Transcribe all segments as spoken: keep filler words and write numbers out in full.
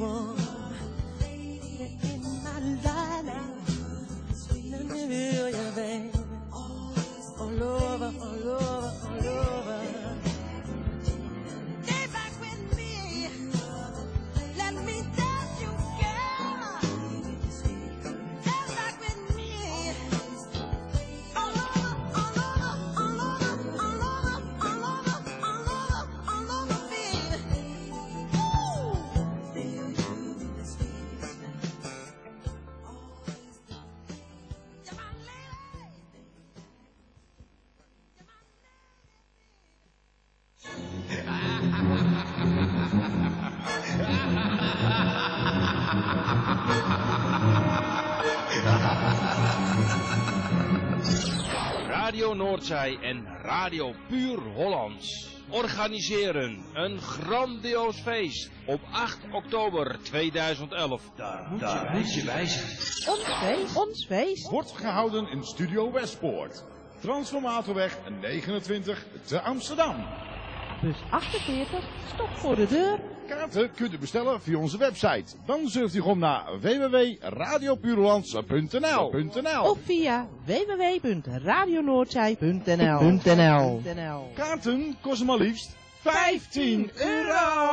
one in my life. Let me feel you, baby. All over, all over, all over. Stay back with me. Let me touch you, girl. Stay back with me. All over, all over, all over, all over, all over, all over, all over, baby. Ooh. Radio Noordzij en Radio Puur Hollands organiseren een grandioos feest op acht oktober tweeduizend elf. Daar moet je, moet je bij zijn. Ons feest, ons feest wordt gehouden in Studio Westpoort, Transformatorweg negenentwintig te Amsterdam. Bus achtenveertig, stop voor de deur. Kaarten kunt u bestellen via onze website. Dan surft u gewoon naar w w w punt radio puur hollands punt n l of via w w w punt radio noordzij punt n l. Kaarten kosten maar liefst vijftien euro.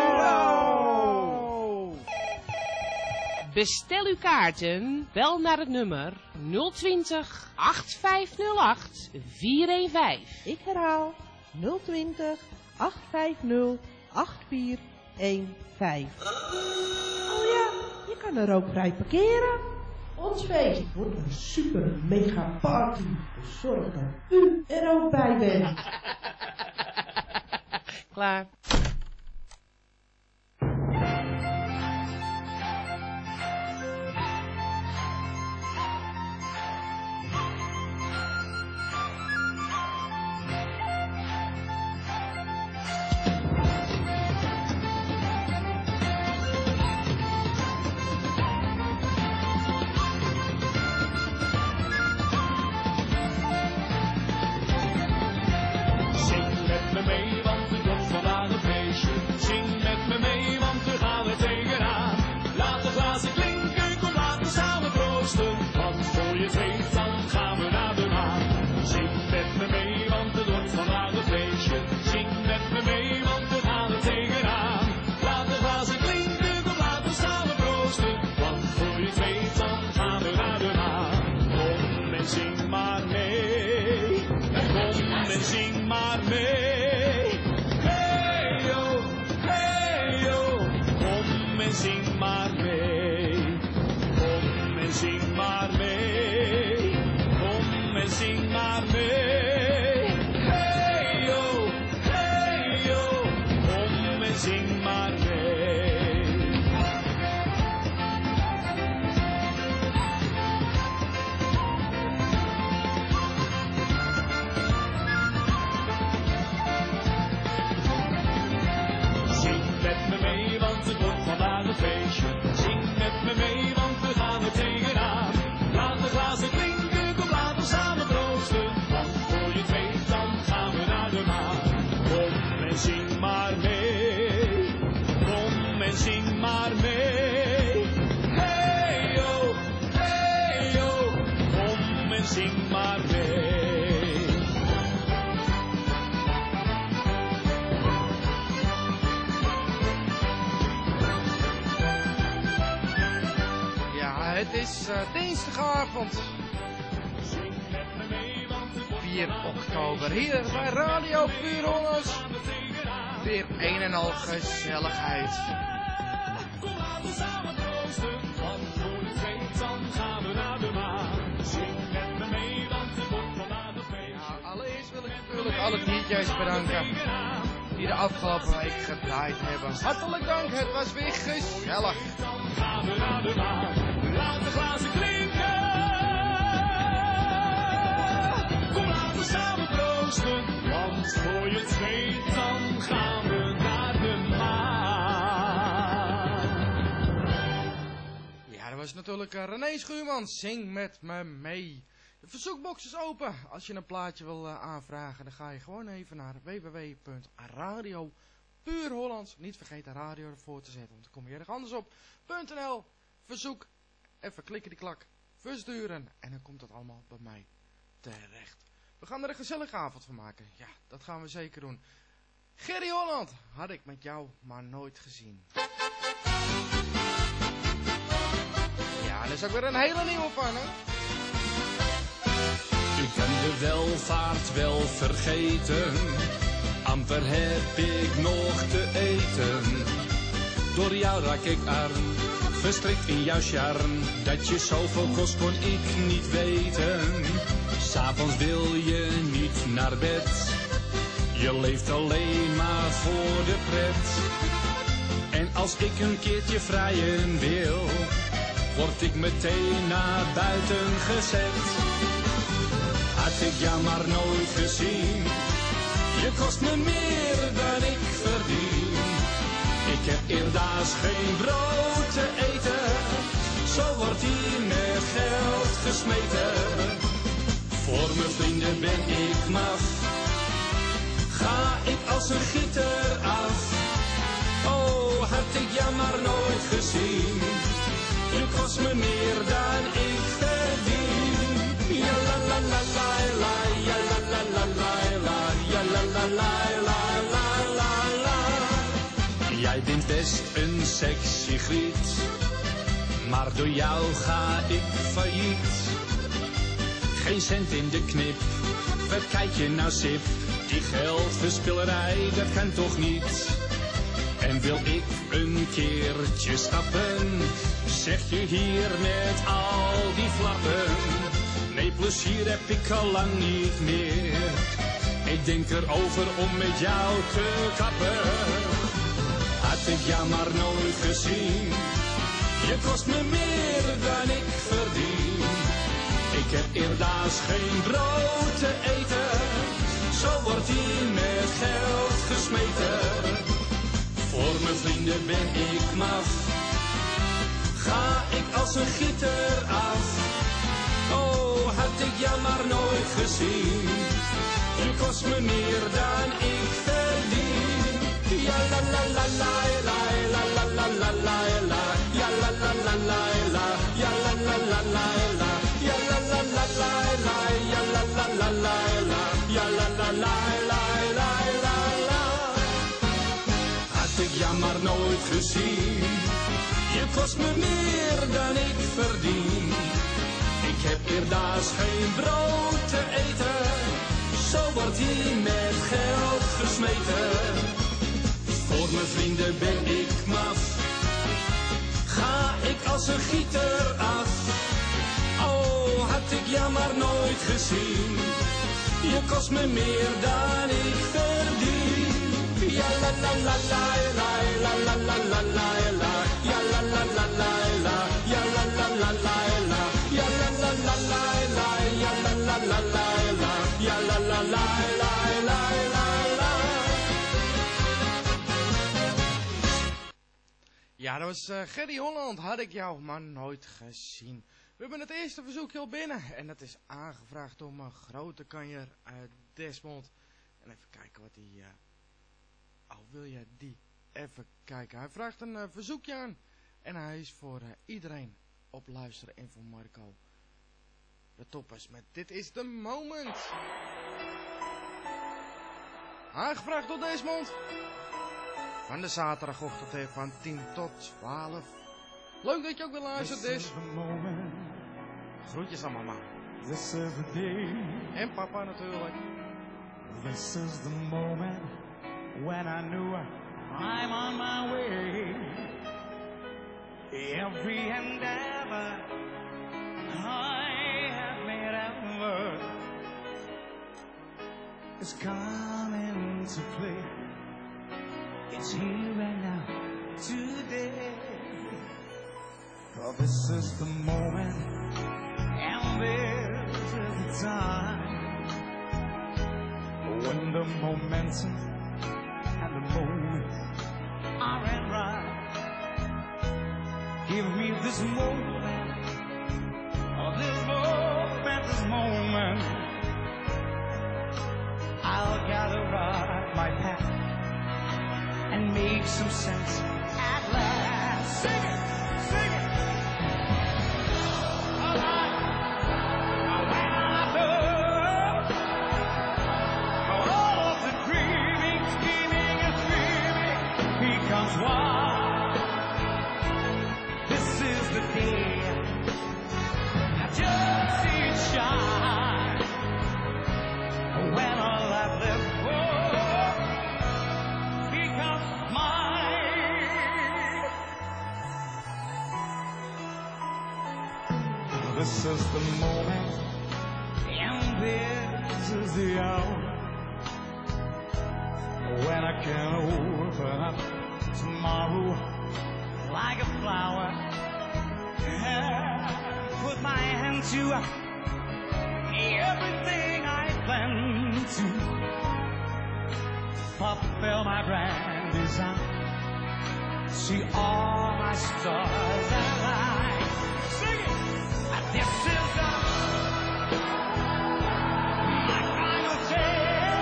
Bestel uw kaarten, bel naar het nummer nul twintig, acht vijf nul acht, vier een vijf. Ik herhaal nul twintig, acht vijf nul, acht vier een vijf. Oh ja, je kan er ook vrij parkeren. Ons feest wordt een super mega party. Dus zorg dat u er ook bij bent. Klaar. Het is uh, dinsdagavond, vier oktober, hier bij Radio Puur Hollands. Weer een en al gezelligheid. Kom laten we samen troosten, want voor de feest dan gaan we naar de maan. Zing met me mee, want het wordt vandaag een feest. Ja, allereerst wil ik natuurlijk alle D J's bedanken die de afgelopen week gedraaid hebben. Hartelijk dank, het was weer gezellig. Dan gaan we naar de maan. Laat de glazen klinken. Kom laten we samen proosten, want voor je het weet dan gaan we naar de maan. Ja, dat was natuurlijk uh, René Schuurmans. Zing met me mee. De verzoekbox is open. Als je een plaatje wil uh, aanvragen, dan ga je gewoon even naar w w w punt radio Puur Hollands. Niet vergeten radio ervoor te zetten, want dan kom je ergens anders op. .nl, verzoek, even klikken die klak, versturen en dan komt dat allemaal bij mij terecht. We gaan er een gezellige avond van maken. Ja, dat gaan we zeker doen. Gerry Holland had ik met jou maar nooit gezien. Ja, dat is ook weer een hele nieuwe van, hè? Ik kan de welvaart wel vergeten, amper heb ik nog te eten. Door jou raak ik arm, verstrikt in jouw charme. Dat je zoveel kost kon ik niet weten. 'S Avonds wil je niet naar bed, je leeft alleen maar voor de pret. En als ik een keertje vrijen wil, word ik meteen naar buiten gezet. Had ik jou maar nooit gezien, je kost me meer dan ik verdien. Ik heb eerdaags geen brood te eten, zo wordt hier met geld gesmeten. Voor mijn vrienden ben ik maf, ga ik als een gieter af. Oh, had ik jou maar nooit gezien, je kost me meer dan ik verdien. Ja la la la la la, ja la la la la la, ja la la la la la la la. Jij bent best een sexy griet, maar door jou ga ik failliet. Geen cent in de knip, wat kijk je nou sip? Die geldverspillerij, dat kan toch niet? En wil ik een keertje stappen, zeg je hier met al die flappen. Nee, plezier heb ik al lang niet meer, ik denk erover om met jou te kappen. Had ik jou maar nooit gezien, je kost me meer dan ik verdien. Ik heb eerdaags geen brood te eten, zo wordt hier met geld gesmeten. Voor mijn vrienden ben ik maf, ga ik als een gieter af. Oh, had ik jou maar nooit gezien, je kost me meer dan ik verdien. Ja la la la la la la la la la la la, ja la la la la la, ja la la la la la, ja la la la la la, ja la la la la la, ja la la la la la la la. Had ik jou maar nooit gezien, je kost me meer dan ik verdien. Ik heb eerdaags geen brood te eten, zo wordt hier met geld gesmeten. Voor mijn vrienden ben ik maf, ga ik als een gieter af. Oh, had ik jou maar nooit gezien, je kost me meer dan ik verdien. Ja la la la la la la la la la la la, ja la la la la la, ja la la la la la, ja la la la la la, ja la la la la la, ja la la la la la la la. Ja, dat was uh, Gerry Holland, had ik jou maar nooit gezien. We hebben het eerste verzoekje al binnen en dat is aangevraagd door mijn grote kanjer uit Desmond. En even kijken wat hij... Uh... Oh, wil je die even kijken? Hij vraagt een uh, verzoekje aan en hij is voor uh, iedereen op luisteren en voor Marco. De toppers met Dit is the Moment. Aangevraagd door Desmond. Van de zaterdagochtend hè, van tien tot twaalf. Leuk dat je ook weer luistert, Des. Groetjes aan mama. This is the day. En papa natuurlijk. This is the moment when I knew I'm on my way. Every endeavor I have made ever is coming to play. It's here and now, today. Oh, this is the moment, and this is the time when the momentum and the moment are in right. Give me this moment, oh, this moment, this moment. I'll gather up my path and make some sense at last. Sing it, sing it. All right. When I love, all of the dreaming, scheming, and dreaming becomes one. This is the day I just see it shine. When all I've lived for becomes mine. This is the moment, and this is the hour when I can open up tomorrow like a flower and put my hand to everything I plan to fulfill my grand design. See all my stars align. Sing it! This is the my final day.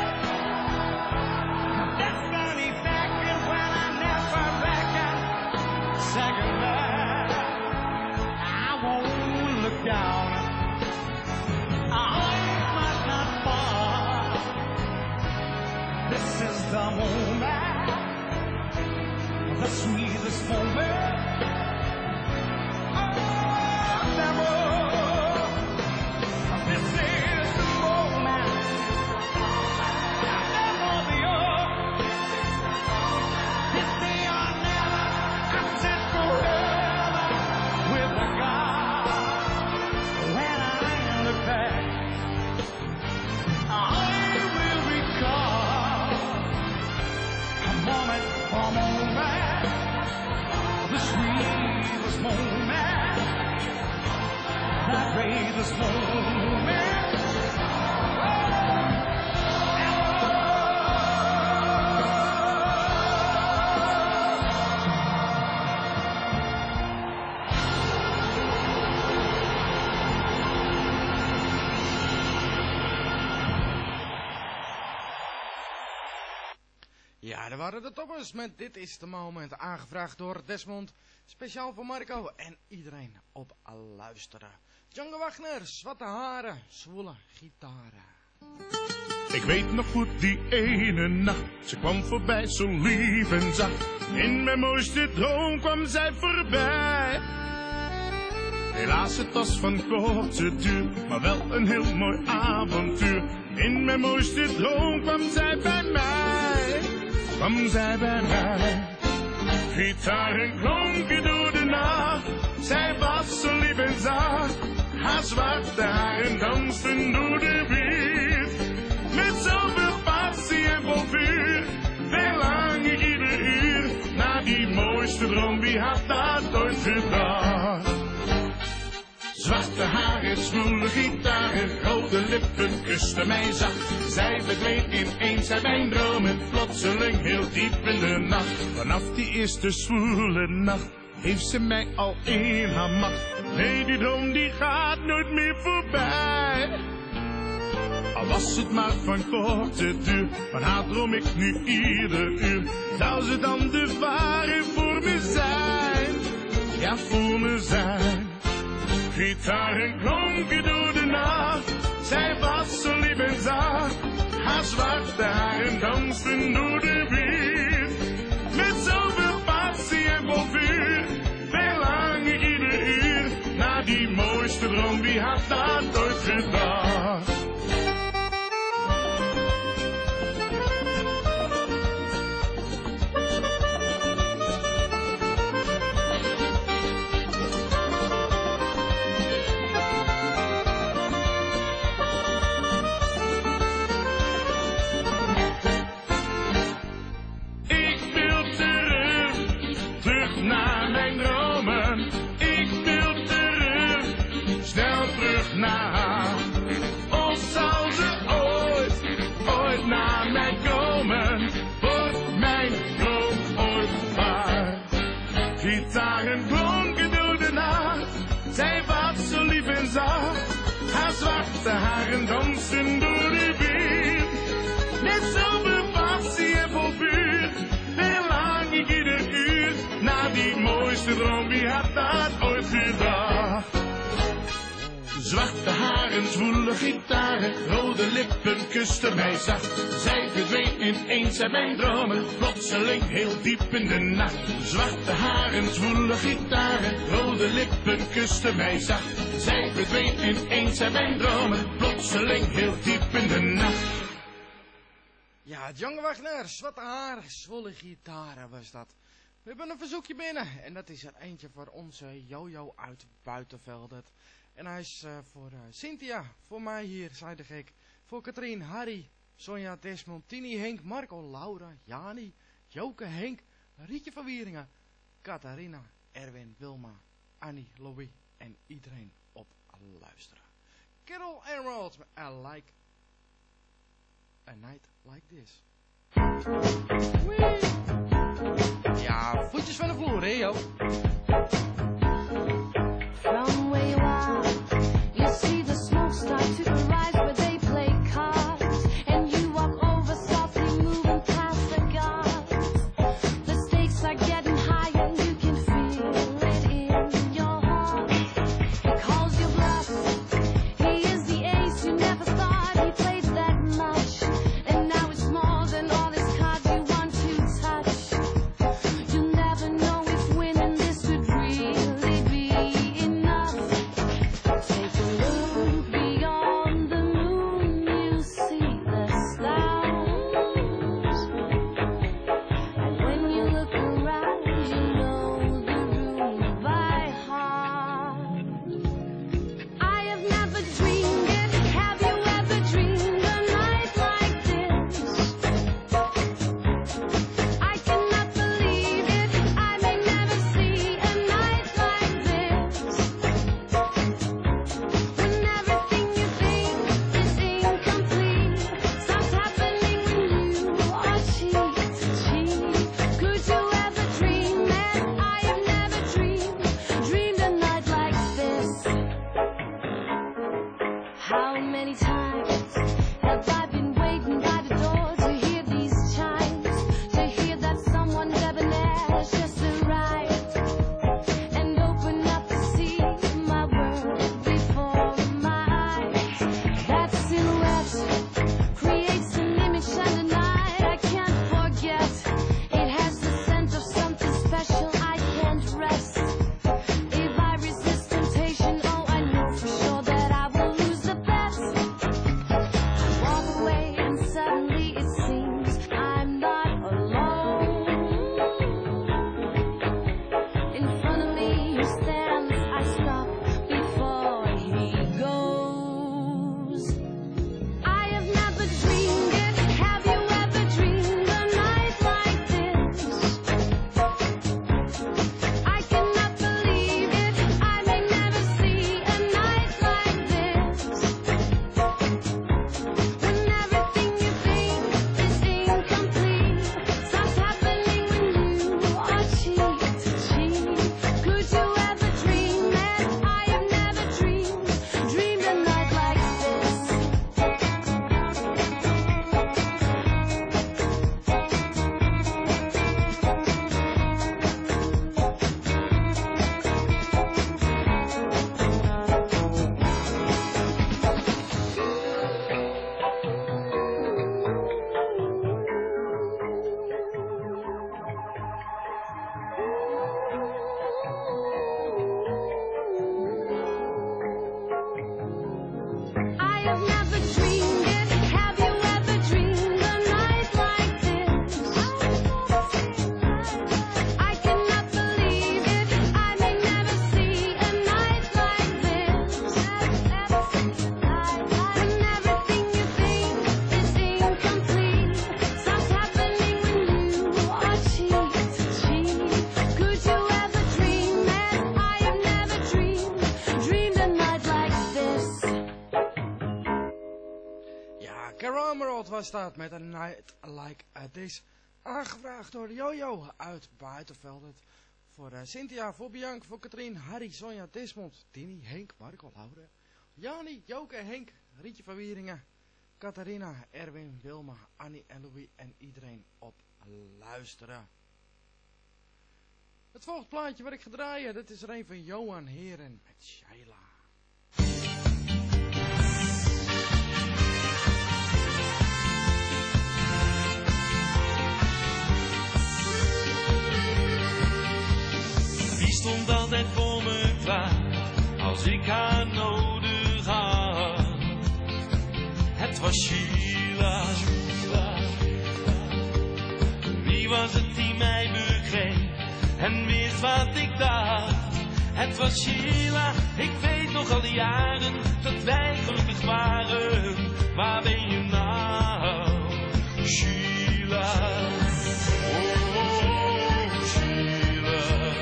Destiny beckons when I never reckon. Second love, I won't look down. I must not fall. This is the moment, the sweetest moment. Oh, never. This is the moment. Never be yours. This day or never. I said forever with the God. When I look back, I will recall a moment for moment, the sweetest moment, the greatest moment. Ja, daar waren de toppers met Dit is de Moment, aangevraagd door Desmond, speciaal voor Marco en iedereen op luisteren. Django Wagner, zwarte haren, zwoele gitaren. Ik weet nog goed die ene nacht, ze kwam voorbij zo lief en zacht. In mijn mooiste droom kwam zij voorbij. Helaas, het was van korte duur, maar wel een heel mooi avontuur. In mijn mooiste droom kwam zij bij mij, kwam zij bij mij. Gitaren klonken door de nacht, zij was zo lief en zacht. Haar zwarte haren dansten door de wind, met zoveel passie en vol vuur. Verlang ik ieder uur naar die mooiste droom, wie had dat ooit gedacht? Zwarte haren, zwoele gitaren, rode lippen kusten mij zacht. Zij begleed ineens uit mijn dromen, plotseling heel diep in de nacht. Vanaf die eerste zwoele nacht heeft ze mij al in haar macht. Nee, die droom die gaat nooit meer voorbij. Al was het maar van korte duur, van haar droom ik nu ieder uur. Zou ze dan de ware voor me zijn? Ja, voor me zijn. Gitaren klonken door de nacht, zij was zo lief en zacht. Haar zwarte haren dansten door de wind, met zoveel passie en vol vuur. Verlang ik ieder uur naar die mooiste droom, wie had dat ooit gedacht? Gitaren klonken door de nacht, zij was zo lief en zacht. Haar zwarte haren dansen door de wind, met zoveel passie en vol vuur. Verlang haren, zwoele gitaren, rode lippen kuste mij zacht. Zij verdween ineens uit mijn dromen, plotseling heel diep in de nacht. Zwarte haren, zwoele gitaren, rode lippen kuste mij zacht. Zij verdween ineens uit mijn dromen, plotseling heel diep in de nacht. Ja, Django Wagner, zwarte haar, zwolle gitaren was dat. We hebben een verzoekje binnen en dat is er eentje voor onze Jojo uit Buitenveldert. En hij is uh, voor uh, Cynthia, voor mij hier, zei de gek. Voor Katrien, Harry, Sonja, Desmond, Tini, Henk, Marco, Laura, Jani, Joke, Henk, Rietje van Wieringen, Catharina, Erwin, Wilma, Annie, Louis en iedereen op luisteren. Carol Emerald, I like a night like this. Wee. Ja, voetjes van de vloer, hè, joh. From where you are, you see the smoke start to arise where they play cards, and you walk over softly, moving past the guards. The stakes are getting higher, you can feel it in your heart. He calls you bluff, he is the ace you never thought he played that much, and now it's more than all his cards you want to touch. You never know if winning this would really be enough. Take a look beyond the moon, you see the stars. And when you look around, you know the room by heart. I have never dreamed it. Have you ever dreamed a night like this? I cannot believe it. I may never see a night like this. When everything you think is incomplete starts happening when you are cheek to cheek. Could you ever dream it? I have never dreamed, dreamed a night like this. How many times have I been waiting by the door to hear these chimes, to hear that someone debonair has just arrived, and open up to see my world before my eyes. That silhouette creates an image and a night I can't forget. It has the scent of something special I can't rest. If I resist temptation, oh, I know for sure that I will lose the bet. I walk away and suddenly it seems I'm not alone. In front of me he stands, I stop before he goes. I have never dreamed it. Have you ever dreamed a night like this? I cannot believe it. I may never see a night like this. When everything you think is incomplete starts happening when you are cheek to cheek. Could you ever dream it? I have never dreamed, dreamed a night like this. I have never dreamed it. Have you ever dreamed a night like this? I cannot believe it. I may never see a night like this. When everything you think is incomplete starts happening when you are cheek to cheek. Could you ever dream it? I have never dreamed, dreamed a night like this. Ja, Carol Emerald was dat met een night like this. Aangevraagd door Jojo uit Buitenveldert. Voor uh, Cynthia, voor Bianca, voor Katrien, Harry, Sonja, Desmond, Tini, Henk, Marco, Laura, Jani, Joke, Henk, Rietje van Wieringen, Catharina, Erwin, Wilma, Annie en Louis en iedereen op luisteren. Het volgende plaatje wat ik ga draaien, dat is er een van Johan Heren met Shaila. ik haar nodig had. Het was Sheila. Wie was het die mij begreep en wist wat ik dacht? Het was Sheila, ik weet nog al die jaren dat wij gelukkig waren. Waar ben je nou, Sheila? Oh, oh, Sheila.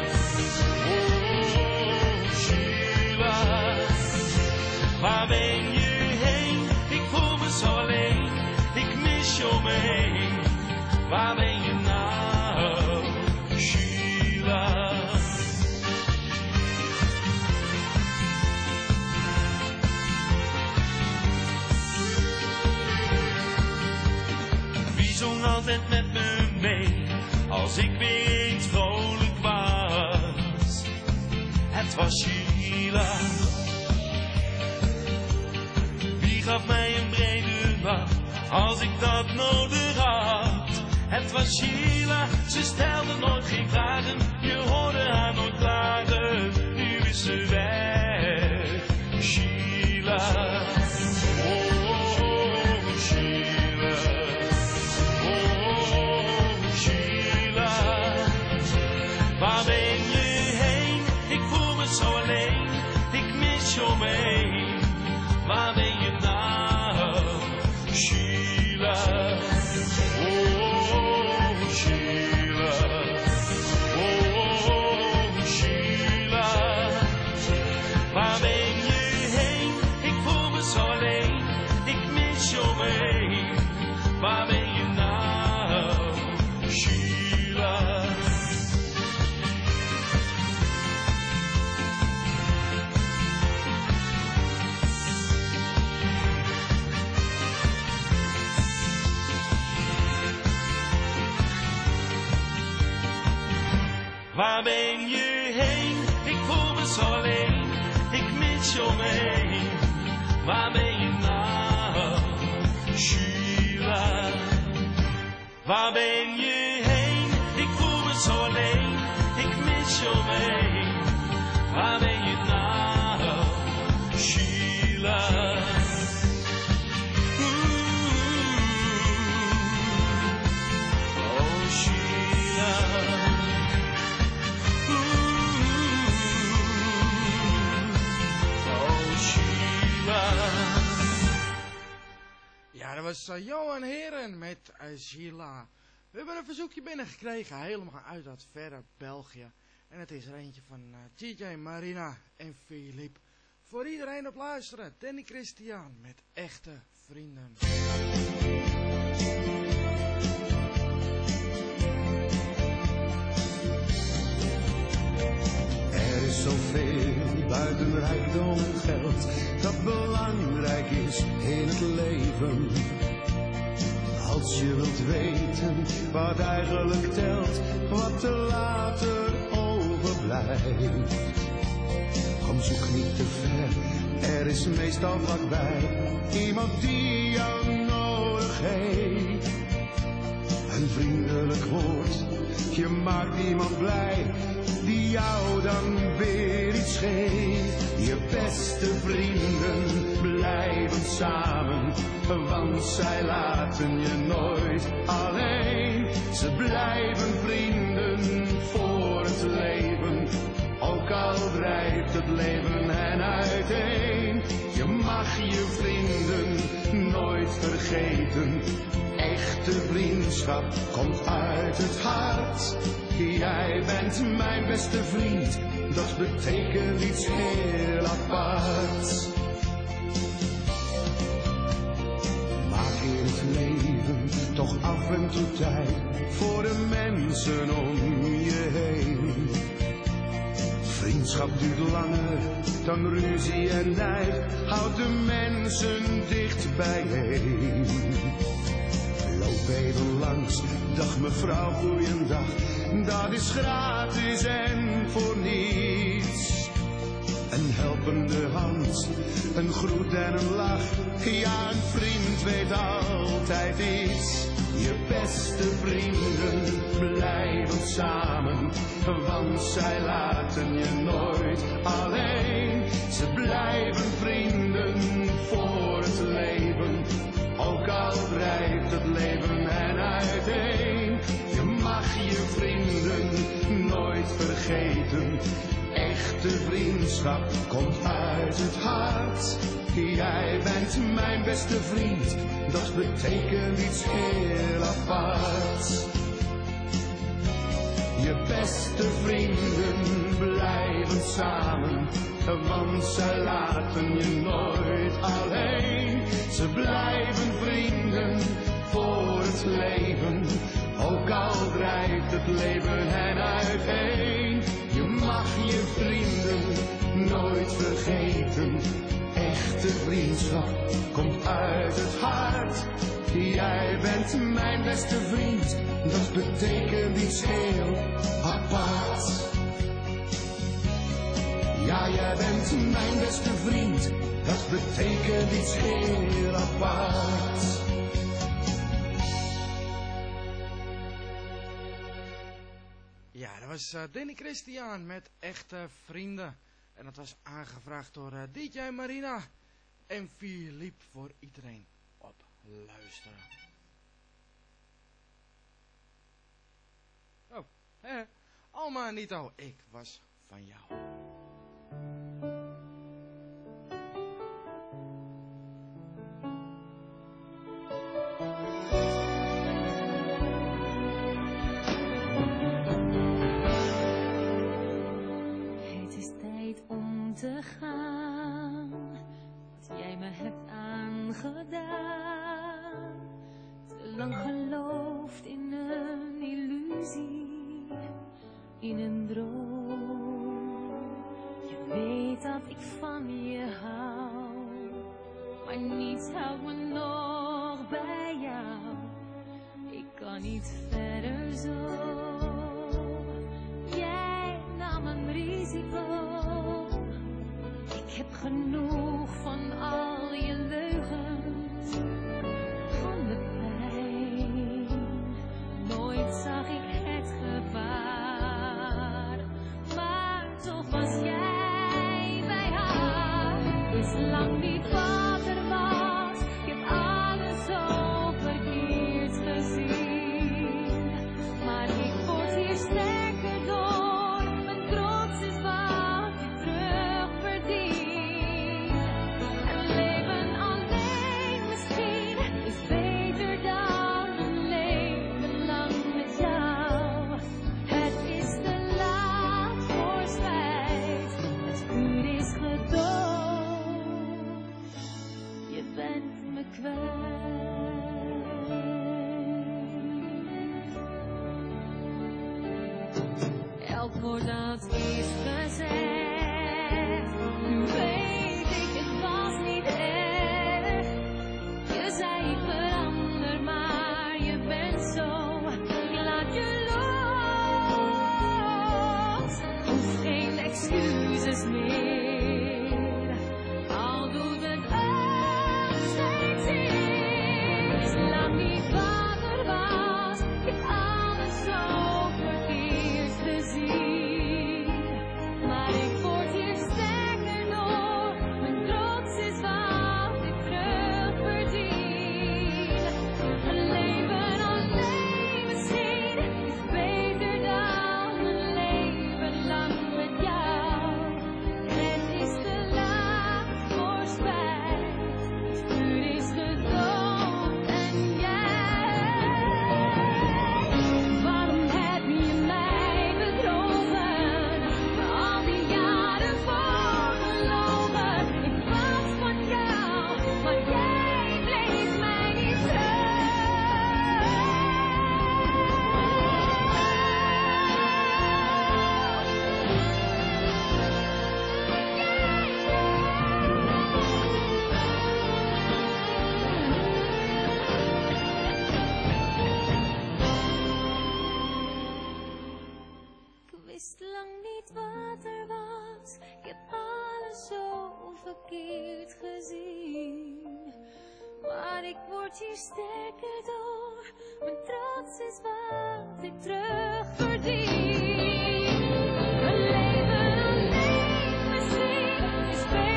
Oh, Sheila. Waar ben je heen? Ik voel me zo alleen. Ik mis je om me heen. Waar ben je nou, Sheila? Wie zong altijd met me mee, als ik weer eens vrolijk was? Het was Sheila. Wie gaf mij een brede lach, als ik dat nodig had? Het was Sheila, ze stelde nooit geen vragen, je hoorde haar nooit klagen, nu is ze weg, Sheila. Oh, oh, Sheila. Oh, Sheila. Waar ben je heen? Ik voel me zo alleen, ik mis je om me heen. Waar ben je nou, Sheila? Waar ben je heen? Ik voel me zo alleen. Ik mis je om me heen. Waar ben je nou, Sheila? Waar ben je heen? Ik voel me zo alleen. Ik mis je om me heen. Waar ben je nou, Sheila? Waar ben je heen? Ik voel me zo alleen. Ik mis je om me heen. Waar ben je nou, Sheila? Oh, Sheila. Ja, dat was uh, Johan Heren met uh, Sheila. We hebben een verzoekje binnengekregen, helemaal uit dat verre België. En het is er eentje van uh, D J Marina en Philippe. Voor iedereen op luisteren, Danny Christian met Echte Vrienden. Er is zoveel buiten rijkdom en geld dat belangrijk is in het leven. Als je wilt weten wat eigenlijk telt, wat er later overblijft. Kom, zoek niet te ver, er is meestal vlakbij iemand die jou nodig heeft. Een vriendelijk woord, je maakt iemand blij, die jou dan weer iets geeft. Je beste vrienden blijven samen, want zij laten je nooit alleen. Ze blijven vrienden voor het leven, ook al drijft het leven hen uiteen. Je mag je vrienden nooit vergeten, echte vriendschap komt uit het hart. Jij bent mijn beste vriend, dat betekent iets heel apart. Maak in het leven toch af en toe tijd voor de mensen om je heen. Vriendschap duurt langer dan ruzie en nijd, houdt de mensen dicht bijeen. Loop even langs, dag mevrouw, goeiedag, dat is gratis en voor niets. Een helpende hand, een groet en een lach, ja, een vriend weet altijd iets. Je beste vrienden blijven samen, want zij laten je nooit alleen. Ze blijven vrienden voor het leven, ook al drijft het leven hen uiteen. Je mag je vrienden nooit vergeten, echte vriendschap komt uit het hart. Jij bent mijn beste vriend, dat betekent iets heel apart. Je beste vrienden blijven samen, want ze laten je nooit alleen. Ze blijven vrienden voor het leven, ook al drijft het leven hen uiteen. Je mag je vrienden nooit vergeten, echte vriendschap komt uit het hart. Jij bent mijn beste vriend, dat betekent iets heel apart. Ja, jij bent mijn beste vriend, dat betekent iets heel apart. Ja, dat was uh, Danny Christian met Echte Vrienden. En dat was aangevraagd door uh, D J Marina en Philippe voor iedereen op luisteren. Oh, hè, Alma Anito, ik was van jou. Te gaan, wat jij me hebt aangedaan. Te lang geloofd in een illusie, in een droom. Je weet dat ik van je hou, maar niets houdt me nog bij jou. Ik kan niet verder zo. Jij nam een risico. Ik heb genoeg van al je leugens, van de pijn. Nooit zag ik het gevaar, maar toch was jij bij haar. Wist lang niet wat er was, ik heb alles zo verkeerd gezien. Maar ik word hier sterker door, mijn trots is wat ik terug verdien. Elk woord dat is gezegd, nu weet ik het was niet echt. Je zei ik verander, maar je bent zo, ik laat je los. Hoef geen excuses meer, al doet het ook steeds zeer. Is lang niet wat er was, ik heb alles zo verkeerd gezien. Maar ik word hier sterker door, mijn trots is wat ik terug verdien. Een leven alleen misschien is beter dan een leven lang met jou. Het is te laat voor spijt, het vuur is gedoofd en jij. Waarom heb je mij bedrogen, na al die jaren voorgelogen? Ik was van jou, maar jij bleef mij niet Ik wist lang niet wat er was, ik heb alles zo verkeerd gezien. Maar ik word hier sterker door, mijn trots is wat ik terug verdien. Een leven alleen misschien is beter.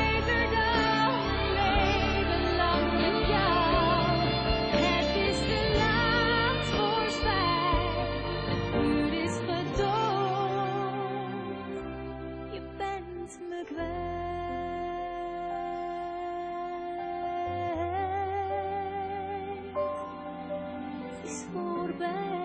is voorbij.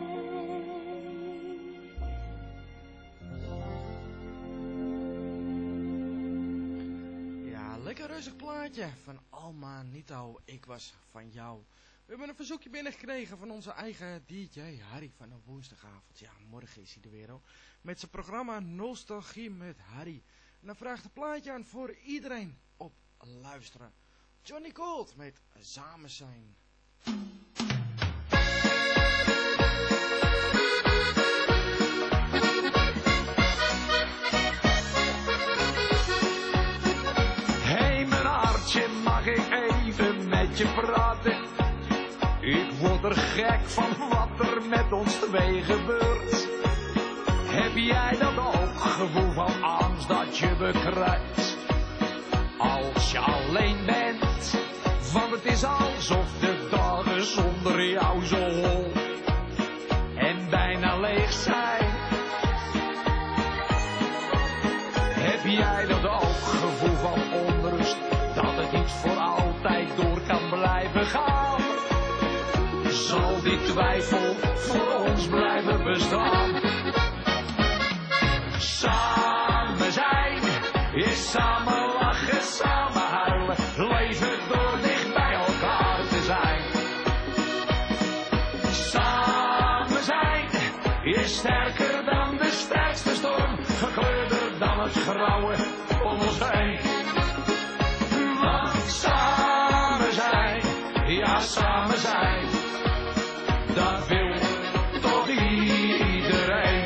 Ja, lekker rustig plaatje van Alma Nito, Ik was van jou. We hebben een verzoekje binnengekregen van onze eigen D J Harry van de woensdagavond. Ja, morgen is hij er weer al. Met zijn programma Nostalgie met Harry. En dan vraagt het plaatje aan voor iedereen op luisteren. Johnny Gold met Samen zijn. Hey mijn hartje, mag ik even met je praten? Ik word er gek van wat er met ons twee gebeurt. Heb jij dat ook, gevoel van angst dat je bekruipt? Als je alleen bent, want het is alsof de dagen zonder jou zo hol en bijna leeg zijn. Heb jij dat ook, gevoel van onrust, dat het niet voor altijd door kan blijven gaan? Zal die twijfel voor ons blijven bestaan? Samen zijn is samen lachen, samen huilen, leven door dicht bij elkaar te zijn. Samen zijn is sterker dan de sterkste storm, gekleurder dan het grauwe om ons heen. Want samen zijn, ja samen zijn, dat wil toch iedereen.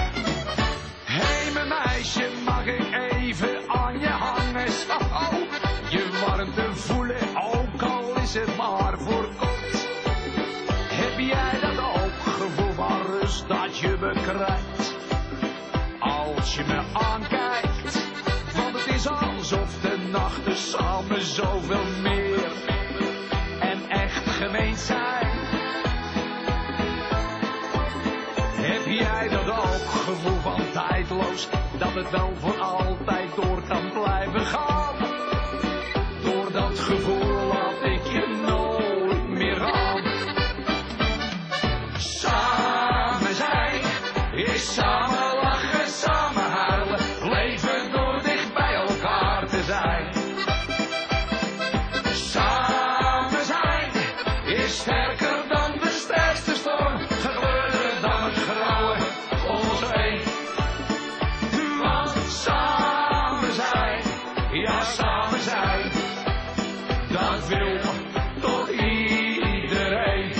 Hé mijn meisje, mag ik even aan je hangen? Zo, je warmte voelen, ook al is het maar voor kort. Heb jij dat ook, gevoel van rust dat je bekruipt? Als je me aankijkt, want het is alsof de nachten samen zoveel meer en echt gemeen zijn. Heb jij dat ook, gevoel van tijdloos, dat het wel voor altijd door kan blijven gaan? Door dat gevoel laat ik je nooit meer gaan. Samen zijn is samen lachen, samen huilen, leven door dicht bij elkaar te zijn. Samen zijn is sterker dan de sterkste storm, gekleurder dan het grauwe om ons heen. Want samen zijn, ja samen zijn, dat wil toch iedereen.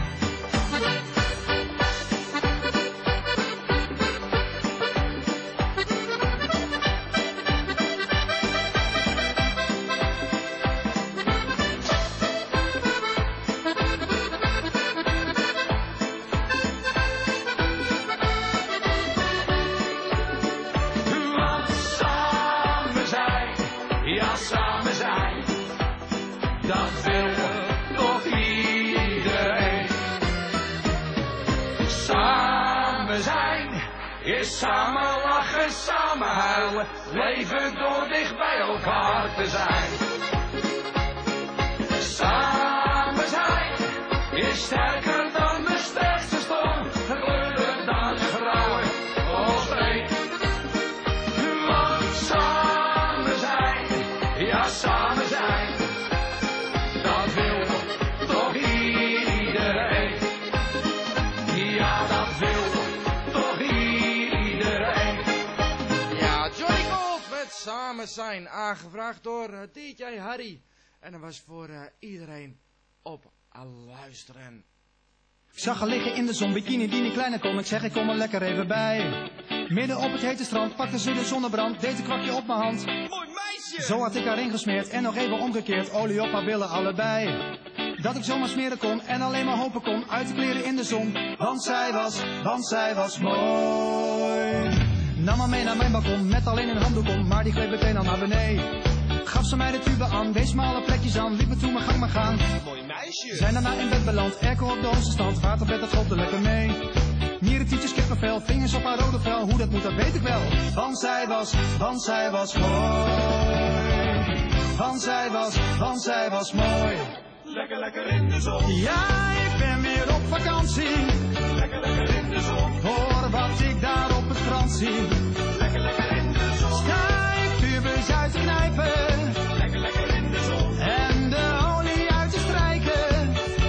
Want samen zijn, ja samen zijn, dat wil toch iedereen. Samen zijn is samen lachen, samen huilen, leven door dicht bij elkaar te zijn. Samen zijn is sterker dan de sterkste storm, gekleurder dan het grauwe ons heen. Want samen zijn, ja samen zijn, dat wil toch iedereen. Ja, dat wil toch iedereen. Ja, Johnny Gold met Samen zijn, aangevraagd door uh, D J Harry. En dat was voor uh, iedereen op aan luisteren. Ik zag haar liggen in de zon, bikini die niet kleiner kon. Ik zeg, ik kom er lekker even bij. Midden op het hete strand, pakte ze de zonnebrand, deed een kwakje op mijn hand. Mooi meisje! Zo had ik haar ingesmeerd en nog even omgekeerd, olie op haar billen allebei. Dat ik zomaar smeren kon en alleen maar hopen kon, uit de kleren in de zon. Want zij was, want zij was mooi. Nam haar mee naar mijn balkon, met alleen een handdoek om, maar die gleed meteen al naar beneden. Gaf ze mij de tube aan, wees me alle plekjes aan, liep me toe mijn gang maar gaan. Mooi meisje! Zijn daarna in bed beland, airco op de hoogste stand, waterbed dat golfde lekker mee. Nieren, tietjes, kippenvel, vingers op haar rode vel, hoe dat moet dat weet ik wel. Want zij was, want zij was mooi. Want zij was, want zij was mooi. Lekker, lekker in de zon. Ja, ik ben weer op vakantie. Lekker, lekker in de zon. Hoor wat ik daar op het strand zie. Lekker, lekker in de zon. Stijgtubes uit te knijpen. Lekker, lekker in de zon. En de olie uit te strijken.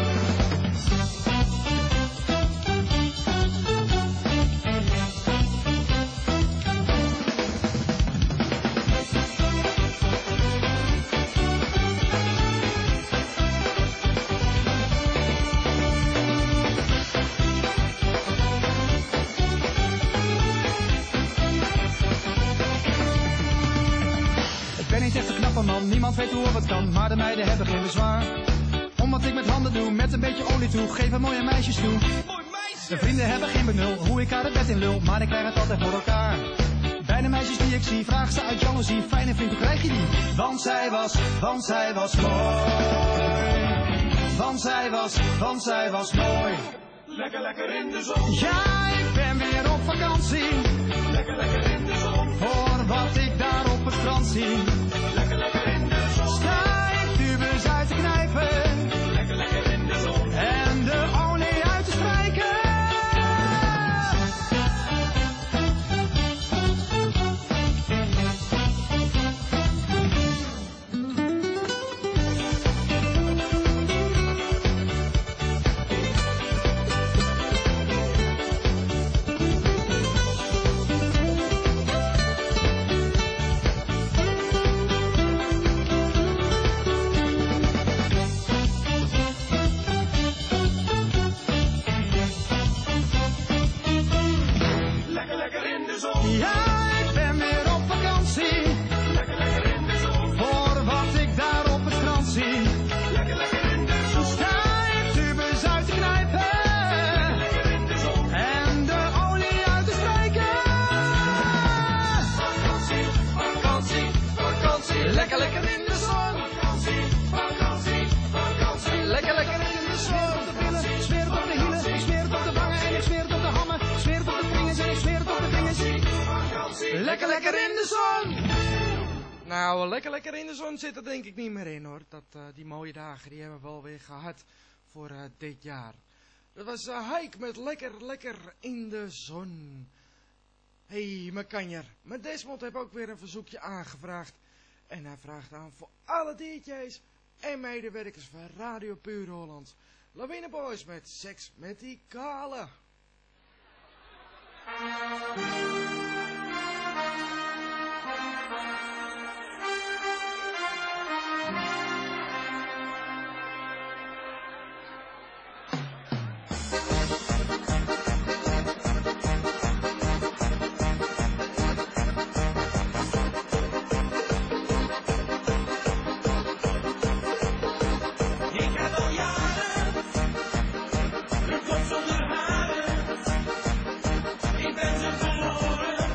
Ik ben niet echt een knappe man, niemand weet hoe of het kan, maar de meiden hebben geen bezwaar. Om wat ik met handen doe, met een beetje olie toe, geven mooie meisjes toe. De vrienden hebben geen benul, hoe ik haar het bed in lul, maar ik krijg het altijd voor elkaar. Bij de meisjes die ik zie, vraag ze uit jaloezie, fijne vriend, hoe krijg je die? Want zij was, want zij was mooi. Want zij was, want zij was mooi. Lekker, lekker in de zon. Ja, ik ben weer op vakantie. Lekker, lekker in de zon. Hoor wat ik daar op het strand zie. Lekker, lekker in de zon. Stijgtubes uit te knijpen. Lekker, lekker in de zon. En de olie uit te strijken. Ja, ik ben weer op vakantie. Lekker, lekker in de zon. Voor wat ik daar op het strand zie. Lekker, lekker in de zon. Stijgtubes uit te knijpen. Lekker, lekker in de zon. En de olie uit te strijken. Vakantie, vakantie, vakantie. Lekker, lekker in de zon. Vakantie, vakantie, vakantie. Lekker, lekker in de zon. Ik smeer het op de hielen, ik smeer het op de wangen en ik smeer het op de hammen. Ik smeer het op de vingers en ik smeer het op de vingers. Lekker, lekker in de zon! Nou, lekker, lekker in de zon zit er denk ik niet meer in hoor. Dat, uh, die mooie dagen, die hebben we wel weer gehad voor uh, dit jaar. Dat was uh, Hike met lekker, lekker in de zon. Hé, hey, mijn kanjer. Mijn Desmond heeft ook weer een verzoekje aangevraagd. En hij vraagt aan voor alle D J's en medewerkers van Radio Puur Holland. Lawine Boys met Seks met die Kale. Ik heb al jaren een kop zonder haren. Ik ben zo verloren.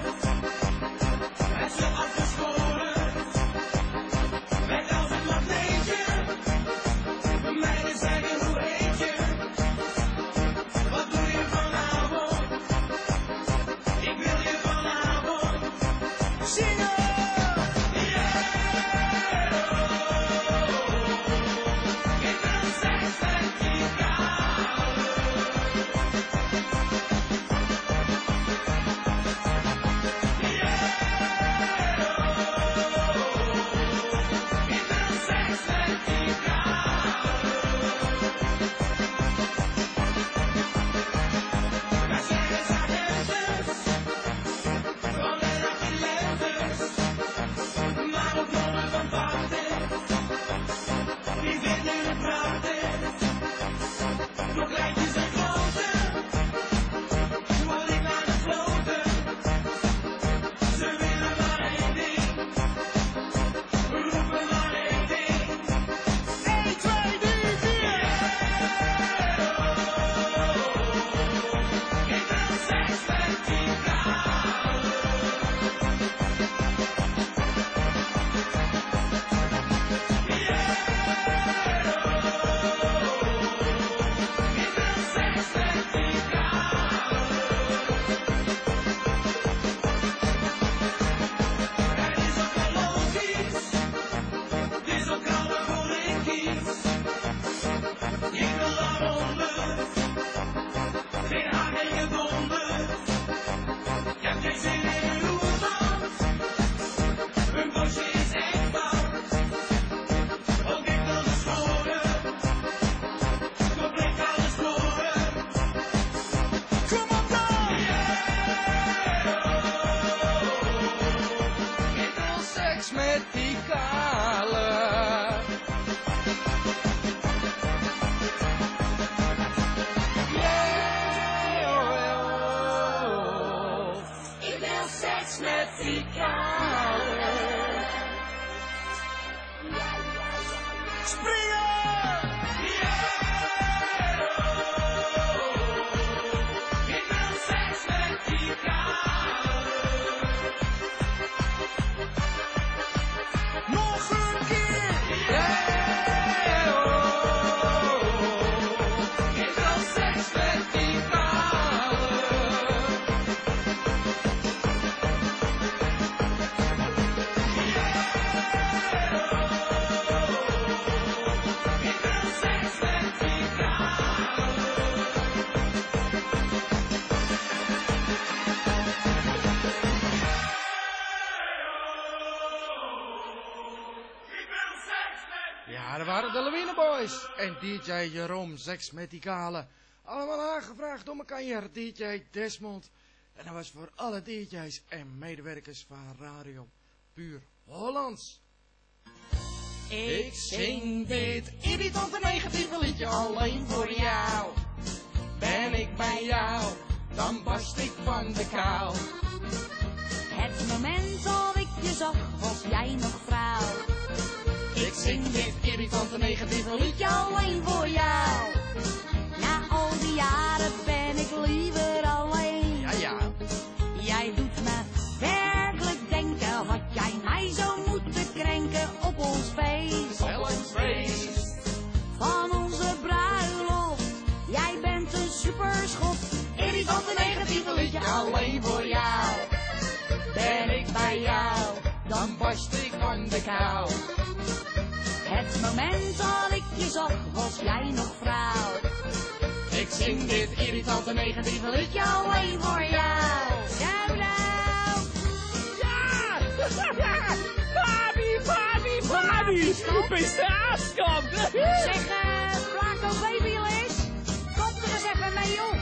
Boys en D J Jeroen Seks met die kale. Allemaal aangevraagd door elkaar hier, D J Desmond. En dat was voor alle D J's en medewerkers van Radio Puur Hollands. Ik zing dit irritante negatieve liedje alleen voor jou. Ben ik bij jou, dan barst ik van de kou. Het moment dat ik je zag, was jij nog vrouw. Ik zing dit irritante negatieve liedje alleen voor jou. Na al die jaren ben ik liever alleen. Ja, ja. Jij doet me werkelijk denken, had jij mij zo moeten krenken op ons feest. Op ons feest. Van onze bruiloft, jij bent een superschot. Irritante negatieve liedje alleen voor jou. Ben ik bij jou, dan barst ik van de kou. Het moment dat ik je zag, was jij nog vrouw. Ik zing dit irritante negatieve liedje alleen voor jou. Nou, nou. Ja! Papi, papi, papi! Beste aaskant! Zeg, eh, Flaco Babylis, kom er eens even mee, joh.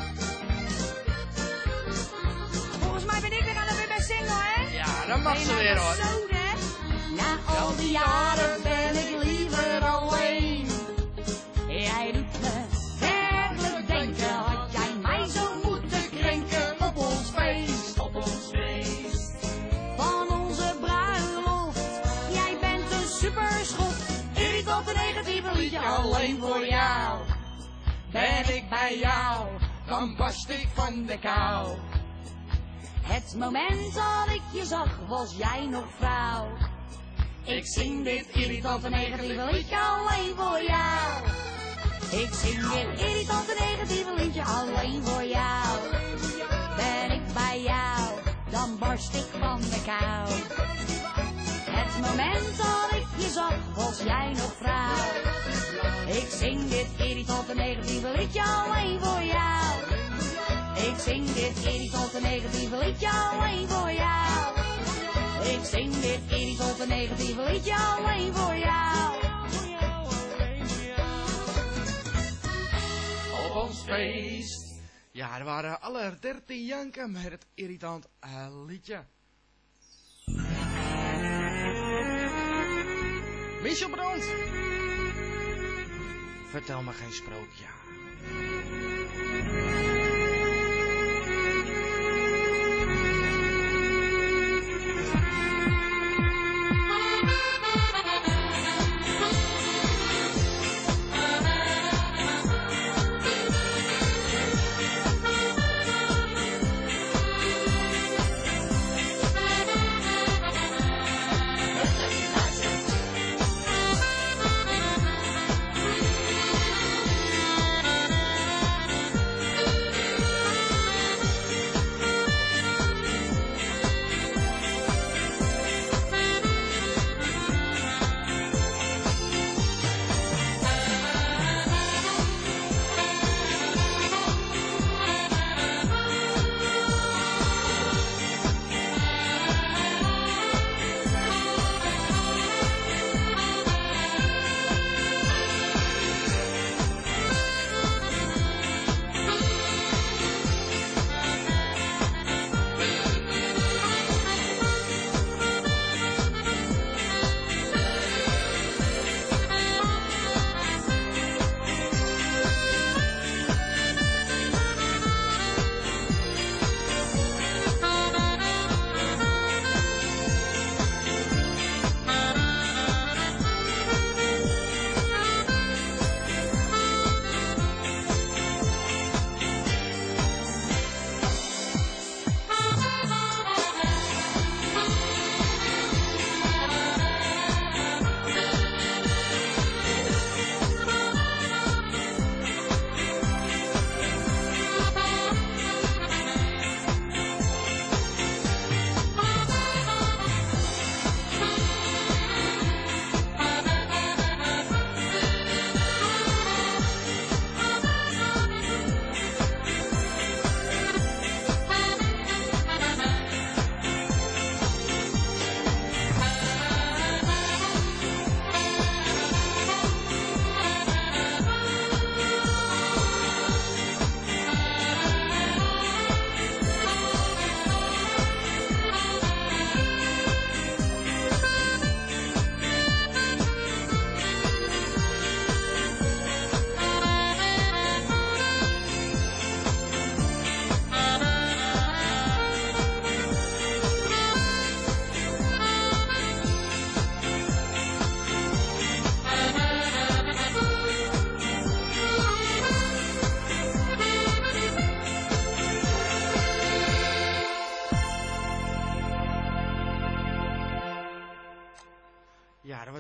Volgens mij ben ik weer aan de weer bij single, hè? Ja, dat mag ze weer, hoor. Zo, hè? Na al die jaren ben ik liever alleen. Jij doet me werkelijk denken, had jij mij zo moeten krenken op ons feest. Op ons feest. Van onze bruiloft, jij bent een superschot. Irritante negatieve liedje alleen voor jou. Ben ik bij jou, dan barst ik van de kou. Het moment dat ik je zag, was jij nog vrouw. Ik zing dit irritante negatieve liedje alleen voor jou. Ik zing dit irritante negatieve liedje alleen voor jou. Ben ik bij jou, dan barst ik van de kou. Het moment dat ik je zag, was jij nog vrouw. Ik zing dit irritante negatieve liedje alleen voor jou. Ik zing dit irritante negatieve liedje alleen voor jou. Ik zing dit irritante negatieve liedje alleen voor jou. Op ons feest. Ja, er waren alle dertien janken met het irritant uh, liedje. Michel Brandt. Vertel me geen sprookje. Luister.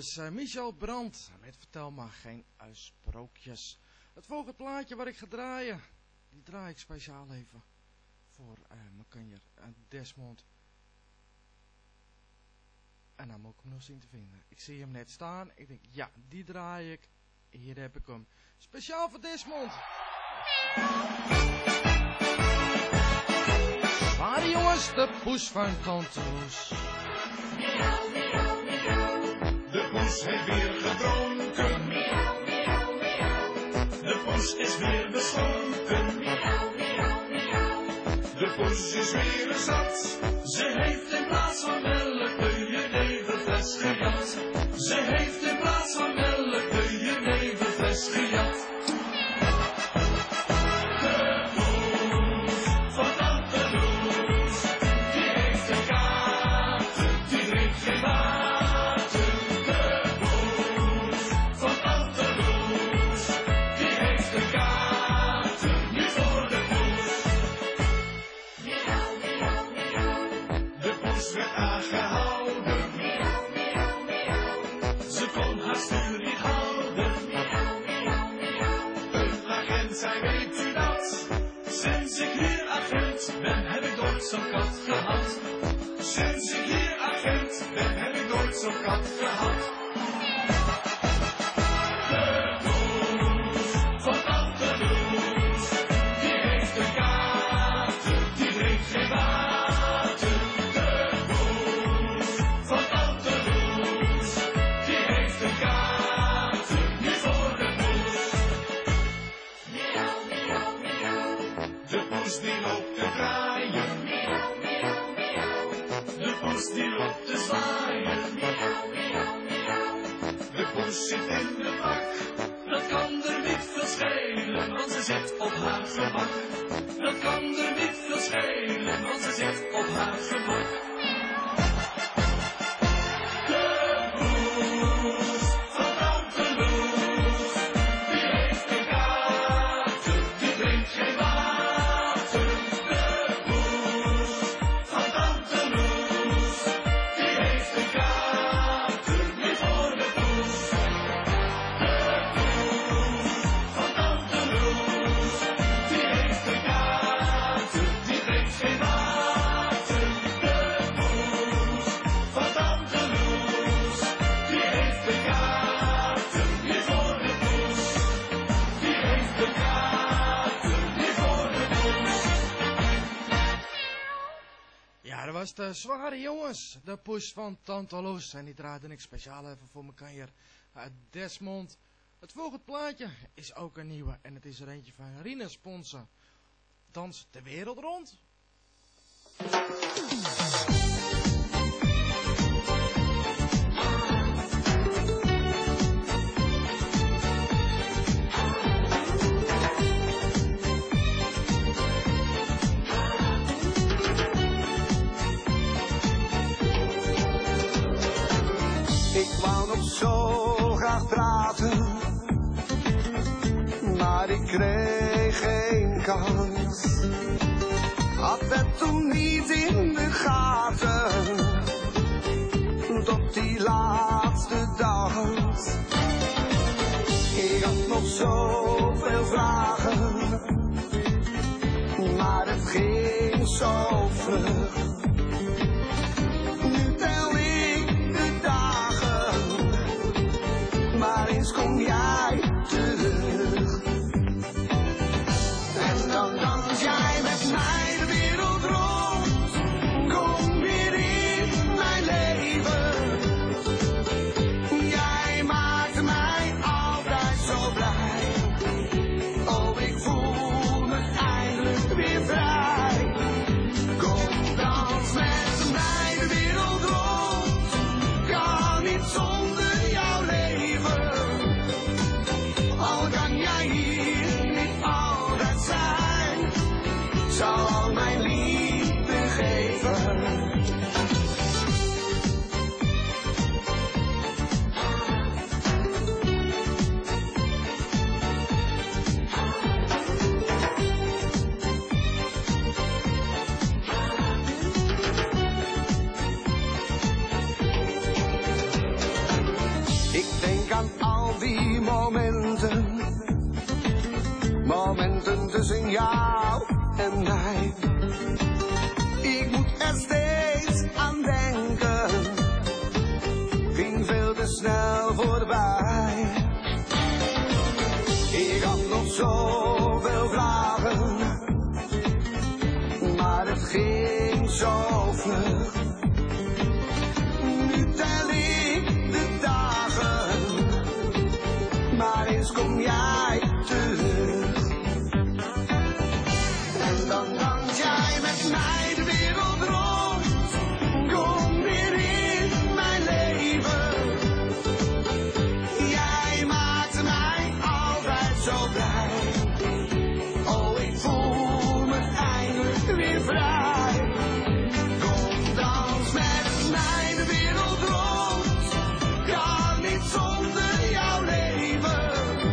was uh, Michel Brandt met Vertel maar geen uh, sprookjes. Het volgende plaatje waar ik ga draaien, die draai ik speciaal even voor uh, mijn kanjer uh, Desmond. En dan moet ik hem nog zien te vinden. Ik zie hem net staan. Ik denk, ja, die draai ik. Hier heb ik hem. Speciaal voor Desmond. Waar jongens, de poes van Tante Loes. De poes heeft weer gedronken. De poes is weer beschonken. De poes is weer zat. Ze heeft in plaats van melk de jeneverfles gejat. Ze heeft in plaats van melk de jeneverfles gejat. De poes van Tante Loes, die heeft een kater, die drinkt geen water. De poes van Tante Loes, die heeft een kater, niet voor de poes. De poes werd aangehouden. Ze kon haar stuur niet houden. Een agent zei, weet u dat? Sinds ik hier agent ben, heb ik nooit zo'n kat gehad. Sinds ik hier agent ben, heb ik nooit zo'n kat gehad. De poes van Tante Loes, die heeft een kater, die drinkt geen water. De poes van Tante Loes, die heeft een kater, niet voor de poes. De poes die loopt te draaien. De poes die loopt te zwaaien. De poes zit in de bak. Dat kan er niet veel schelen, want ze zit op haar gemak. Dat kan er niet veel schelen, want ze zit op haar gemak. De poes van Tante Loes, die heeft een kater, die drinkt geen water. De poes van Tante Loes, die heeft een kater, niet voor de poes. De poes van Tante Loes, die heeft een kater, die drinkt geen water. De poes van Tante Loes, die heeft een kater, niet voor de poes. Die heeft een kater, niet voor de poes. Ja, dat was de zware jongens. De poes van Tante Loes. En die draaide ik speciaal even voor mijn kanjer uh, Desmond. Het volgende plaatje is ook een nieuwe. En het is er eentje van Rina Sponsen. Dans de wereld rond. Ik wou nog zo graag praten, maar ik kreeg geen kans. Had het toen niet in de gaten, tot die laatste dans. Ik had nog zoveel vragen, maar het ging zo vlug. Nu tel ik de dagen, maar eens kom jij terug. En dan dans jij met mij de wereld rond. Kom weer in mijn leven. Jij maakt mij altijd zo blij. Oh, ik voel me eindelijk weer vrij. Kom dan momenten tussen jou en mij. Ik moet er steeds aan denken, ging veel te snel voorbij. Ik had nog zoveel vragen, maar het ging zo vlug. Nu tel ik de dagen, maar eens kom jij terug. En dan dans jij met mij de wereld rond, kom weer in mijn leven. Jij maakt mij altijd zo blij. Oh, ik voel me eindelijk weer vrij. Kom, dans met mij de wereld rond, kan niet zonder jou leven.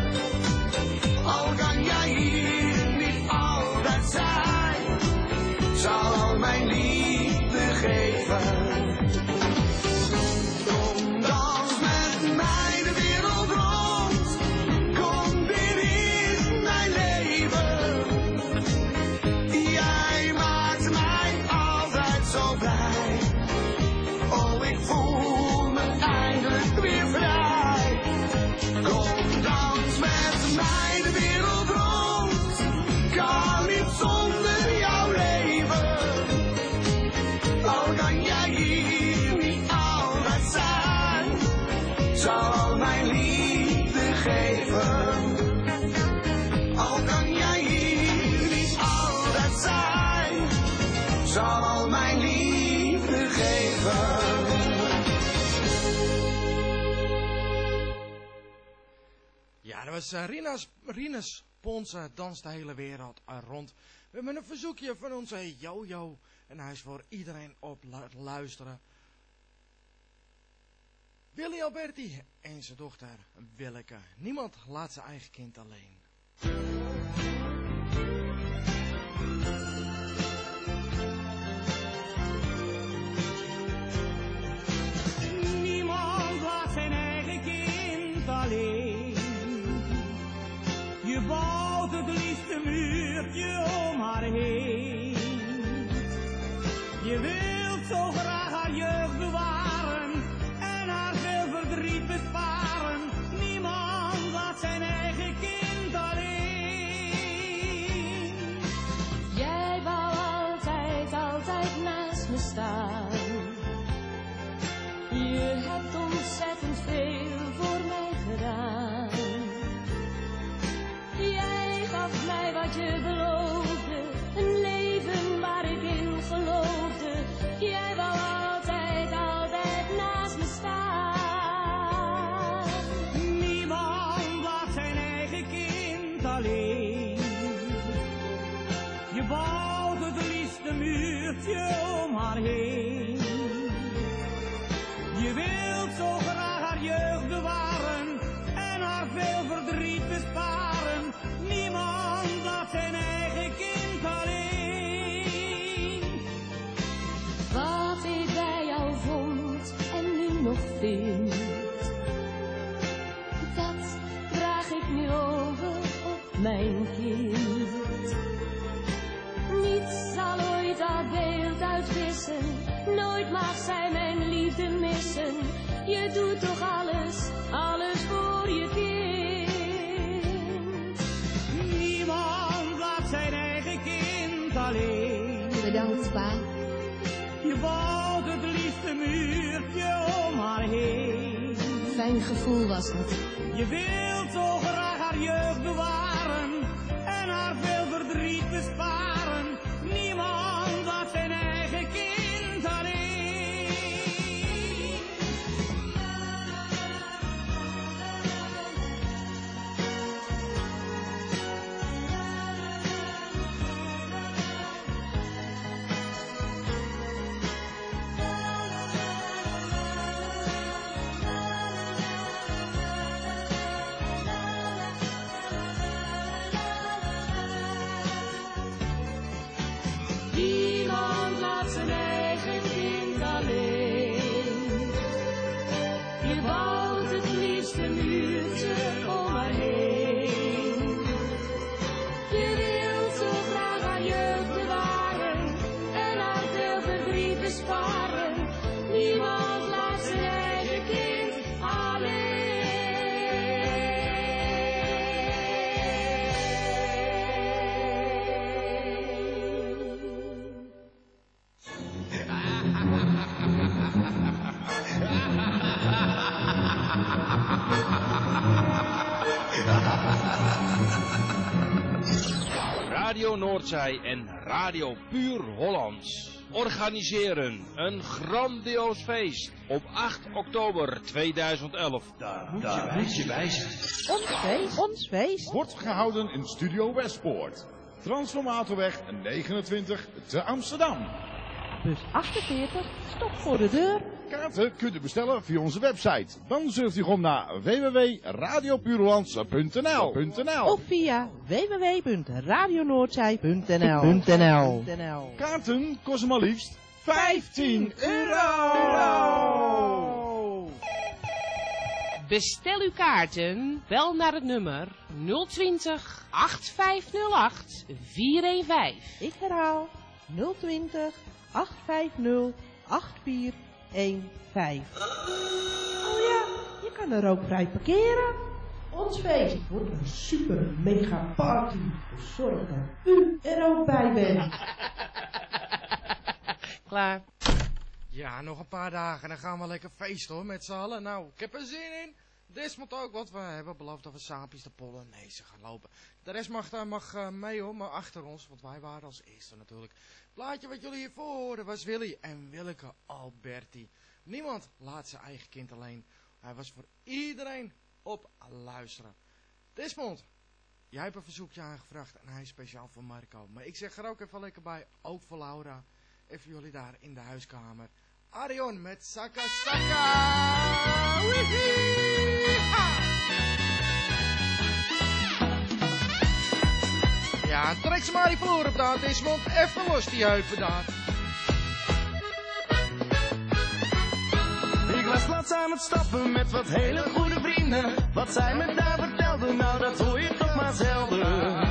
Al kan jij hier niet altijd zijn, zal al mijn liefde geven. Kom, dans met mij de wereld rond, kom weer in mijn leven. Jij maakt mij altijd zo blij. Oh, ik voel me eindelijk weer vrij. Kom, dans met mij de wereld rond, kan niet zonder jou leven. Al kan jij hier niet altijd zijn, zal al mijn liefde geven. Al kan jij hier niet altijd zijn, zal al mijn liefde geven. Ja, dat was uh, Rina's, Rinus Ponsen, danst de hele wereld uh, rond. We hebben een verzoekje van onze Jojo. En hij is voor iedereen op lu- luisteren. Willy Alberti en zijn dochter Willeke. Niemand laat zijn eigen kind alleen. Niemand laat zijn eigen kind alleen. Je bouwt het liefste muurtje om haar heen. Je wilt zo graag haar jeugd bewaren en haar veel verdriet besparen. Niemand laat zijn eigen kind alleen. Jij wou altijd, altijd naast me staan. Je hebt ontzettend veel voor mij gedaan. Jij gaf mij wat je beloofde, een leven waar ik in geloofde. Jij wou altijd, altijd naast me staan. Niemand laat zijn eigen kind alleen. Je bouwt het liefste muurtje om haar heen. Je wilt zo graag haar jeugd bewaren en haar veel verdriet besparen. Niemand laat zijn eigen kind alleen. Wat ik bij jou vond en nu nog vind, dat draag ik nu over op mijn kind. Niets zal ooit dat beeld uitwissen, nooit mag zij mijn liefde missen. Je doet toch alles, alles voor je kind. Niemand laat zijn eigen kind alleen. Bedankt, pa. Je bouwt het liefste muurtje om haar heen. Fijn gevoel was het. Je wilt zo graag haar jeugd bewaren en haar veel verdriet besparen. Niemand laat zijn eigen kind alleen. Radio Noordzij en Radio Puur Hollands organiseren een grandioos feest op acht oktober tweeduizend elf. Daar moet je, moet je bij zijn. Ons feest, ons feest. Wordt gehouden in Studio Westpoort. Transformatorweg negenentwintig te Amsterdam. Bus achtenveertig, stop voor de deur. Kaarten kunt u bestellen via onze website. Dan surft u gewoon naar w w w punt radio puurhollands punt n l. Of via w w w punt radio noordzij punt n l. Kaarten kosten maar liefst vijftien euro. Bestel uw kaarten, bel naar het nummer nul twintig, acht vijf nul acht, vier een vijf. Ik herhaal nul twintig, acht vijf nul, acht vier een vijf. Oh ja, je kan er ook vrij parkeren. Ons feest wordt een super mega party. Dus zorg dat u er ook bij bent. Klaar. Ja, nog een paar dagen, dan gaan we lekker feesten hoor, met z'n allen. Nou, ik heb er zin in. Desmond ook, want we hebben beloofd dat we saampjes de pollen. Nee, ze gaan lopen. De rest mag, uh, mag uh, mee hoor, maar achter ons, want wij waren als eerste natuurlijk. Het plaatje wat jullie hiervoor hoorden was Willy en Willeke Alberti. Niemand laat zijn eigen kind alleen. Hij was voor iedereen op luisteren. Desmond, jij hebt een verzoekje aangevraagd en hij is speciaal voor Marco. Maar ik zeg er ook even lekker bij, ook voor Laura. En voor jullie daar in de huiskamer. Arion met Saka Saka. Ja, trek ze maar die vloer op daar, Desmond. Even los die heupen daar. Ik was laatst aan het stappen met wat hele goede vrienden. Wat zij me daar vertelden, nou dat hoor je toch maar zelden.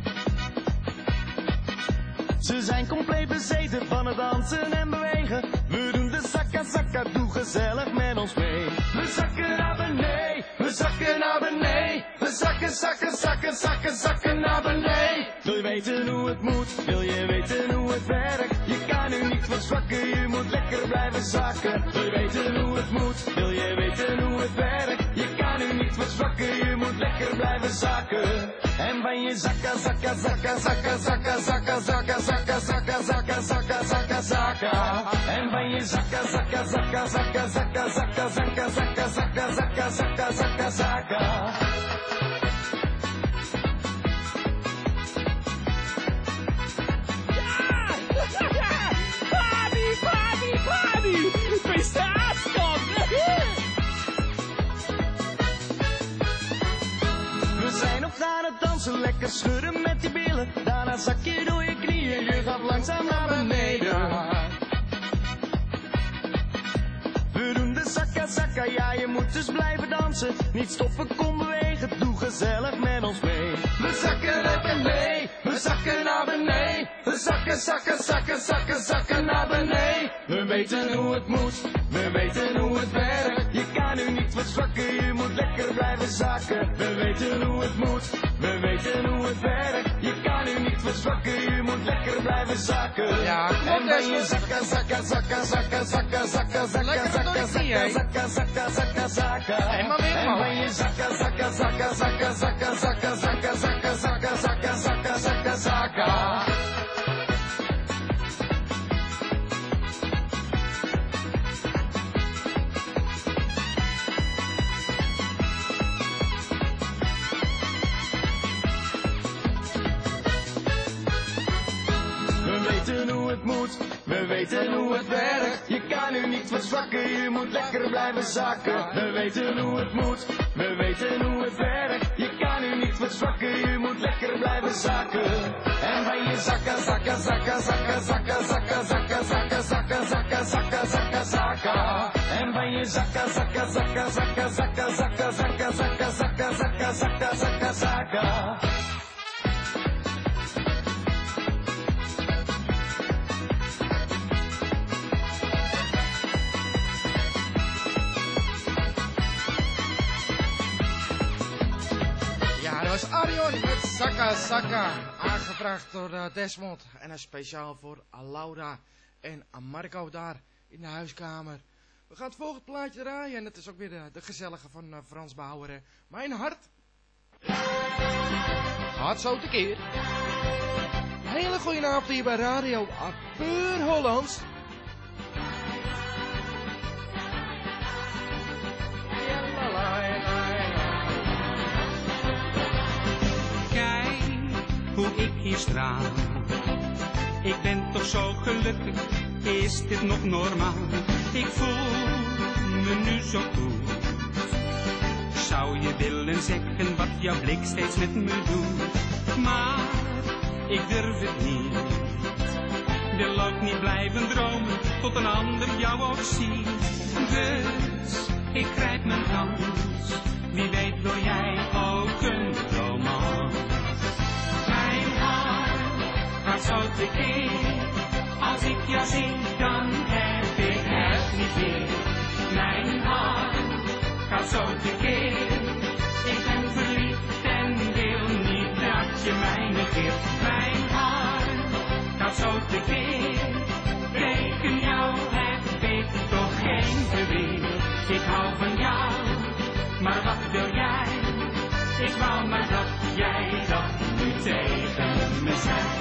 Ze zijn compleet bezeten van het dansen en bewegen. We doen de zakka zakka, doe gezellig met ons mee. We zakken naar beneden, we zakken naar beneden. We zakken, zakken, zakken, zakken, zakken naar beneden. Wil je weten hoe het moet, wil je weten hoe het werkt? Je kan nu niet verzwakken, je moet lekker blijven zakken. Wil je weten hoe het moet, wil je weten hoe het werkt? Je kan nu niet verzwakken, je moet lekker blijven zakken. En van je zakka, zakka, zakka, zakka, zakka, zakka, zakka, zakka, zakka, zakka, zakka, zakka, zakka. En van je zakka, zakka, zakka, zakka, zakka, zakka, zakka, zakka, zakka, zakka, zakka, zakka, zakka. Party, party, party! Beste afstand! We zijn op aan het dansen, lekker schudden met die billen. Daarna zak je door je knieën, je gaat langzaam naar beneden. We doen de zakka zakka, ja je moet dus blijven dansen. Niet stoppen, kom bewegen, doe gezellig met ons mee. We zakken lekker mee, we zakken naar beneden. We zakken, zakken, zakken, zakken, zakken naar beneden. We weten hoe het moet, we weten hoe het werkt. Je kan nu niet verzwakken, je moet lekker blijven zakken. We weten hoe het moet, we weten hoe het werkt. Je kan nu niet verzwakken, je moet lekker blijven zakken. Ja, kom en ben je Desmond. zakka, zakka, zakka, zakka, zakka, zakka, zakka, zakka, zakka, zakka, zakka, zakka, zakka. Helemaal weer, En man. ben je zakka, zakka, zakka, zakka, zakka, zakka, zakka, zakka, zakka, zakka, zakka, zakka, zakka. We weten hoe het moet, we weten hoe het werkt. Je kan nu niet verzwakken, je moet lekker blijven zakken. We weten hoe het moet, we weten hoe het werkt. Je kan nu niet verzwakken, je moet lekker blijven zakken. En van je zakka, zakka, zakka, zakka, zakka, zakka, zakka, zakka, zakka, zakka, zakka, zakka, zakka. En van je zakka, zakka, zakka, zakka, zakka, zakka, zakka, zakka, zakka, zakka, zakka, zakka, zakka. Ja, dat was Arion met Saka Saka. Aangevraagd door uh, Desmond. En een speciaal voor Laura en Marco daar in de huiskamer. We gaan het volgende plaatje draaien. En het is ook weer de, de gezellige van uh, Frans Bauer. Hè. Mijn hart gaat zo tekeer. hele goede avond hier bij Radio Puur Hollands. Kijk hoe ik hier straal. Ik ben toch zo gelukkig, is dit nog normaal? Ik voel me nu zo goed. Zou je willen zeggen wat jouw blik steeds met me doet? Maar ik durf het niet. Wil ook niet blijven dromen tot een ander jou ook ziet. Dus ik grijp mijn kans. Wie weet wil jij ook een romans. Mijn hart gaat zo tekeer. Als ik jou zie, dan heb ik het niet meer. Mijn hart gaat zo tekeer. Ik ben verliefd en wil niet dat je mij negeert. Mijn hart gaat zo tekeer. Tegen jou heb ik toch geen verweer. Ik hou van jou, maar wat wil jij? Ik wou maar dat jij dat nu tegen me zei.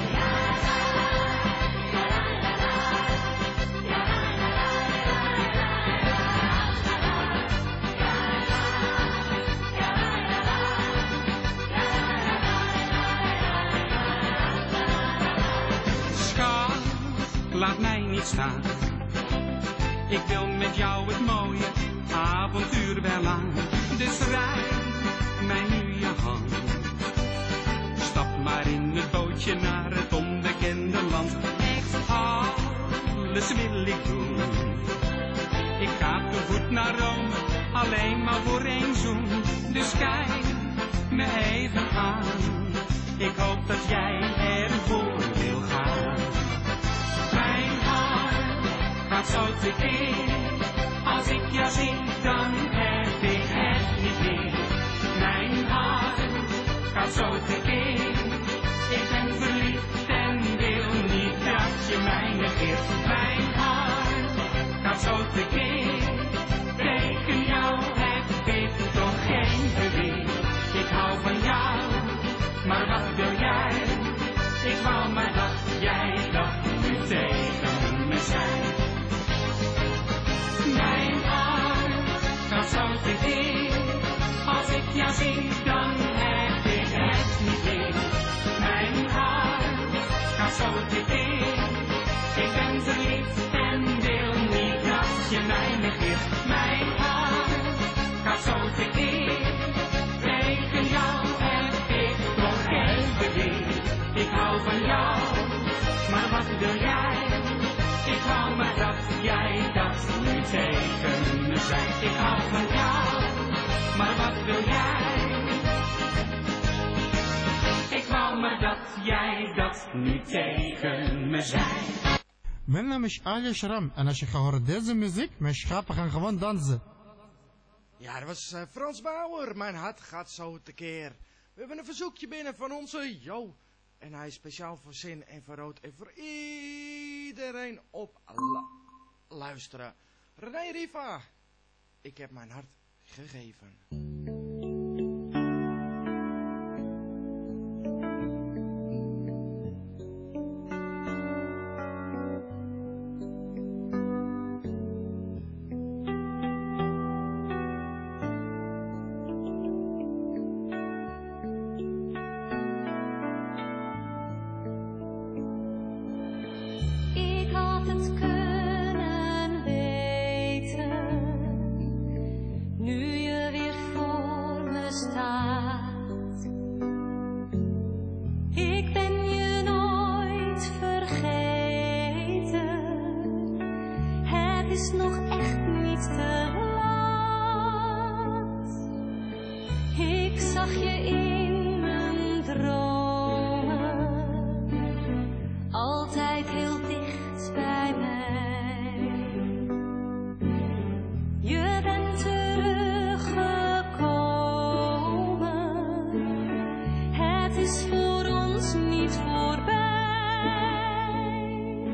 Laat mij niet staan. Ik wil met jou het mooie avontuur wel aan. Dus reik mij nu je hand. Stap maar in het bootje naar het onbekende land. Echt alles wil ik doen. Ik ga te voet naar Rome, alleen maar voor één zoen. Dus kijk me even aan. Ik hoop dat jij ervoor wil gaan. Mijn hart gaat zo tekeer. Als ik jou zie, dan heb ik het niet meer. Mijn hart gaat zo tekeer. Ik ben verliefd en wil niet dat je mij negeert. Mijn hart gaat zo tekeer. Tegen jou heb ik toch geen verweer. Ik hou van jou, maar wat wil jij? Ik wou maar dat jij dat nu tegen me zei. Mijn hart gaat zo tekeer. Als ik jou zie, dan heb ik het niet meer. Mijn hart gaat zo tekeer. Ik ben verliefd en wil niet dat je mij negeert. Mijn hart gaat zo tekeer. Tegen jou heb ik toch geen verweer. Ik hou van jou, maar wat wil jij? Ik wou maar dat jij dat nu tegen me zei. Ik hou van jou, maar wat wil jij? Ik wou maar dat jij dat nu tegen me zei. Mijn naam is Ali Shram en als je gaat horen deze muziek, mijn schapen gaan gewoon dansen. Ja, dat was uh, Frans Bauer. Mijn hart gaat zo tekeer. We hebben een verzoekje binnen van onze Jo. En hij is speciaal voor Zin en voor Rood en voor iedereen op lu- luisteren. René Riva, ik heb mijn hart gegeven. Ik had het kunnen weten, nu je weer voor me staat. Ik ben je nooit vergeten, het is nog echt niet te laat. Ik zag je in mijn dromen, altijd heel dicht bij mij. Je bent teruggekomen, het is voor ons niet voorbij.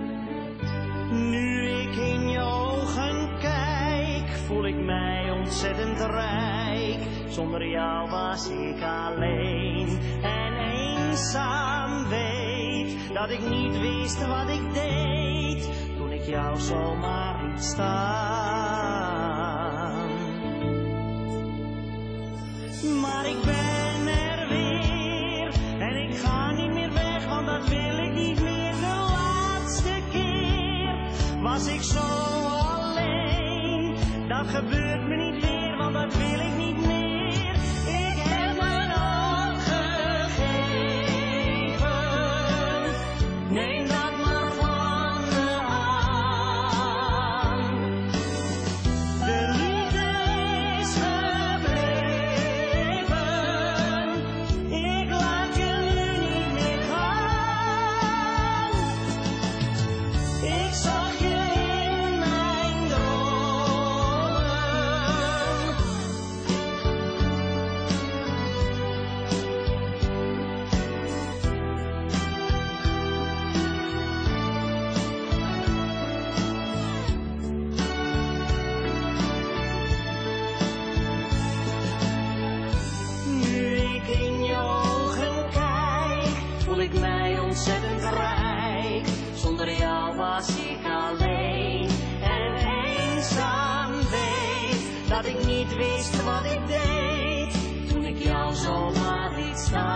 Nu ik in je ogen kijk, voel ik mij ontzettend rijk. Zonder jou was ik alleen en eenzaam, weet dat dat ik niet wist wat ik deed toen ik jou zomaar liet staan. Maar ik ben er weer en ik ga niet meer weg, want dat wil ik niet meer. De laatste keer was ik zo alleen, dat gebeurt me niet weer, want dat wil ik niet meer. Ik heb mijn hand gegeven, neem dat maar van me aan. De liefde is gebleven, ik laat je nu niet meer gaan. Ik zag je in mijn dromen. Nu ik in je ogen kijk, voel ik mij ontzettend rijk. Zonder jou was ik alleen en eenzaam. Weet dat ik niet wist wat ik deed toen ik jou zomaar liet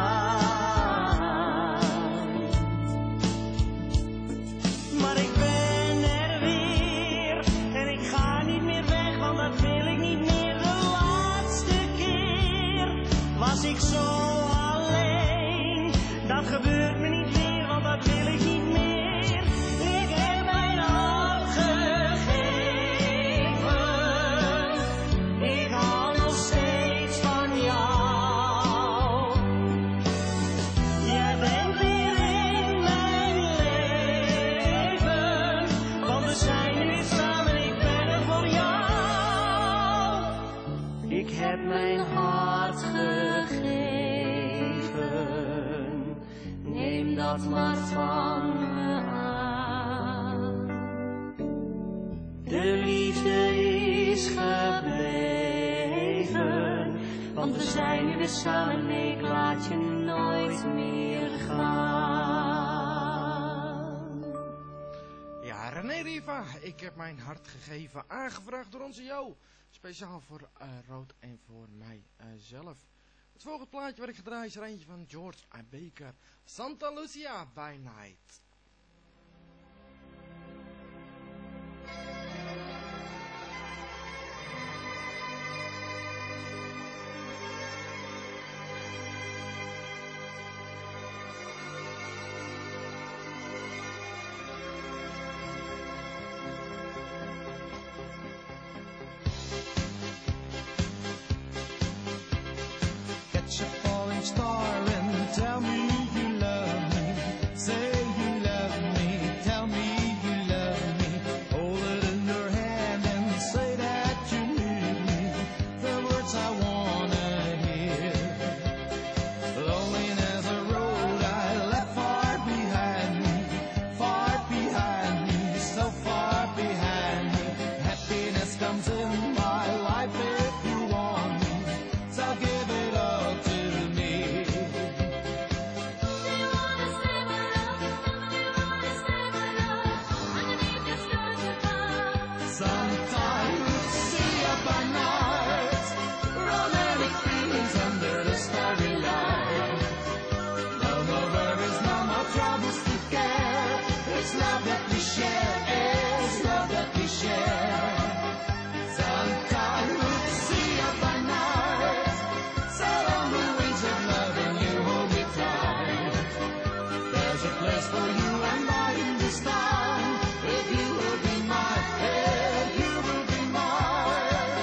staan. Maar ik ben er weer en ik ga niet meer weg, want dat wil ik niet meer. De laatste keer was ik zo alleen, dat gebeurt me niet meer, want dat wil ik niet meer. Ik heb mijn hand gegeven, ik hou nog steeds van jou. Jij bent weer in mijn leven, want we zijn nu weer samen, ik ben er voor jou. Ik heb mijn hart gegeven, neem dat maar van me aan. De liefde is gebleven, want we zijn nu weer samen, nee, ik laat je nooit meer gaan. Ja, René Riva, ik heb mijn hart gegeven, aangevraagd door onze Jo. Speciaal voor uh, Rood en voor mijzelf. Het volgende plaatje wat ik gedraaid is er eentje van George Baker. Santa Lucia by Night. Catch a falling star and tell me you love me. Say you love me, tell me you love me. Hold it in your hand and say that you need me. The words I wanna hear. Lonely as a road I left far behind me, far behind me, so far behind me. Happiness comes in my life if you want me, so give it all to me. Sometimes see up by night, romantic feelings under the starry light. No more worries, no more troubles to care. It's love that we share, it's love that we share. Sometimes see up by night, sail on the wings of love and you hold me tight. There's a place for you and I in this time. If you will be mine, if you will be mine.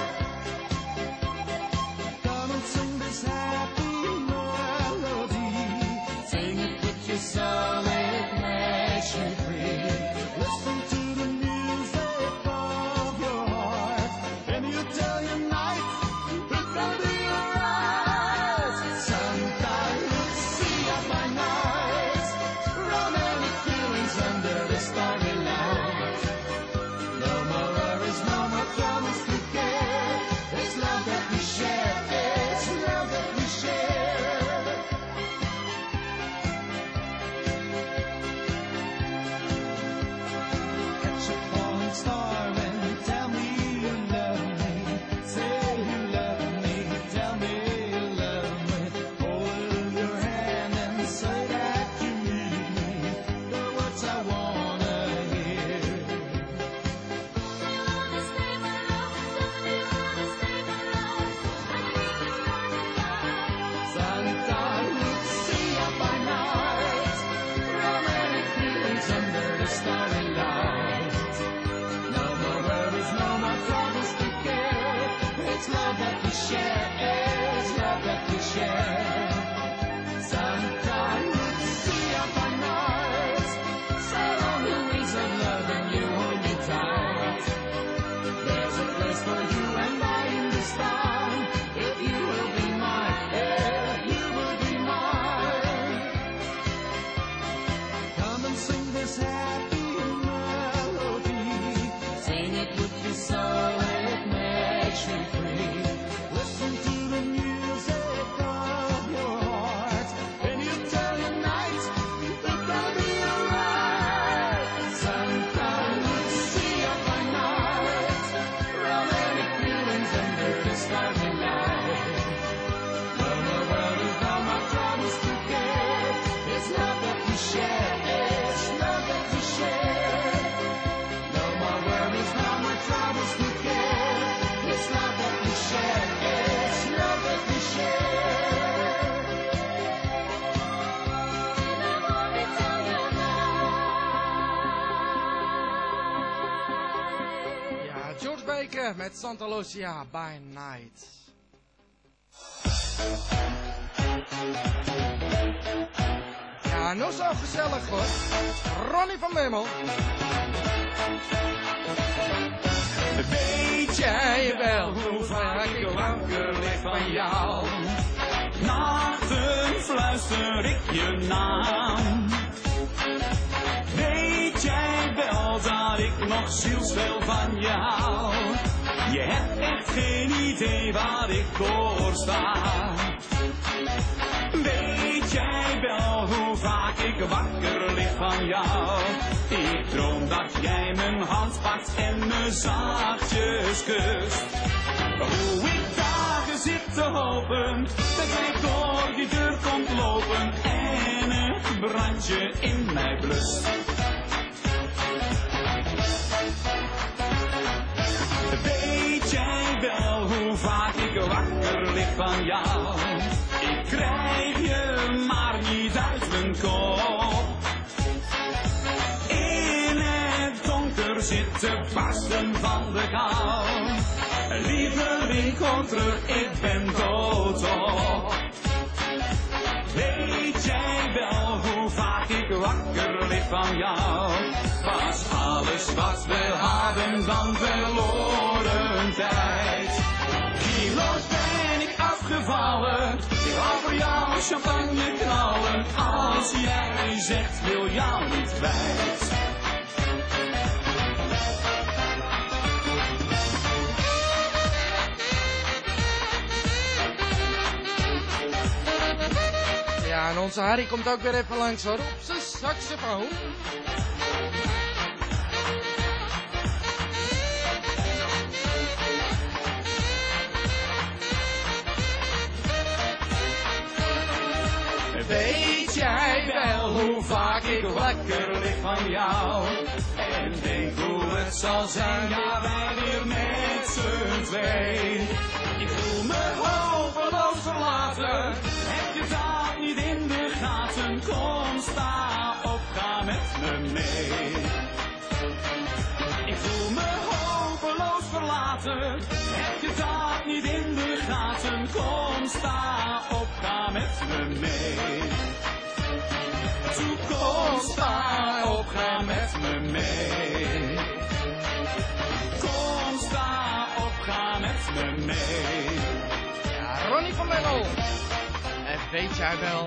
Come and sing this happy melody. Sing it with your soul, it makes you free. Listen to the music of your heart, and you tell your night it will be alright. Sometimes see up by night, romantic feelings under the stars. Becker met Santa Lucia by Night. Ja, nog zo gezellig hoor. Ronnie van Memmel. Weet jij wel hoe vaak ik wakker lig van jou? Nachten fluister ik je naam. Weet jij wel dat ik nog zielsveel van je hou? Je hebt echt geen idee wat ik doorsta. Weet jij wel hoe vaak ik wakker lig van jou? Ik droom dat jij mijn hand pakt en me zachtjes kust. Hoe ik dagen zit te hopen dat jij door die deur komt lopen en het brandje in mij blust. Weet jij wel hoe vaak ik wakker lig van jou? Ik krijg je maar niet uit mijn kop. In het donker zit te barsten van de kou. Lieveling, kom terug, ik ben doodop. Weet jij wel hoe vaak ik wakker lig van jou? Was alles wat we hadden dan verloren tijd? Kilo's ben ik afgevallen, ik wou voor jou champagne knallen. Als jij zegt, wil jou niet kwijt. Ja, en onze Harry komt ook weer even langs hoor, op zijn saxofoon. Weet jij wel hoe vaak ik wakker lig van jou? En denk hoe het zal zijn, ja wij weer met z'n twee. Ik voel me hopeloos verlaten, heb je dat niet in de gaten? Kom, sta op, ga met me mee. Ik voel me hopeloos verlaten, heb je dat niet in de gaten? Kom, sta op, ga met me mee. Kom, sta op, ga met me mee. Kom, sta op, ga met me mee. Ja, Ronnie van Memmel. En weet jij wel?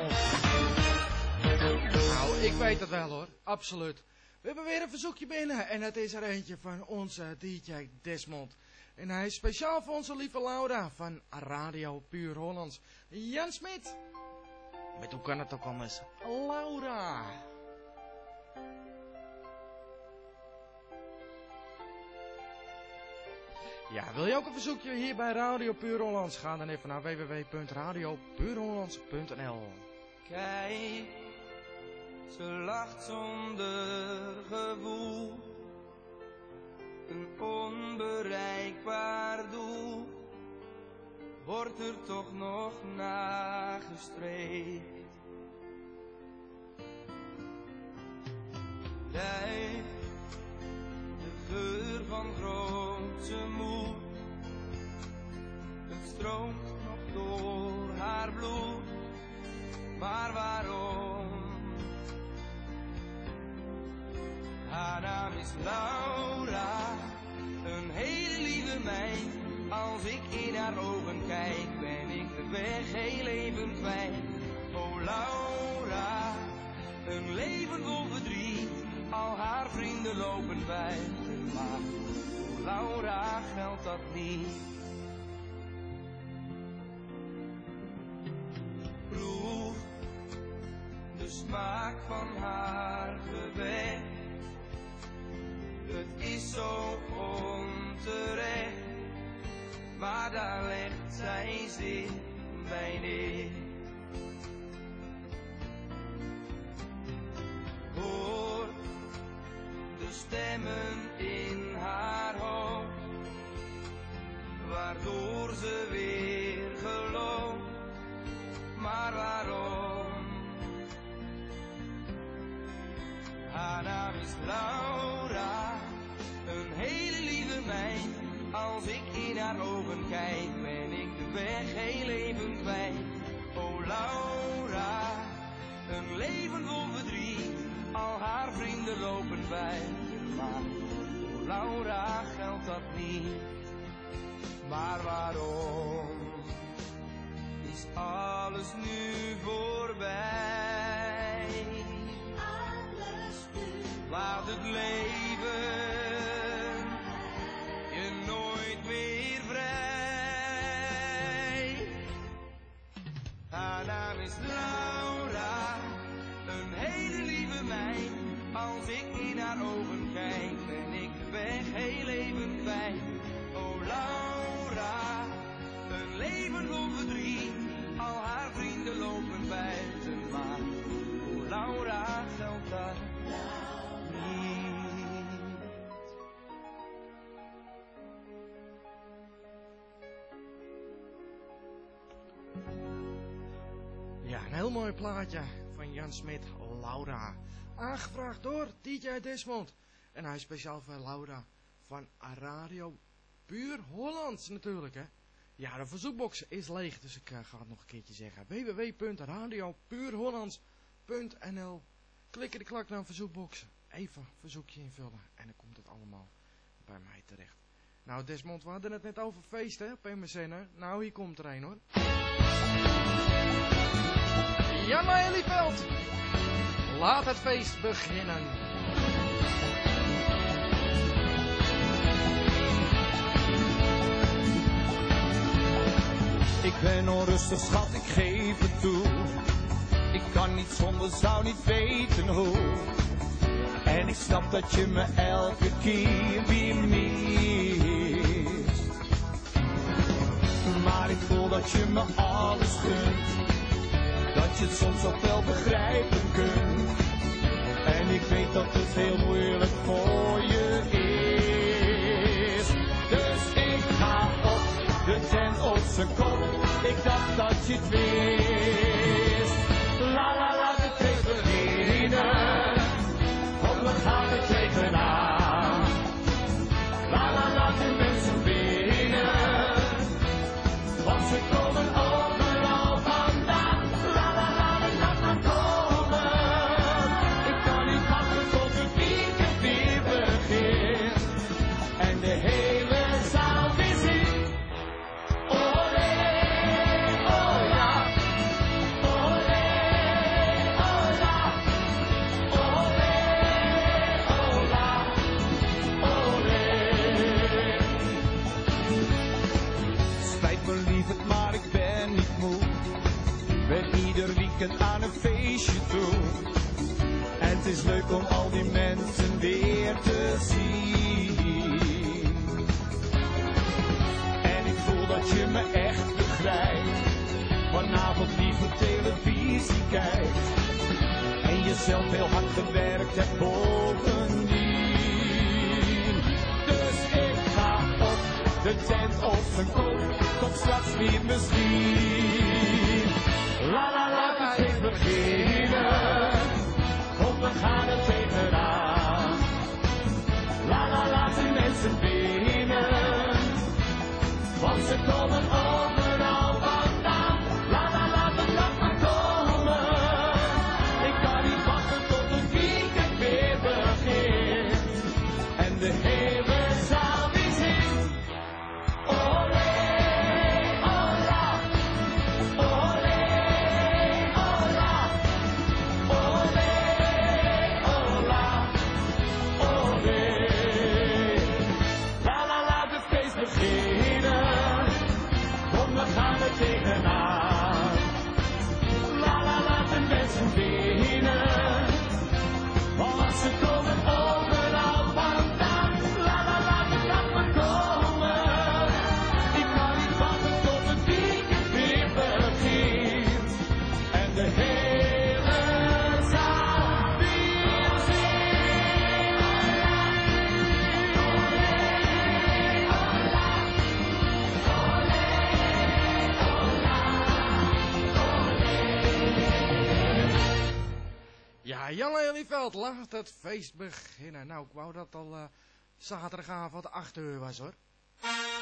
Nou, ik weet het wel hoor, absoluut. We hebben weer een verzoekje binnen en het is er eentje van onze D J Desmond. En hij is speciaal voor onze lieve Laura van Radio Puur Hollands. Jan Smit. Met hoe kan het ook anders? Laura. Ja, wil je ook een verzoekje hier bij Radio Puur Hollands? Ga dan even naar w w w punt radio puur hollands punt n l. Kijk, ze lacht zonder gewoel. Een onbereikbaar doel. Wordt er toch nog nagestreefd. Ruik de geur van grote moed. Het stroomt nog door haar bloed. Maar waarom? Haar naam is Laura, een hele lieve meid. Als ik in haar ogen kijk, ben ik de weg heel even kwijt. Oh Laura, een leven vol verdriet. Al haar vrienden lopen buiten, maar voor Laura geldt dat niet. Proef de smaak van haar gebed. Het is zo onterecht, maar daar legt zij zich bij neer. Hoor de stemmen in haar hoofd, waardoor ze weer gelooft. Maar waarom? Haar naam is Laura, een hele lieve meid. Als ik in haar ogen kijk, ben ik de weg heel even kwijt. Oh Laura, een leven vol verdriet, al haar vrienden lopen bij. Maar voor Laura geldt dat niet. Maar waarom is alles nu voorbij? Alles nu. Laat het leven je nooit meer vrij. Haar naam is Laura, een hele lieve meid. Als ik in haar ogen kijk, ben ik de weg heel even kwijt. Oh Laura, een leven vol verdriet, al haar vrienden lopen buiten, maar voor Laura geldt dat niet. Ja, een heel mooi plaatje van Jan Smit, Laura. Aangevraagd door D J Desmond. En hij is speciaal voor Laura van Radio Puur Hollands natuurlijk, hè. Ja, de verzoekbox is leeg, dus ik uh, ga het nog een keertje zeggen. w w w punt radio puur hollands punt n l. Klik in de klak naar verzoekbox. Even verzoekje invullen en dan komt het allemaal bij mij terecht. Nou Desmond, we hadden het net over feest, hè, op M S N, hè. Nou, hier komt er een, hoor. Janne Elieveld, laat het feest beginnen. Ik ben onrustig, schat, ik geef het toe. Ik kan niet zonder, zou niet weten hoe. En ik snap dat je me elke keer weer mist. Maar ik voel dat je me alles gunt. Dat je het soms ook wel begrijpen kunt. En ik weet dat het heel moeilijk voor je is. Dus ik ga op de tent op zijn kop. Ik dacht dat je het wist. La la la, de feest beginnen. Kom, we gaan er tegenaan. La la la, de mensen binnen. Want ze komen overal vandaan. La la la, de nacht gaat komen. Ik kan niet wachten tot het weekend weer begint. En de hele zaal weer zingt. Maar ik ben niet moe. Ben ieder weekend aan een feestje toe. En het is leuk om al die mensen weer te zien. En ik voel dat je me echt begrijpt. Vanavond liever televisie kijkt. En jezelf heel hard gewerkt hebt bovendien. Dus ik ga op de tent op zijn kop. Tot straks weer misschien. La la la, het feest beginnen. Kom, we gaan er tegenaan. La la la, de mensen binnen. Want ze komen overal vandaan. La la la, de nacht gaat komen. Ik kan niet wachten tot het weekend weer begint. En de hele zaal weer zingt. Olé. Tegenaan. La la la, de mensen binnen. Want ze komen overal vandaan. La la la, de nacht gaat komen. Ik kan niet wachten tot het weekend weer begint. En de hele zaal weer zingt. Ja, Janne Elieveld, laat het feest beginnen. Nou, ik wou dat al uh, zaterdagavond acht uur was, hoor.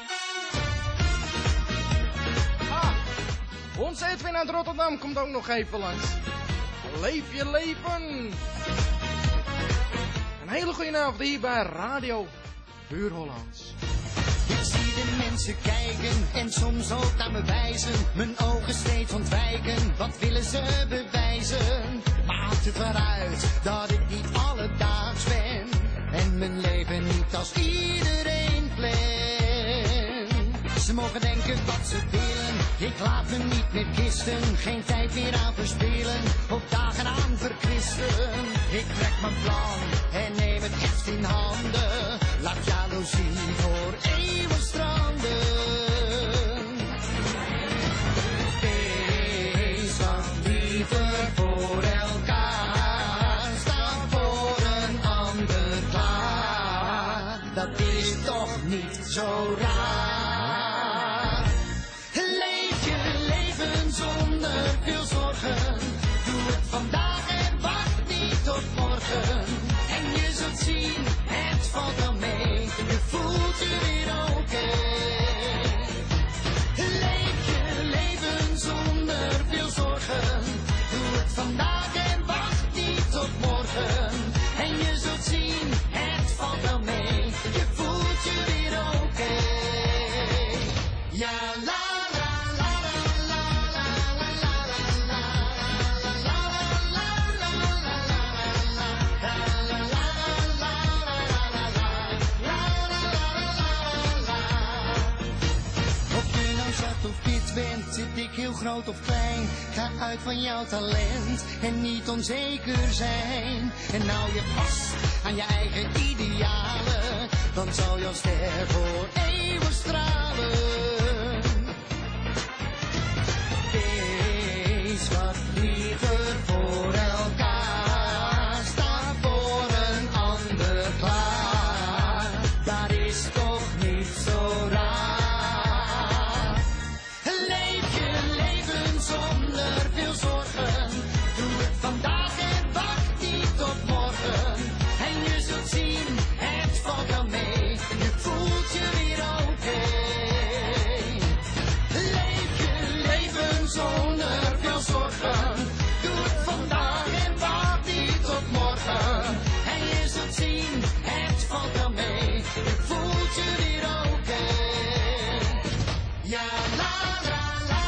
Ons Edwin uit Rotterdam komt ook nog even langs. Leef je leven. Een hele goede avond hier bij Radio Puur Hollands. Ik zie de mensen kijken en soms ook naar me wijzen. Mijn ogen steeds ontwijken, wat willen ze bewijzen? Maakt het waaruit dat ik niet alledaags ben en mijn leven niet als iedereen plan. Ze mogen denken wat ze willen, ik laat me niet meer kisten. Geen tijd meer aan verspillen, of dagen aan verkwisten. Ik trek mijn plan en neem het heft in handen. Laat jaloezie voor eeuwen stranden. Wees wat liever voor elkaar. Sta voor een ander klaar. Dat is toch niet zo raar. Leef je leven zonder veel zorgen. Doe het vandaag en wacht niet tot morgen. En je zult zien, het valt wel mee. Je voelt je weer oké. Leef je leven zonder veel zorgen. Doe het vandaag en wacht niet tot morgen. En je zult zien, het valt wel mee. Je voelt je weer oké. Ja, la la la la la la la la of dit bent, zit ik heel groot of klein. Ga uit van jouw talent en niet onzeker zijn. En hou je vast aan je eigen idealen, dan zal jouw ster voor eeuwen stralen. Wees wat liever voor elkaar, sta voor een ander klaar. Dat is toch niet zo raar. Zonder veel zorgen, doe het vandaag en wacht niet tot morgen. En je zult zien, het valt wel mee, je voelt je weer oké. Leef je leven zonder veel zorgen, doe het vandaag en wacht niet tot morgen. En je zult zien, het valt wel mee, je voelt je weer oké. Ja, la la.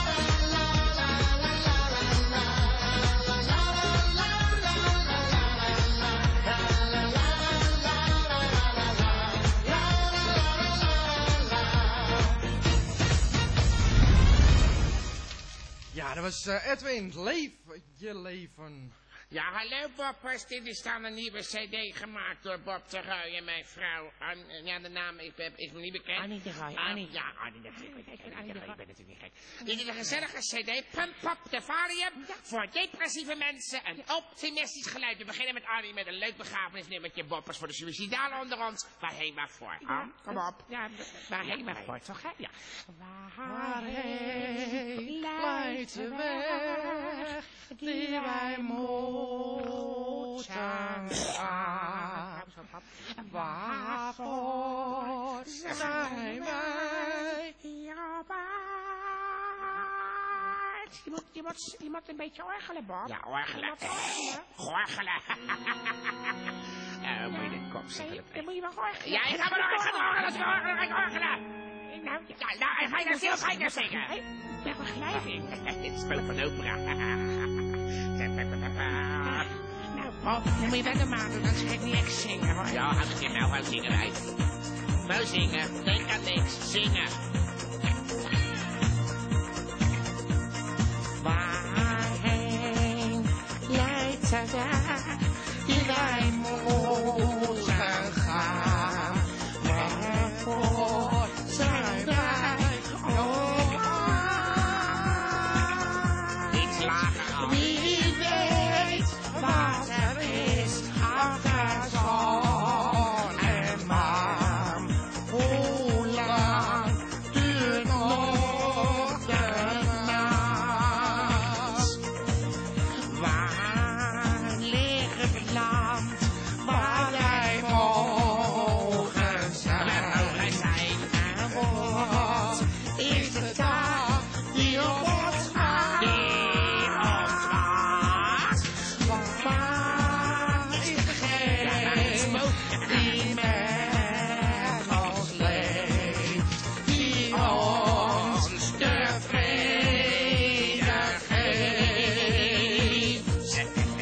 Ja, dat was uh, Edwin. Leef je leven. Ja, hallo Boppers. Dit is dan een nieuwe cd gemaakt door Bob de Rooij en mijn vrouw. An, ja, de naam ik ben, is me niet bekend. Annie de Rooij. Annie. Ja, Annie de Rooij. Ik ben natuurlijk niet gek. Dit is een gezellige cd. Pump Pop de Valium. Voor depressieve mensen. Een optimistisch geluid. We beginnen met Annie met een leuk begrafenisnummertje. Boppers voor de suïcidalen onder ons. Waarheen maar voor. Ah, kom op. Ja, waarheen maar voor, toch hè? Ja. Waarheen leidt de weg die wij moeten gaan? Waarvoor zijn wij hier op aarde? Je moet, je, moet, je moet een beetje orgelen, Bob. Ja, orgelen. Orgelen. Nou, moet je de kop zitten. Dan moet je wel orgelen. Ja, ik ga maar orgelen, orgelen, orgelen, orgelen, orgelen. Nou, ja, nou, ga je daar veel fijner zingen. Ja, begeleiding. Dit is veel van opera. Nou, Bob, dan moet je wel normaal doen, anders ga ik niet echt zingen, hoor. Ja, als je nou gaat zingen wij. Nou zingen, denk aan niks, zingen. Waarheen leidt de weg die wij moeten gaan? Waarvoor zijn wij op aarde? Iets lager af. Wie weet wat er is achter zon en maan. Hoe lang duurt die met ons leeft, die ons de vrede geeft.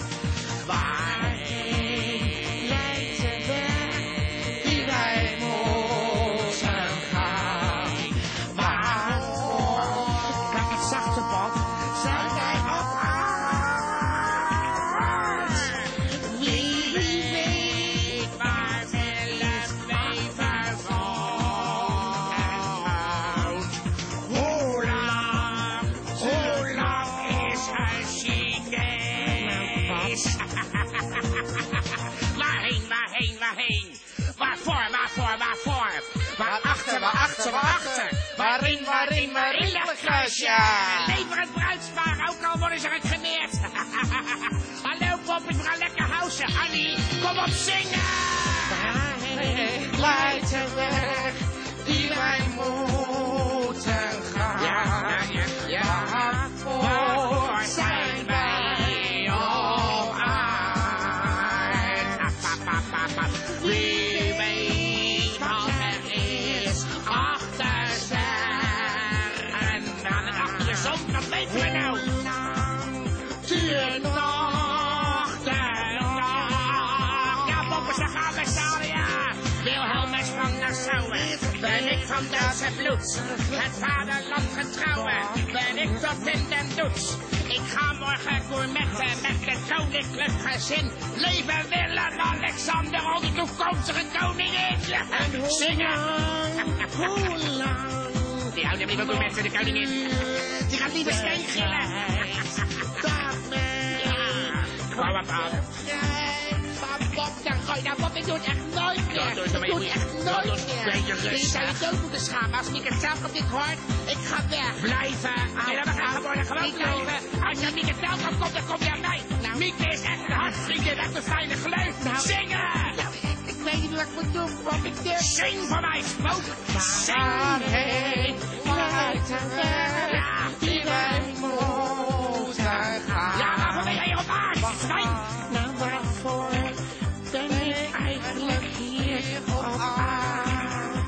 Waarheen leidt de weg die wij moeten gaan? Waarom, kijk het zachte pad, zijn wij op aarde? Wie weet waar welk leven woont. Hoe lang, hoe lang is een Chinees? Waarheen, waarheen, waarheen? Waarvoor, waarvoor, waarvoor? Waarachter, waarachter, waarachter? Waarin, waarin, waarin ligt het kruisje? Lever het bruidspaar, ook al worden ze uitgemeerd. Hallo poppers, we gaan lekker housen. Annie, kom op zingen! Waarheen leidt de weg die wij moeten gaan? Ja, ja, ja. Waarvoor zijn wij op aarde? Wie weet wat er is achter sterren. Aan het achter de zon, dat weten we nou. Duurt nog de nacht. Ja, poppers, daar gaan we staan, ja. Wilhelmus van Nassau, ben ik van Duitse bloed. Het vaderland getrouwen, ben ik tot in den doet. Ik ga morgen gourmetten met het koninklijk gezin. Leven Willem-Alexander, onze toekomstige koningin. En zingen. Hoe lang? Die houden liever gourmetten, de koningin. Die gaat liever steen gillen. Kom op aan. Bob, dan gooi nou Bob, ik doe het echt nooit meer. Ik doe het echt nooit meer. Je zou je dood moeten schamen als Mieke Telkamp dit hoort. Ik ga weg. Blijven. Ja, we gaan gewoon gewoon blijven. Als je Mieke Telkamp komt, dan kom je aan mij. Mieke is echt een hartvriendin, echt een fijne gleuf. Zingen! Ik weet niet wat ik moet doen, Bob. Ik durf. Zing voor mij, spook. Zing. Waarheen leidt de weg die wij moeten gaan? Ja, waarvoor ben jij hier op aarde? Nou, waarvoor ben ik eigenlijk hier op aarde?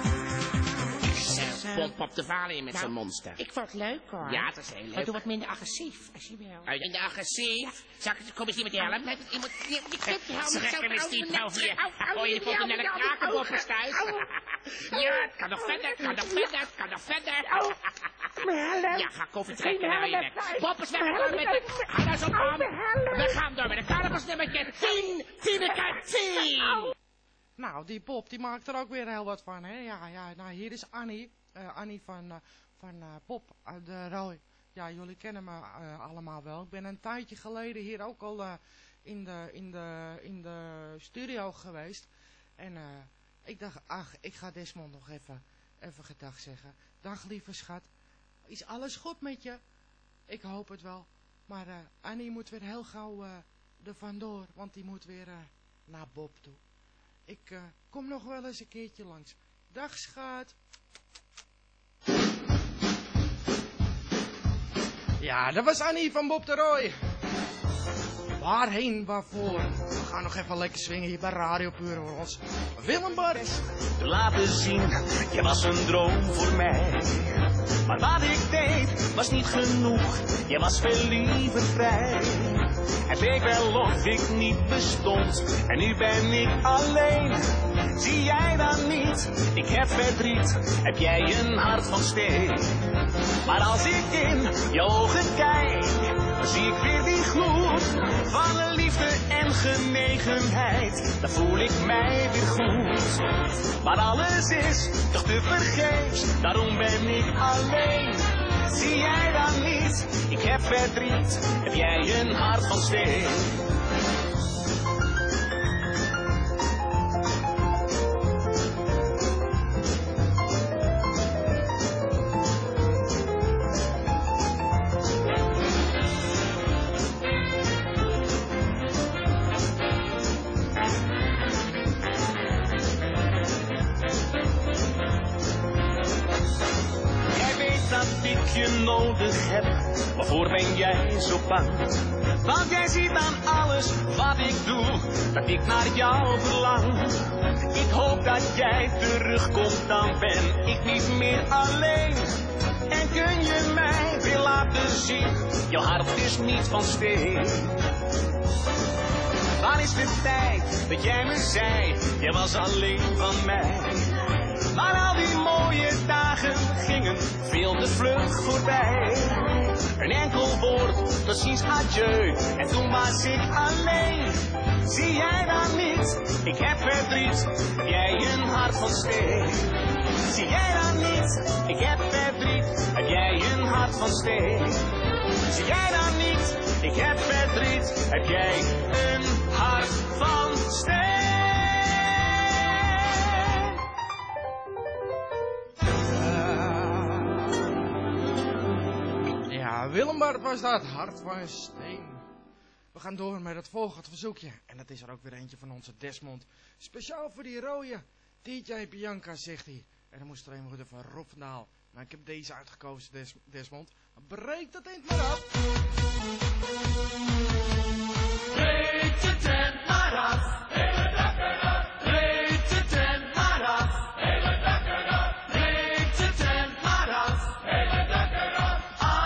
Pop, pop de vader in met zijn monster. Ik vond het leuk hoor. Ja, het is heel leuk. Maar doe wat minder agressief, als je wil. Uh, minder agressief? Zal ik, kom eens hier met die helm? Je moet, je, je kunt die helm zo over die helft hier. Gooi je de volgende krakenboppers thuis. Ja, het kan nog verder, het kan nog verder, het kan nog verder. Ja, ga koffie trekken naar je bek. Poppers weg met de... Ga daar zo aan. We gaan door met de carnavalsnummertje tien, Tineke tien. Nou, die Pop, die maakt er ook weer heel wat van, hè. Ja, ja, nou, hier is Annie. Uh, Annie van, uh, van uh, Pop uit de Rooi. Ja, jullie kennen me uh, allemaal wel. Ik ben een tijdje geleden hier ook al uh, in, de, in, de, in de studio geweest. En uh, ik dacht, ach, ik ga Desmond nog even, even gedag zeggen. Dag, lieve schat. Is alles goed met je? Ik hoop het wel. Maar uh, Annie moet weer heel gauw uh, er vandoor, want die moet weer uh, naar Bob toe. Ik uh, kom nog wel eens een keertje langs. Dag, schat. Ja, dat was Annie van Bob de Rooi. Waarheen, waarvoor? We gaan nog even lekker swingen hier bij Radio Puur Hollands. Willem Bart. Te laten zien, je was een droom voor mij. Maar wat ik deed, was niet genoeg. Je was veel liever vrij. Het leek wel of ik niet bestond. En nu ben ik alleen. Zie jij dan niet? Ik heb verdriet. Heb jij een hart van steen? Maar als ik in je ogen kijk, dan zie ik weer die gloed van liefde en genegenheid. Dan voel ik mij weer goed. Maar alles is toch te vergeefs, daarom ben ik alleen. Zie jij dan niet? Ik heb verdriet. Heb jij een hart van steen? Nodig heb, waarvoor ben jij zo bang? Want jij ziet aan alles wat ik doe, dat ik naar jou verlang. Ik hoop dat jij terugkomt, dan ben ik niet meer alleen. En kun je mij weer laten zien, jouw hart is niet van steen. Waar is de tijd dat jij me zei, jij was alleen van mij. Maar al die mooie dagen gingen veel te vlug voorbij. Een enkel woord, precies adieu, en toen was ik alleen. Zie jij dan niet, ik heb verdriet, heb jij een hart van steen. Zie jij dan niet, ik heb verdriet, heb jij een hart van steen. Zie jij dan niet, ik heb verdriet, heb jij een hart van steen. Ja, Willem Bart was dat, hart van steen. We gaan door met het volgende verzoekje. En dat is er ook weer eentje van onze Desmond. Speciaal voor die rode D J Bianca, zegt hij. En dan moest er een worden van Rofendaal. Maar ik heb deze uitgekozen, Des Desmond. Breek de tent maar af. Breek de tent maar af. Hele dak eraf. Breek de tent maar af. Hele dak eraf. Breek de tent maar af. Hele dak eraf.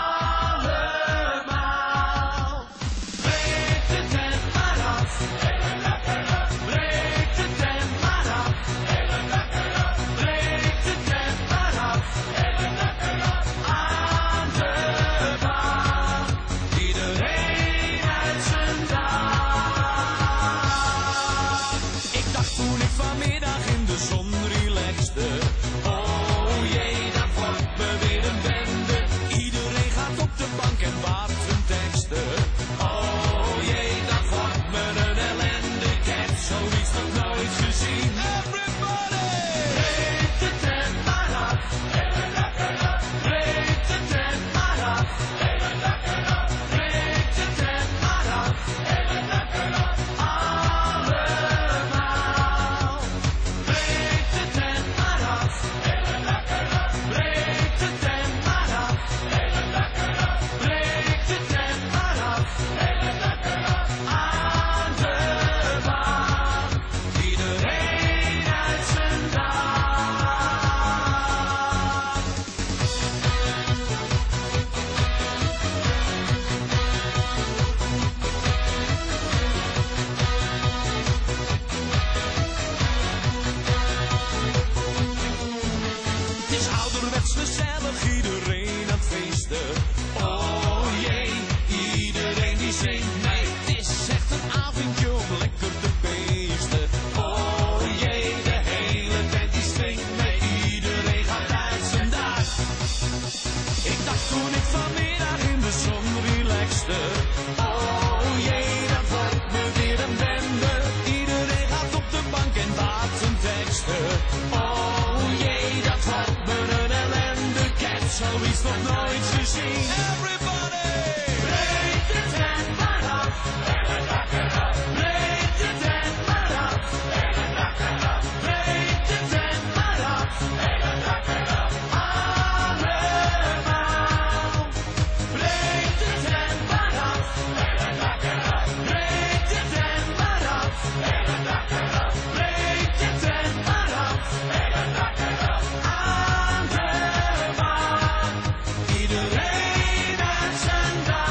Allemaal. Breek de tent maar af. Hele dak eraf. Breek de tent maar af. Hele dak eraf. Breek de tent maar af. Hele dak eraf. Aan de baan. Iedereen uit zijn dag. Ik dacht toen ik vanmiddag in de zon relaxte, oh jee, dat wordt me weer een bende. Iedereen gaat op de bank en wacht zijn teksten. Oh jee, dat wordt me een ellende. Ik heb zoiets nog nooit gezien. Everybody! Breek de tent maar af. Hele dak eraf. Breek de tent maar af. Hele dak eraf. Breek de tent maar af. Hele dak eraf. Allemaal. Breek de tent maar af. Hele dak eraf. Breek de tent maar af. Hele dak eraf. Breek de tent maar af. Hele dak eraf. Aan de baan. Iedereen uit zijn dag. Het is ouderwets gezellig, iedereen aan het feesten. Oh jee, iedereen die zingt. Nee, het is echt een avondje om lekker te beesten. Oh jee, de hele tent die swingt. Nee, iedereen gaat uit zijn dag. Ik dacht toen ik vanmiddag in de zon relaxte. Oh jee, dat wordt me weer een bende. Iedereen gaat op de bank en waakt zijn teksten. Oh jee, dat wordt me een ellende. Ik heb zoiets nog nooit gezien. Everybody! Breek de tent maar af. Hele dak eraf. Breek de tent maar af. Hele dak eraf. Breek de tent maar af. Hele dak eraf. Allemaal. Breek de tent maar af. Hele dak eraf. Breek de tent maar af. Hele dak eraf. Breek de tent maar af. Hele dak eraf. Aan de baan. Iedereen uit zijn dag.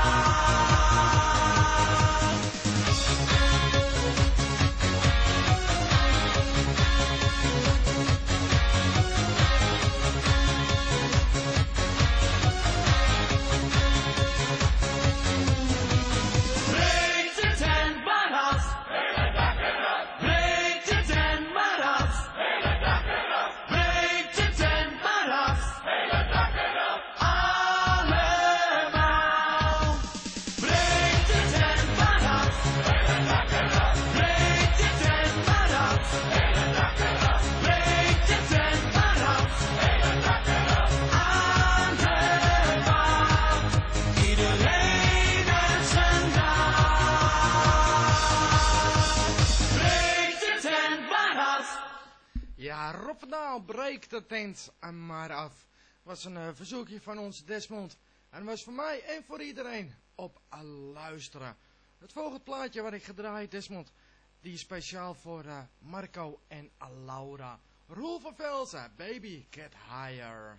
Breek de tent maar af. Hele dak eraf. Breek de tent maar af. Hele dak eraf. Breek de tent maar af. Hele dak eraf. Allemaal. Breek de tent maar af. Hele dak eraf. Breek de tent maar af. Hele dak eraf. Breek de tent maar af. Hele dak eraf. Aan de baan. Iedereen uit zijn dag. Breek de tent maar af. Ja, Rofendaal, breek de tent maar af. Was een uh, verzoekje van onze Desmond. En was voor mij en voor iedereen. op luisteren. Het volgende plaatje wat ik gedraaid, Desmond, die is speciaal voor uh, Marco en Laura. Roel van Velzen, Baby Get Higher.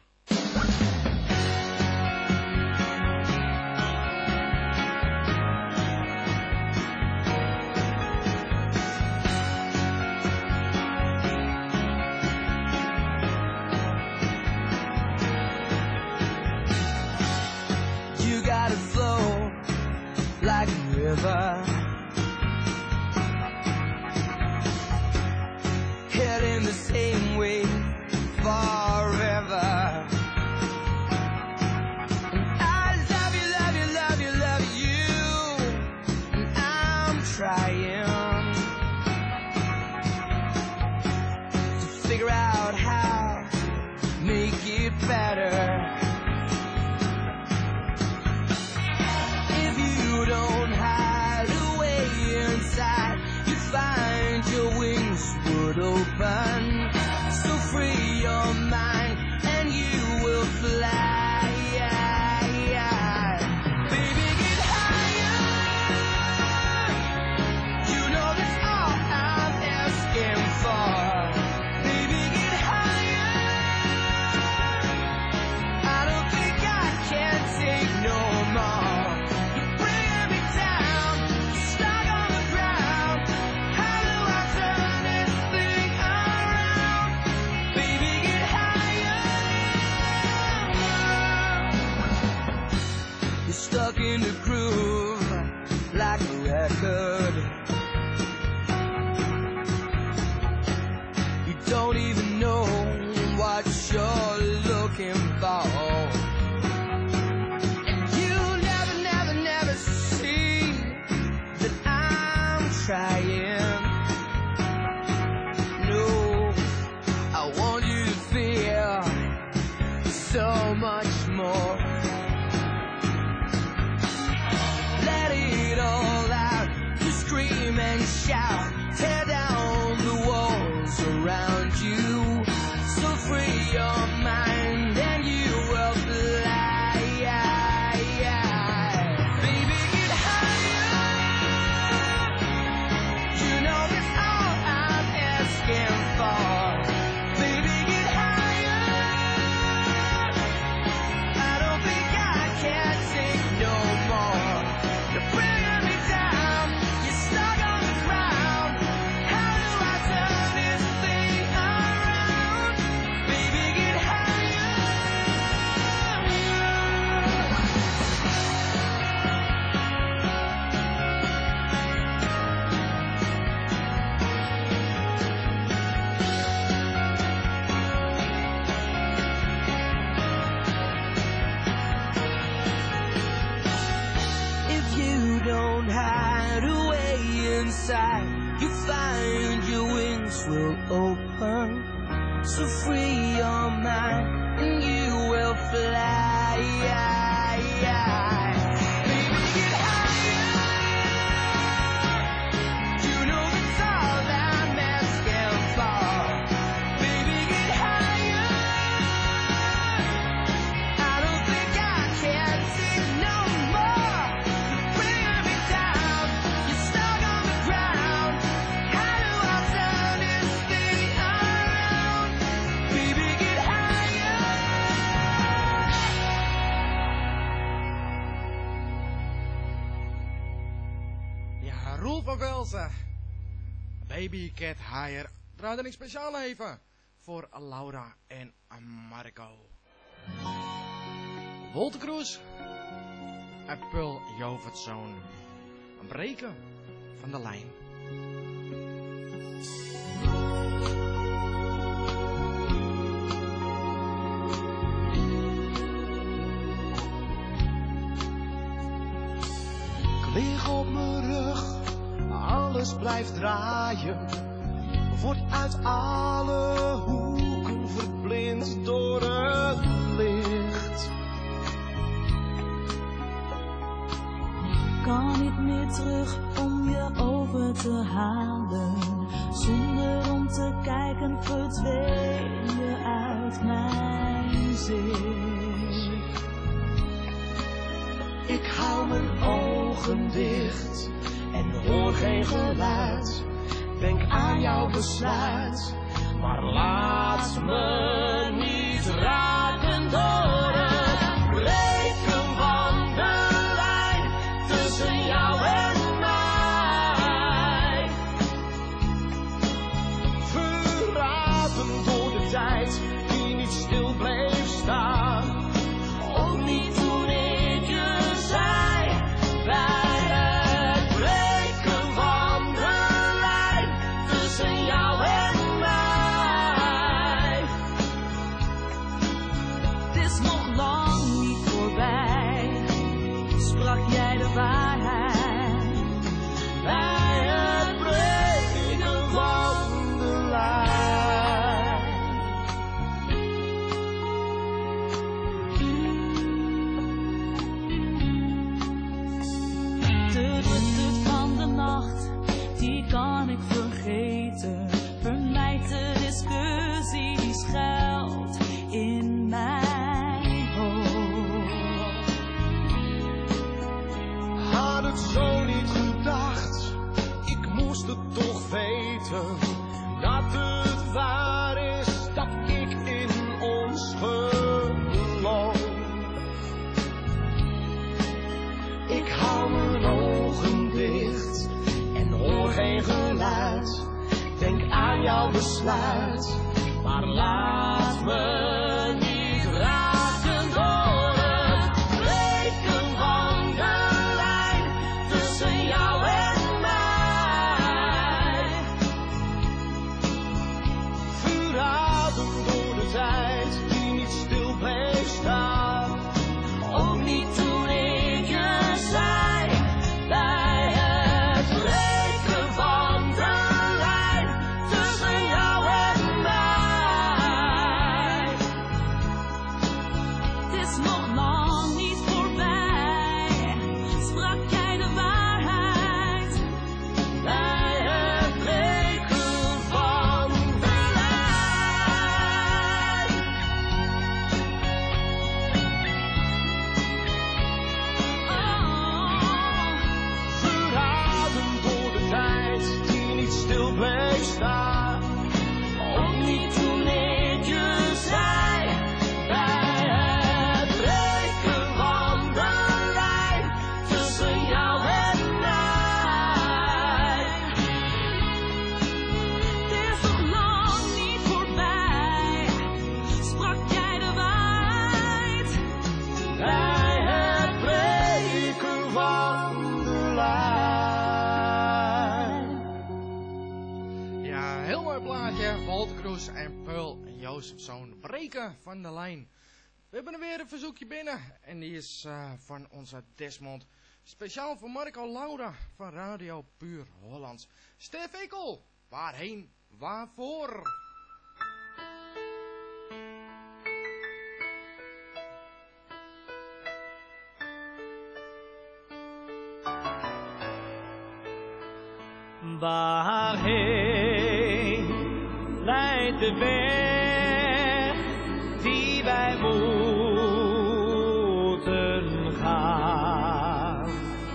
You gotta flow like a river, heading the same way forever. And I love you, love you, love you, love you, and I'm trying to figure out how to make it better. You don't hide away inside, you find your wings would open. So free your mind and you will fly. Baby, get higher. You know that's all I'm asking for. Baby, get higher. I don't think I can take no more. Stuck in the groove like a record. You don't even know what you're looking for. And you never, never, never see that I'm trying. No, I want you to feel so much more. Scream and shout, tear down the walls around you. So free your mind and you will fly. Baby, get higher. You know that's all I'm asking for. Baby, get higher. I don't think I can take no more. You're bringing me down. Stuck on the ground. How do I turn this thing around? Baby, get higher. If you don't hide away inside, you find your wings will open. So free your mind and you will fly. Baby, get higher. You know that's all I'm asking for. Baby, get higher. I don't think I can take no more. You're bringing me down. You're stuck on the ground. How do I turn this thing around? Baby, get higher. Ja, Roel van Velzen, Baby Get Higher. Draai dan ik speciaal even voor Laura en Marco. Wolter Kroes en Pul Jovertzoon. Een breken van de lijn. Ik lig op mijn rug, alles blijft draaien. Word uit alle hoeken verblind door het licht. Kan niet meer terug om je over te halen. Zonder om te kijken verdween je uit mijn zicht. Ik hou mijn ogen dicht en hoor geen geluid. Denk aan jouw besluit, maar laat me niet raken door het breken van de lijn tussen jou en mij. Verraden door de tijd die niet stil bleef staan. Ook niet toen ik je zei, bij het breken van de lijn tussen jou en mij. Het is nog lang niet voorbij, sprak jij de waarheid. Bij het breken van de lijn. De drukte van de nacht, die kan ik vergeten. Vermijd de discussie die schuilt in mijn hoofd. Had het zo niet gedacht, ik moest het toch weten. Dat het waar is, dat ik in ons geloof. Ik hou mijn ogen dicht en hoor geen geluid. Denk aan jouw besluit, maar laat me niet raken door het breken van de lijn tussen jou en mij. Verraden door de tijd die niet stil bleef staan. Ook niet toen ik je zei, bij het breken van de lijn tussen jou en mij. Het is nog lang niet voorbij, sprak jij de waarheid. Bij het breken van de lijn. Verraden door de tijd die niet stil bleef staan. Ook niet toen ik je zei, bij het breken van de lijn tussen jou en mij. Het is nog lang niet voorbij, sprak jij de waarheid. Bij het breken van de lijn. Ja, heel mooi plaatje. Walter Kroes en Pearl en Jozefzoon breken van de lijn. We hebben er weer een verzoekje binnen. En die is uh, van onze Desmond. Speciaal voor Marco Lauda van Radio Puur Hollands. Stef Ekel, waarheen, waarvoor? Waarheen leidt de weg die wij moeten gaan?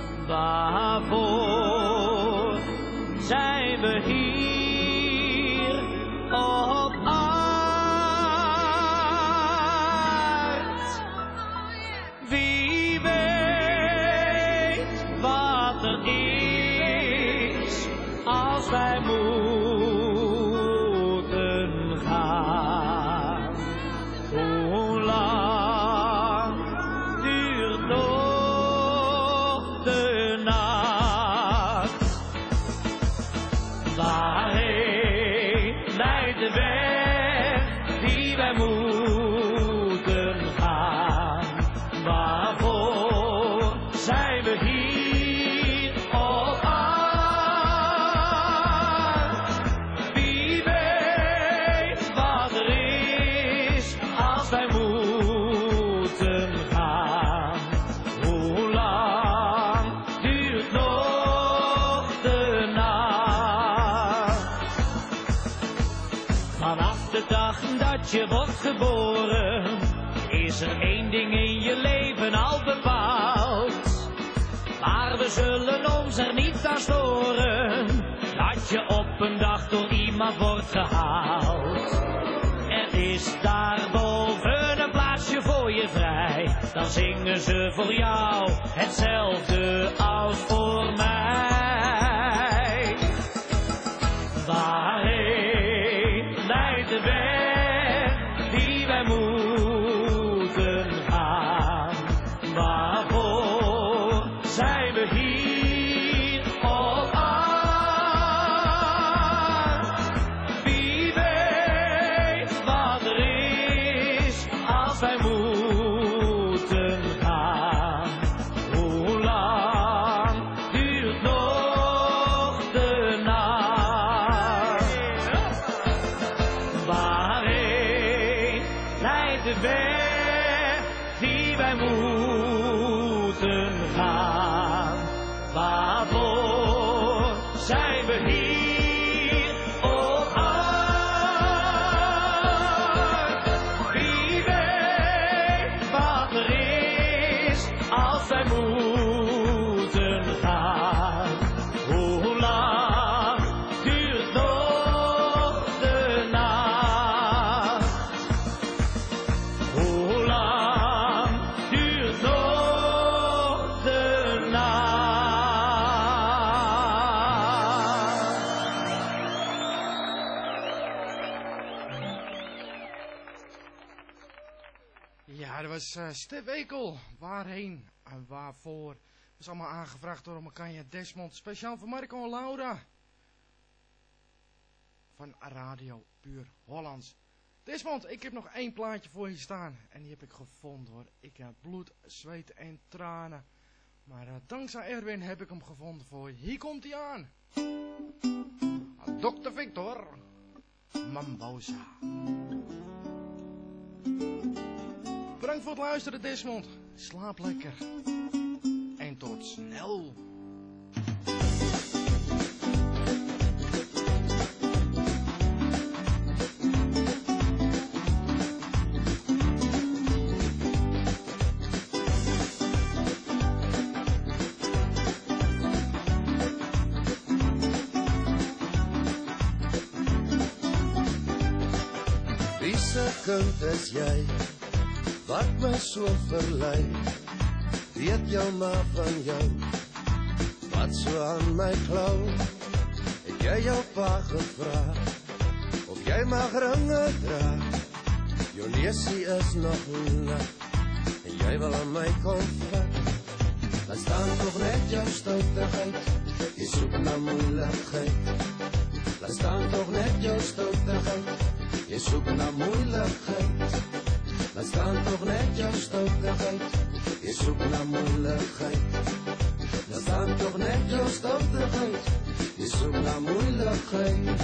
Waarvoor zijn we hier op aard? Wie weet wat er is als wij moeten gaan. Hoe lang duurt nog de nacht? Waarheen leidt de weg die wij moeten gaan? Waarvoor zijn we hier op aard? Wie weet wat er is als wij moeten gaan? Hoe lang duurt nog de nacht? Vanaf de dag dat je wordt geboren, is er één ding in je leven al bepaald. Maar we zullen ons er niet aan storen, dat je op een dag door iemand wordt gehaald. Er is daarboven een plaatsje voor je vrij, dan zingen ze voor jou hetzelfde als voor mij. Waarheen leidt de weg die wij moeten gaan? Waarvoor zijn we hier op aarde? Wie weet wat er is als wij moeten gaan? Hoe lang duurt nog de nacht? Waarheen leidt de weg die wij moeten gaan? Waarvoor zijn we hier op aarde? Wie weet wat er is als wij moeten gaan? Hoe lang duurt nog de nacht? Hoe lang duurt nog de nacht? Ja, dat was uh, Stef Ekel. Waarheen en waarvoor? Dat is allemaal aangevraagd door Makanja Desmond. Speciaal voor Marco en Laura. Van Radio Puur Hollands. Desmond, ik heb nog één plaatje voor je staan. En die heb ik gevonden hoor. Ik heb bloed, zweet en tranen. Maar uh, dankzij Erwin heb ik hem gevonden voor je. Hier komt hij aan. dokter Victor Mambosa. Bedankt voor het luisteren, Desmond. Slaap lekker. En tot snel. Wie sekund is jy wat my so verlei? Weet jou maar van jou wat so aan my klou? Het jy jou pa gevra of jy mag ringe dra? Jou neusie is nog nat en jy wil aan my kom vat. Laat staan toch net jou stoutigheid, jy soek na moeilikheid. Laat staan toch net jou stoutigheid, jy soek na moeilikheid. Laat staan toch net jou stoutigheid, jy soek na moeilikheid. Laat staan toch net jou stoutigheid, jy soek na moeilikheid.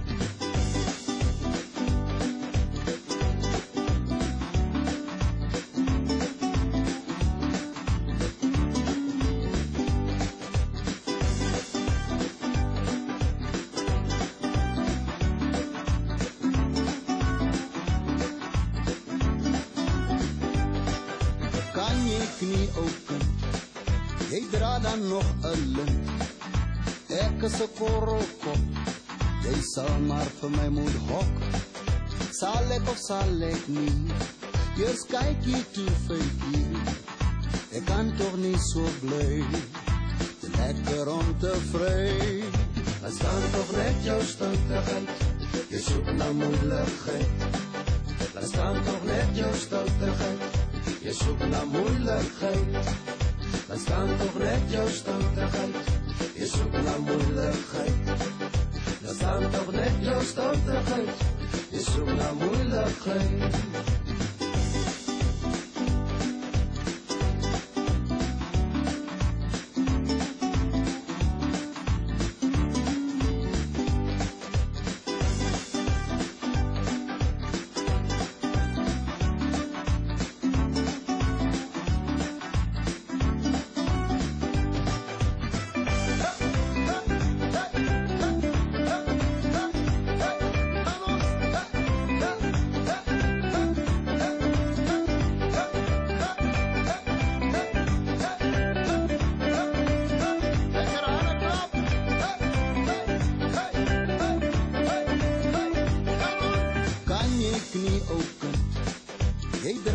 Nog een lint, ek is een korrelkop, jy sal maar vir my moet hok. Sal ek of sal ek nie, eers kyk jy toe feitjie, ek kan toch nie so bly, te lekker om te vry. Laat staan toch net jou stoutigheid, jy soek na moeilikheid. Laat staan toch net jou stoutigheid, jy soek na moeilikheid. Laat staan toch net jou stoutigheid, jy soek na moeilikheid. Laat staan toch net jou stoutigheid, jy soek na moeilikheid.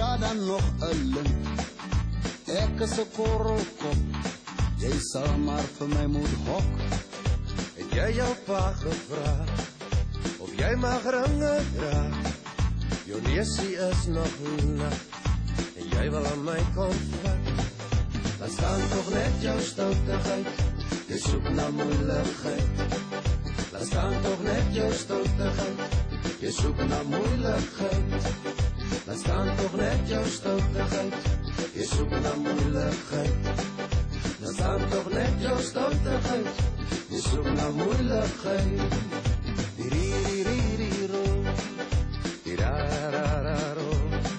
waar dan nog een lint. Ik is een korrelkop, jij zal maar voor mij moeten hokken. Heb jij jouw pa gevraagd, of jij mag rangen draagt? Jonessie is nog nacht, en jij wil aan mij contact. Laat staan toch net jouw stoutigheid, je zoekt naar moeilijkheid. Laat staan toch net jouw stoutigheid, je zoekt naar moeilijkheid. Laat staan toch net jouw stoutigheid, je zoekt naar moeilijkheid. Laat staan toch net jouw stoutigheid, je zoekt naar moeilijkheid. Di-ri-ri-ri-ri-ro, di-ra-ra-ra-ro,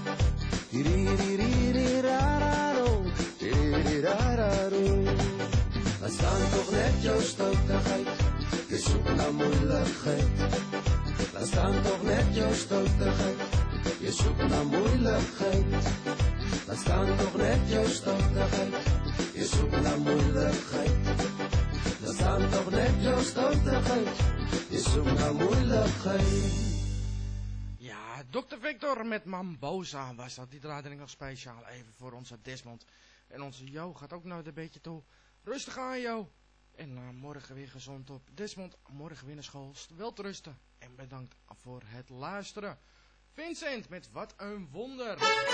di-ri-ri-ri-ri-ra-ra-ro, di-ri-ri-ra-ra-ro. Laat staan toch net jouw stoutigheid, je zoekt naar moeilijkheid. Laat staan toch net jouw stoutigheid, je zoekt naar moeilijkheid. Laat staan toch net jouw stoutigheid, je zoekt naar moeilijkheid. Laat staan toch net jouw stoutigheid, je zoekt naar moeilijkheid. Ja, dokter Victor met Mambosa was dat. Die draaide ik nog speciaal even voor onze Desmond. En onze Jo gaat ook nou een beetje toe. Rustig aan, Jo. En uh, morgen weer gezond op. Desmond, morgen weer naar school. Welterusten. En bedankt voor het luisteren. Vincent met Wat een Wonder.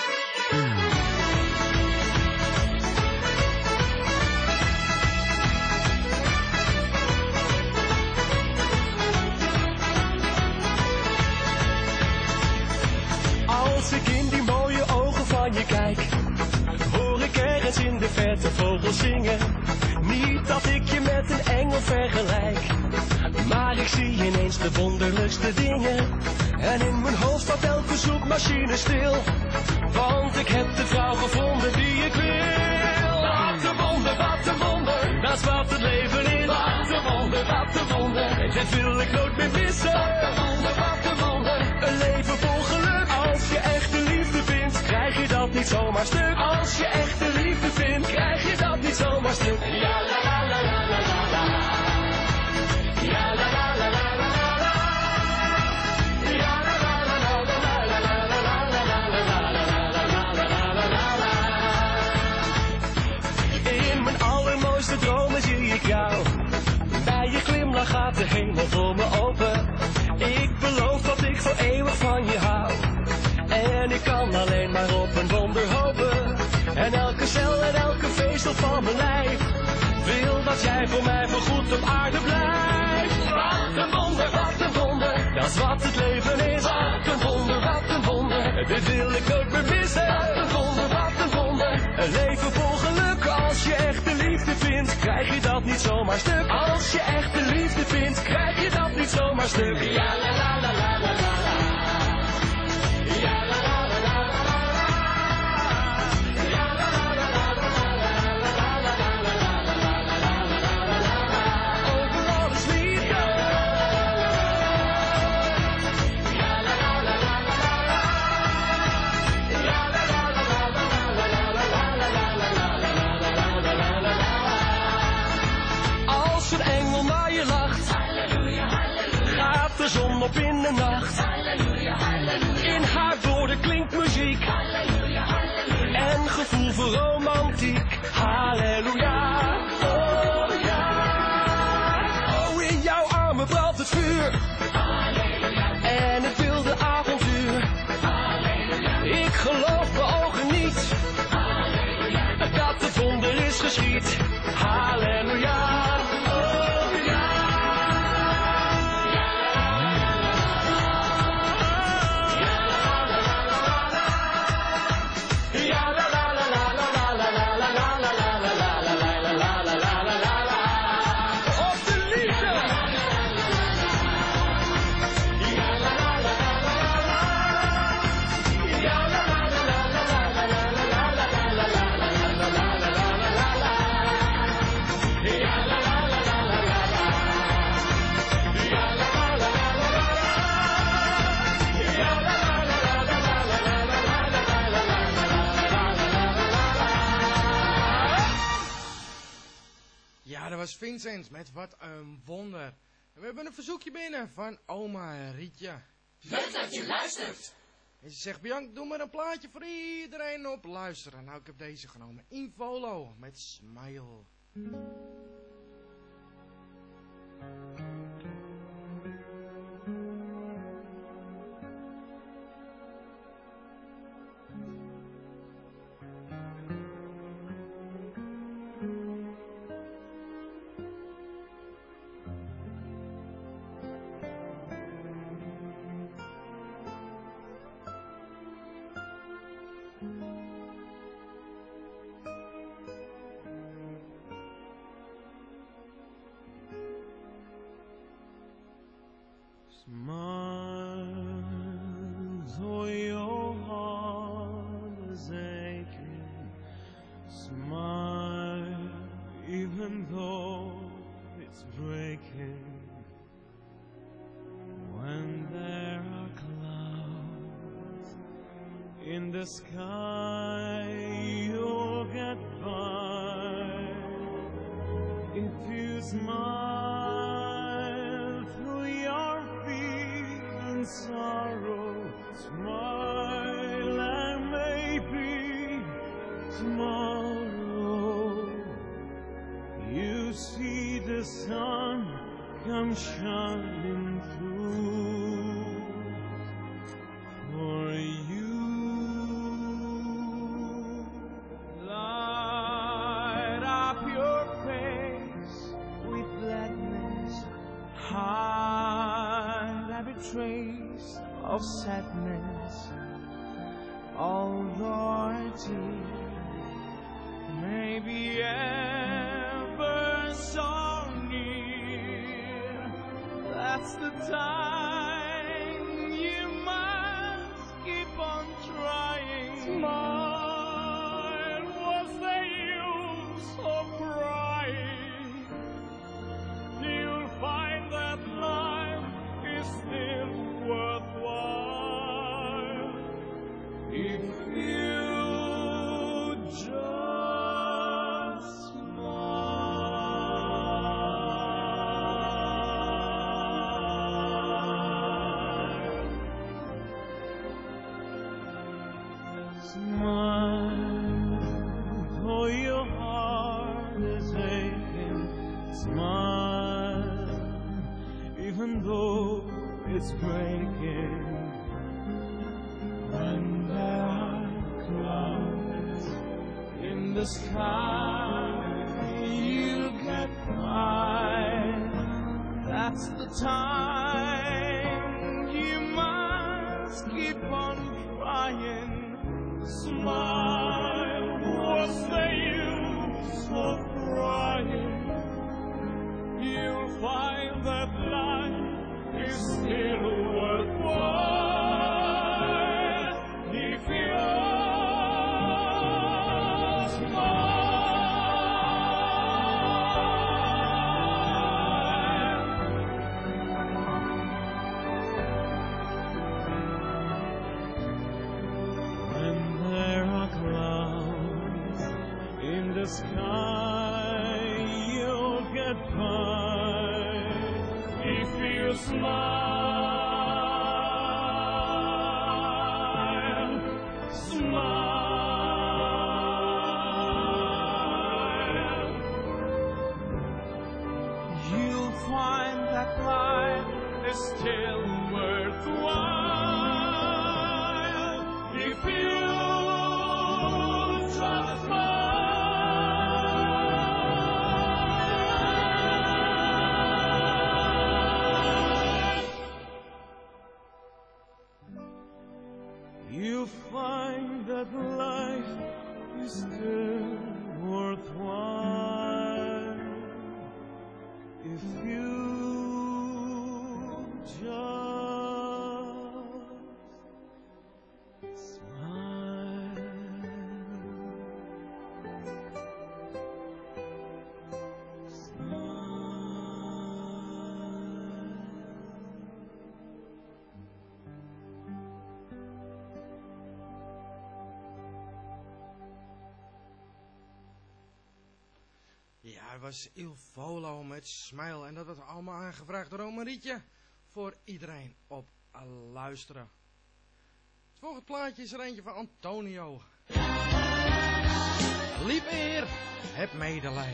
Als ik in die mooie ogen van je kijk, hoor ik ergens in de verte vogels zingen. Niet dat ik je met een engel vergelijk, maar ik zie ineens de wonderlijkste dingen. En in mijn hoofd staat elke zoekmachine stil, want ik heb de vrouw gevonden die ik wil. Wat een wonder, wat een wonder, dat is wat het leven is. Wat een wonder, wat een wonder, dit wil ik nooit meer missen. Wat een wonder, wat een wonder, een leven vol geluk. Als je echte liefde vindt, krijg je dat niet zomaar stuk. Als je echte liefde vindt, krijg je dat niet zomaar stuk. Ja la la la la la la la. Ja la la la la la la la. Ja la la la la la la la la la la la la. In mijn allermooiste dromen zie ik jou. Bij je glimlach gaat de hemel voor me open. Ik beloof dat ik voor eeuwig van je hou. En ik kan alleen maar op een wonder hopen. En elke cel en elke vezel van mijn lijf wil dat jij voor mij voorgoed op aarde blijft. Wat een wonder, wat een wonder, dat is wat het leven is. Wat een wonder, wat een wonder, dit wil ik nooit meer missen. Wat een wonder, wat een wonder, een leven vol geluk. Als je echte liefde vindt, krijg je dat niet zomaar stuk. Als je echte liefde vindt, krijg je dat niet zomaar stuk. Ja la la la la la la la. Ja la la la la la la la. Ja la la la la la la la la. Overal is liefde. Ja la la la la la la. Ja la la la la la la la. Als een engel naar je lacht, gaat de zon op in de nacht. In haar woorden klinkt muziek en gevoel voor romantiek. Halleluja, oh ja. Oh, in jouw armen brandt het vuur en het wilde avontuur. Ik geloof mijn ogen niet dat het wonder is geschied. Halleluja. Vincent met Wat een Wonder. En we hebben een verzoekje binnen van oma Rietje. Leuk dat je luistert. En ze zegt, Bianca, doe maar een plaatje voor iedereen op luisteren. Nou, ik heb deze genomen. Involo met Smile. Smile, though your heart is aching. Smile, even though it's breaking. When there are clouds in the sky, you'll get by. If you smile through your sorrow, smile and maybe tomorrow you see the sun come shining through for you. Light up your face with gladness, hide every trace of sadness, although a tear may be ever so near. That's the time you must keep on trying. Smile, what's the use of crying? You'll find that life is still worthwhile if you just smile. Smile, though your heart is aching. Smile, even though it's breaking. When there are clouds in the sky, you get by. That's the time you must keep on trying. Smile, what's the use of crying? You'll find that life is still worthwhile if you smile. When there are clouds in the sky, you'll get by if you smile, smile. You'll find that life is still worthwhile if you just smile. You find that life is still worthwhile if you just smile. Ja, het was Il Volo met Smile. En dat werd allemaal aangevraagd door Marietje. Voor iedereen op luisteren. Het volgende plaatje is er eentje van Antonio. Lieve Heer, heb medelij.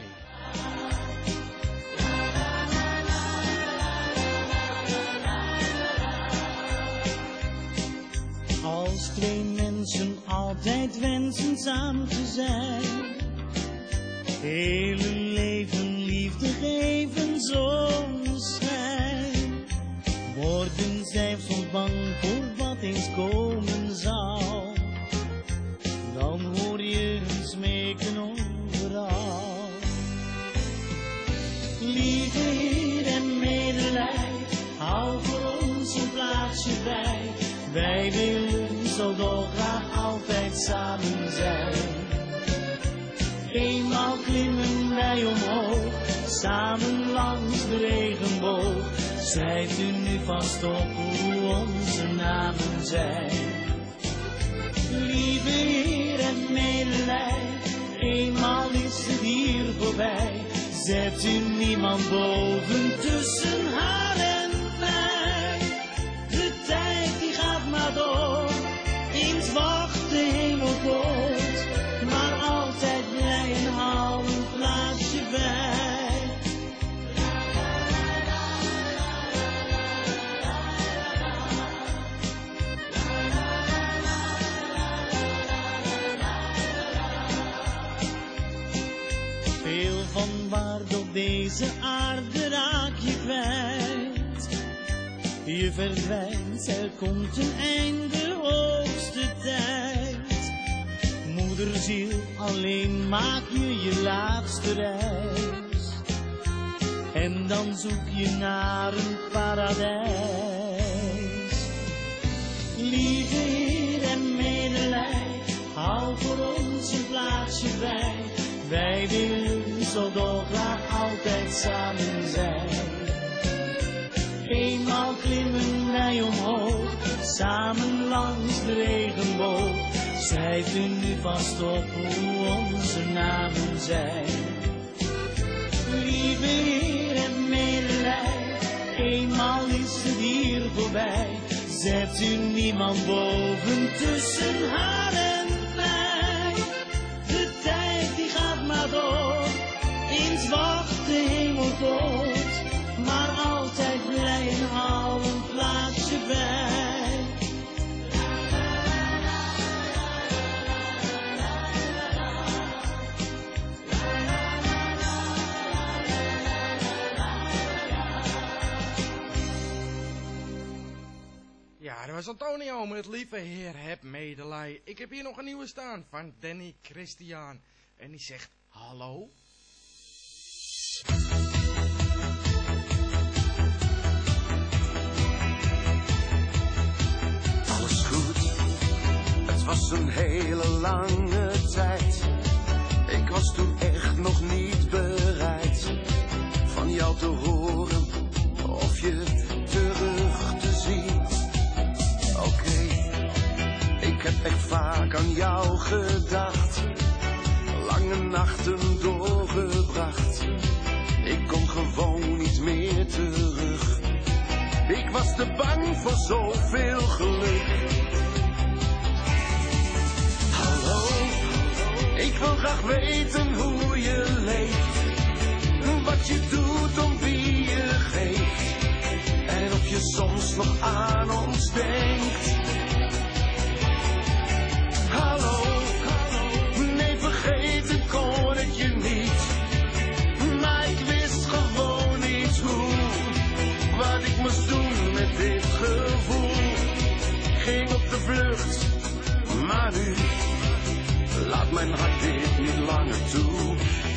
Als twee mensen altijd wensen samen te zijn, heel hun leven liefde geven zonder schijn, worden zij soms bang voor wat eens komen zal, dan hoor je hun smeken overal. Lieve Heer en medelij, hou voor ons een plaatsje bij. Wij willen zo dolgraag altijd samen zijn. Eenmaal klimmen wij omhoog, samen langs de regenboog. Schrijft u nu vast op hoe onze namen zijn. Lieve Heer en medelij, eenmaal is het hier voorbij. Zet u niemand boven tussen haar en mij. De tijd die gaat maar door, eens wacht de hemel kort, maar altijd blij en hou een plaatsje bij. Veel van waarde op deze aarde raak je kwijt. Je verdwijnt, er komt een einde, hoogste tijd. Moederziel, alleen maak je je laatste reis. En dan zoek je naar een paradijs. Lieve Heer en medelij, hou voor ons een plaatsje bij. Wij willen zo dolgraag altijd samen zijn. Eenmaal klimmen wij omhoog, samen langs de regenboog. Schrijft u nu vast op hoe onze namen zijn. Lieve Heer en medelij, eenmaal is het hier voorbij. Zet u niemand boven tussen haar en mij. De tijd die gaat maar door, eens wacht de hemel kort, maar altijd blij en hou een plaatsje bij. Ja, dat was Antonio met het lieve Heer, heb medelij. Ik heb hier nog een nieuwe staan van Danny Christian. En die zegt, hallo? Alles goed, het was een hele lange tijd. Ik was toen echt nog niet bereid van jou te horen of je terug te zien. Oké, okay. Ik heb echt vaak aan jou gedacht, lange nachten doorgebracht. Ik kon gewoon niet meer terug. Ik was te bang voor zoveel geluk. Hallo, ik wil graag weten hoe je leeft, wat je doet om wie je geeft, en of je soms nog aan ons denkt. Hallo, nee, vergeten kon ik je niet, maar ik wist gewoon niet hoe, wat ik moest doen met dit gevoel. Ging op de vlucht, maar nu laat mijn hart dit niet langer toe.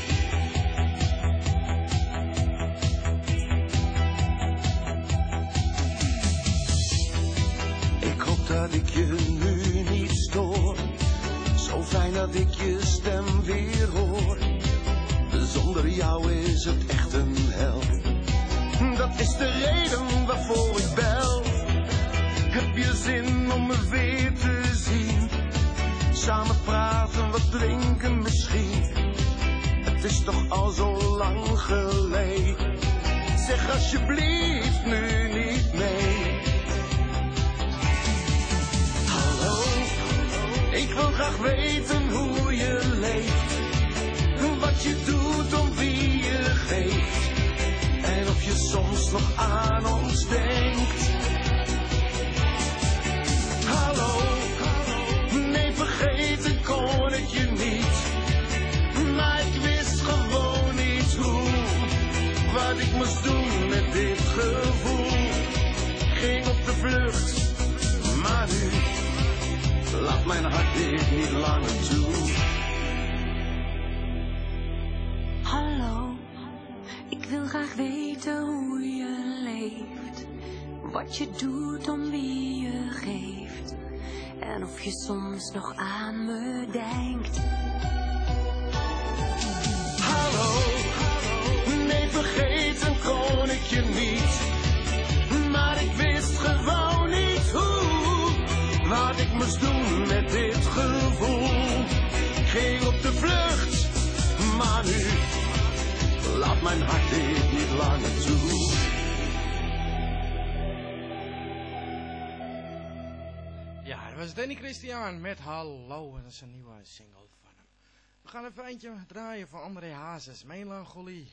Ik hoop dat ik je nu niet stoor, zo fijn dat ik je stem weer hoor. Zonder jou is het echt een hel, dat is de reden waarvoor ik bel. Heb je zin om me weer te zien? Samen praten, wat drinken misschien. Het is toch al zo lang geleden. Zeg alsjeblieft nu niet nee. Hallo, wat je doet om wie je geeft. En of je soms nog aan me denkt. Hallo, nee vergeten kon ik je niet. Maar ik wist gewoon niet hoe. Wat ik moest doen met dit gevoel. Ik ging op de vlucht, maar nu laat mijn hart dit niet langer toe. Ja, dat was Danny Christian met Hallo. En dat is een nieuwe single van hem. We gaan even eentje draaien van André Hazes, Melancholie.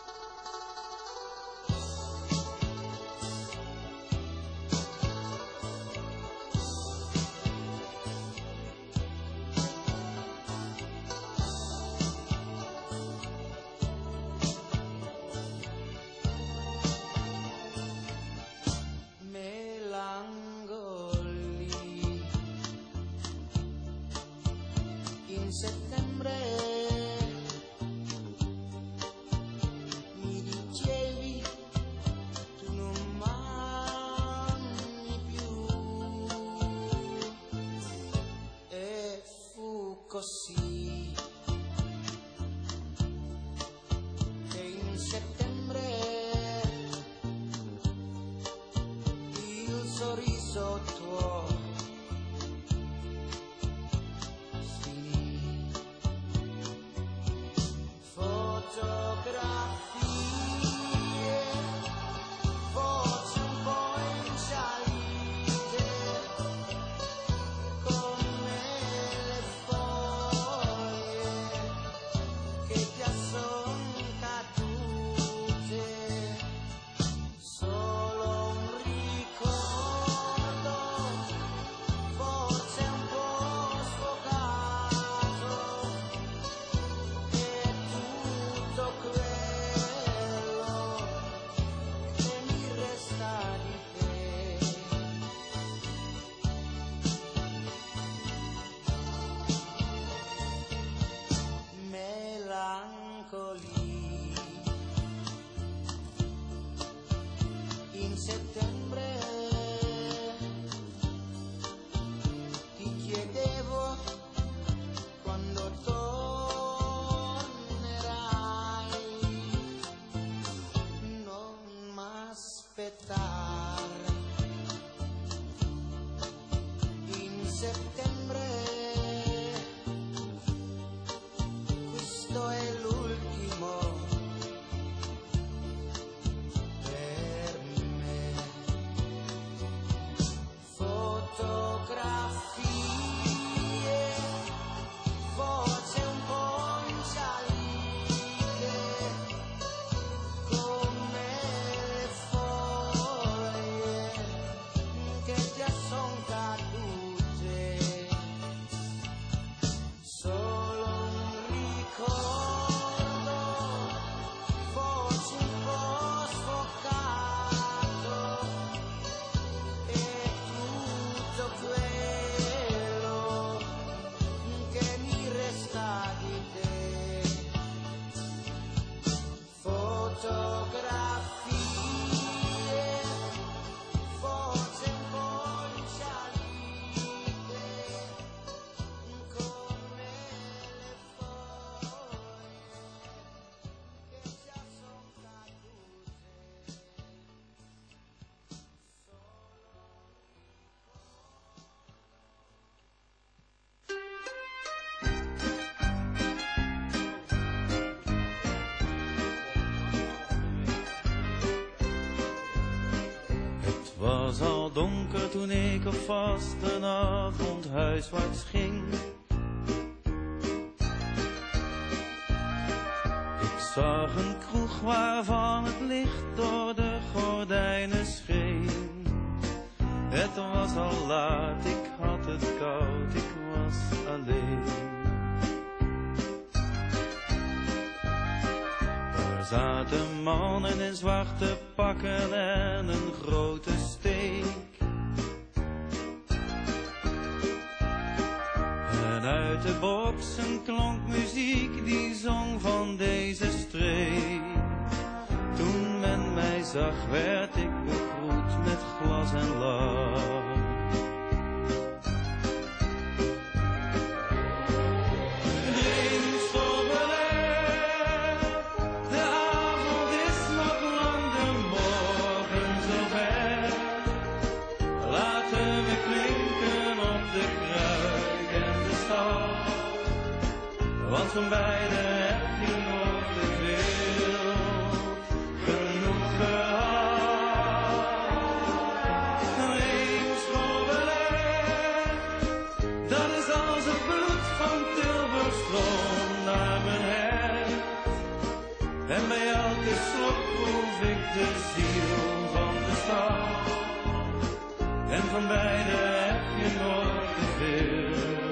Così che in settembre il sorriso tuo finì. Fotografie, voce un po' in salite, come le foglie che già son cadute, solo un ricordo, forse un po' sfocato, e tutto quello che mi resta di te. Melancoli in settembre ti chiedevo quando tornerai, non m'aspettar. In settembre questo è l'ultimo per me. Fotografie, voce un po' in salite, come le foglie che già son cadute, solo un ricordo, forse un po' sfocato, e tutto quello che mi resta di te. Fotografie, forse un po' in salite, come le foglie che già son cadute. Het was al donker toen ik op vastenavond huiswaarts ging. Ik zag een kroeg waarvan het licht door de gordijnen scheen. Het was al laat, ik had het koud, ik was alleen. Er zaten mannen in zwarte pakken en een grote steek. En uit de boksen klonk muziek die zong van deze streek. Toen men mij zag werd ik begroet met glas was en lach. Want van beide heb je nooit te veel genoeg gehad. Een schrobbelen, dat is als het bloed van Tilburg stroomt naar mijn hart. En bij elke slok proef ik de ziel van de stad. En van beide heb je nooit te veel.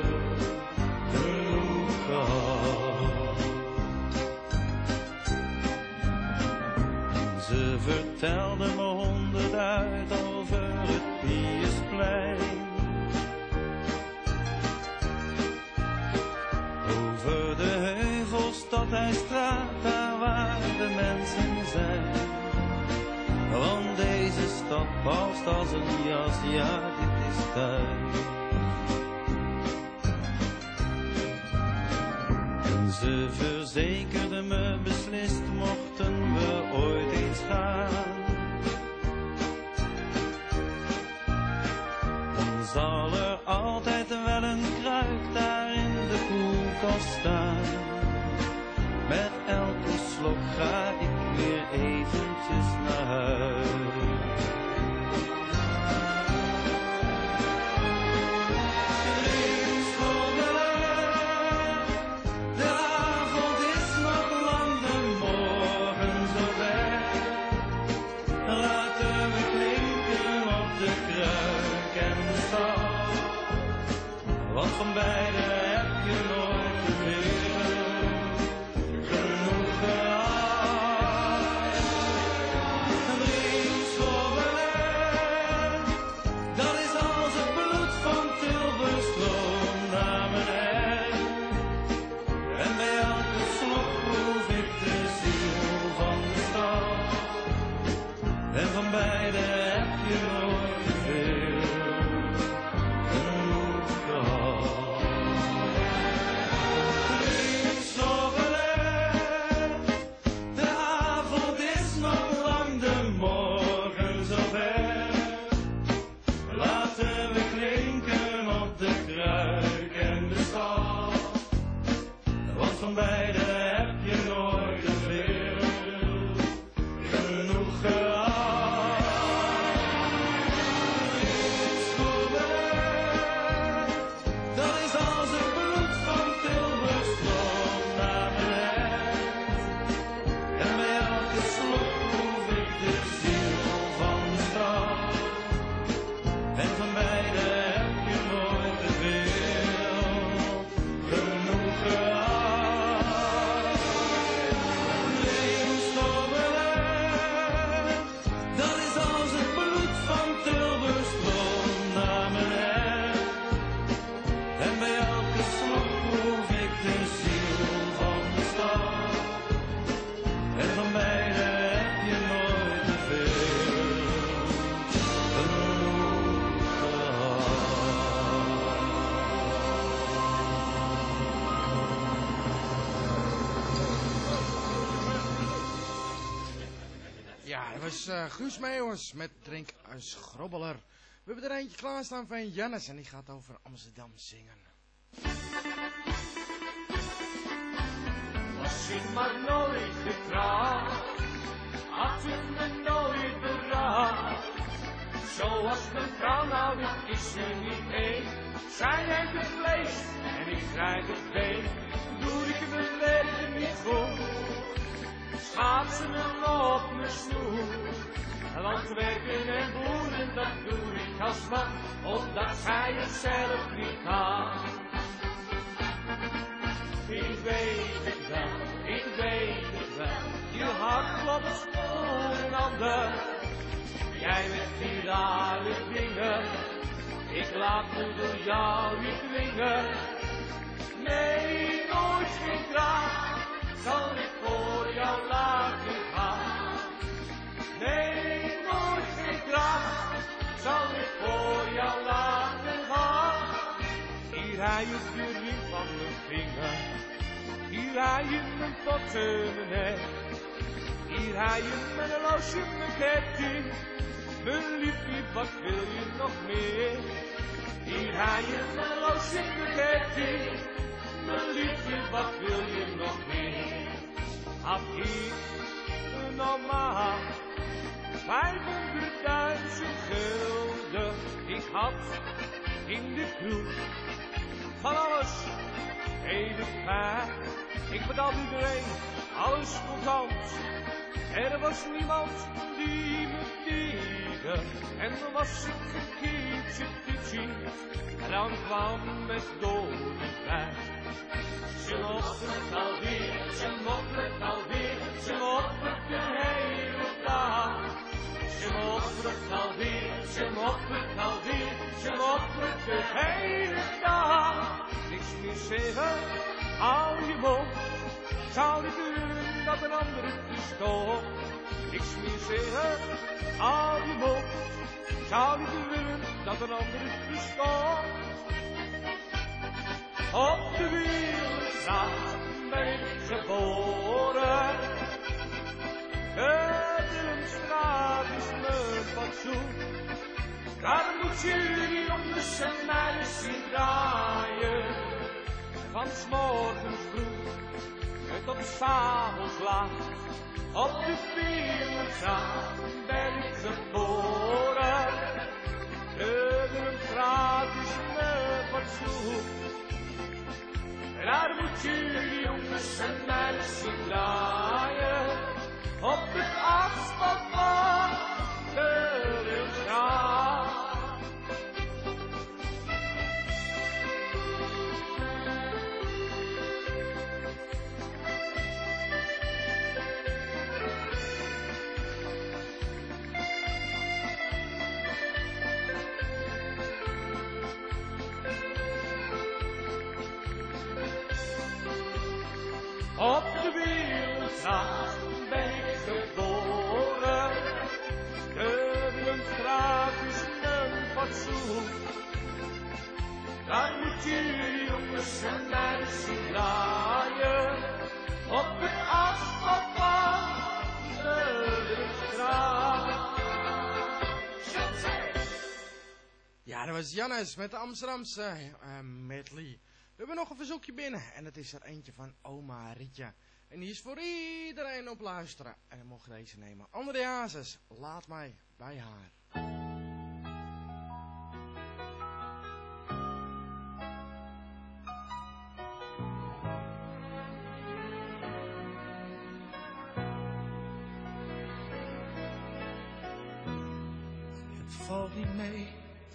Ze vertelde me honderd uit over het Piusplein. Over de heuvels tot hij straat, daar waar de mensen zijn. Want deze stad past als een jas, ja dit is thuis. Ze verzekerde me beslist mochten we ooit eens gaan. Dan zal er altijd wel een kruik daar in de koelkast staan. Met elke slok ga ik weer eventjes naar huis. Want van beide heb je nooit te veel genoeg gehad. Een riemschrobbelen, dat is als het bloed van Tilburg stroomt naar mijn hart. En bij elke slok proef ik de ziel van de stad. En van beide heb je nooit te veel. Van beide heb je nooit te veel genoeg gehad. Schrobbelen, dat is als het bloed van Tilburg stroomt naar mijn hart. En bij elke slok proef ik de ziel van de stad. En van beide heb je nooit te veel genoeg gehad. Ja, dat was uh, Guus Meeuwers met Drink een Schrobbeler. We hebben er eentje klaarstaan van Jannes en die gaat over Amsterdam zingen. Was je maar nooit getrouwd, had je me nooit beraad. Zoals mijn vrouw, nou dit is ze niet mee. Zij heeft het vlees en ik krijg het been. Doe ik mijn werk niet goed, schaatsen me op mijn snoer. Want werken en boeren, dat doe ik als man, omdat zij het zelf niet kan. Ik weet het wel, ik weet het wel, je hart klopt voor een ander. Jij met die rare dingen, ik laat me door jou niet dwingen. Nee, nooit geen traan, zal ik voor jou laten gaan. Nee, nooit geen traan, zal hij op de ring van mijn vinger. Hier hij in mijn portemonnee. Hier hij in mijn horloge, mijn ketting. Mijn liefje, wat wil je nog meer? Hier hij in mijn horloge, mijn ketting. Mijn liefje, wat wil je nog meer? Had ik normaal vijfhonderdduizend gulden. Ik had in de kroeg van alles even pijn. Ik betaalde iedereen alles contant. Er was niemand die me diende. En dan was ik een keertje te cheat. En dan kwam het door de pijn. Ze moppert alweer, ze moppert alweer, ze moppert de hele dag. Ze moppert alweer, ze moppert alweer, ze moppert de hele dag. Niks meer zeggen, hou je mond. Zou niet willen dat een ander het verstopt. Niks meer zeggen, hou je mond. Zou niet willen dat een ander het verstopt. Op de wereldstraat ben ik geboren. De Willemstraat is mijn fatsoen. Daar moet je die jongens en meisjes zien draaien. Van 's morgens vroeg tot 's avonds laat. Op de Willemstraat ben ik geboren. De Willemstraat is mijn fatsoen. En daar moet je die jongens en meisjes zien draaien. Op het asfalt van de Willemstraat. Op de Willemstraat ben ik geboren. De Willemstraat is een fatsoen. Daar moet je jongens en meisjes zien draaien. Op het asfalt van de Willemstraat. Ja, dat was Jannes met de Amsterdamse uh, medley. We hebben nog een verzoekje binnen en dat is er eentje van oma Rietje. En die is voor iedereen op luisteren. En dan mocht deze nemen. André Hazes, laat mij bij haar. Het valt niet mee,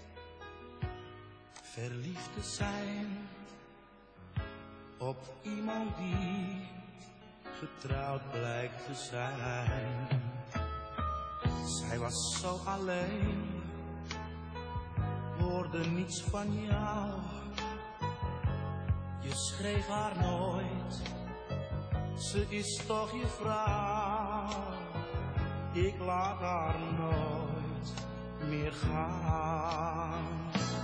verliefd te zijn op iemand die getrouwd blijkt te zijn. Zij was zo alleen, hoorde niets van jou. Je schreef haar nooit, ze is toch je vrouw. Ik laat haar nooit meer gaan.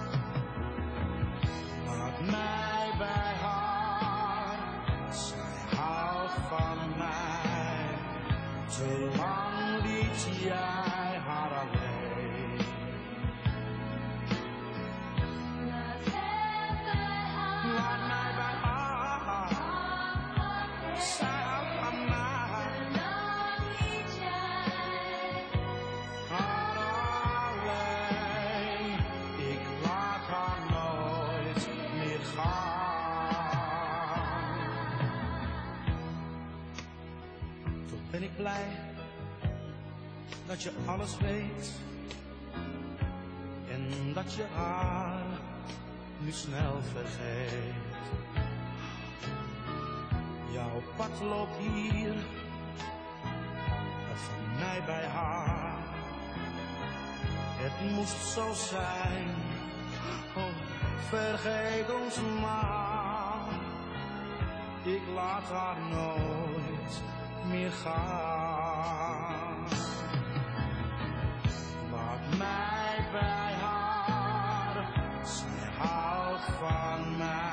Laat mij bij haar, zij houdt van mij. Te lang liet jij haar alleen. Laat mij bij haar, zij houdt van mij. Te lang liet jij haar alleen. Ik laat haar nooit meer gaan. Toch ben ik blij dat je alles weet en dat je haar nu snel vergeet. Jouw pad loopt hier van mij bij haar. Het moest zo zijn, oh, vergeet ons maar. Ik laat haar nooit meer gaan. Laat mij bij haar, zij houdt van mij.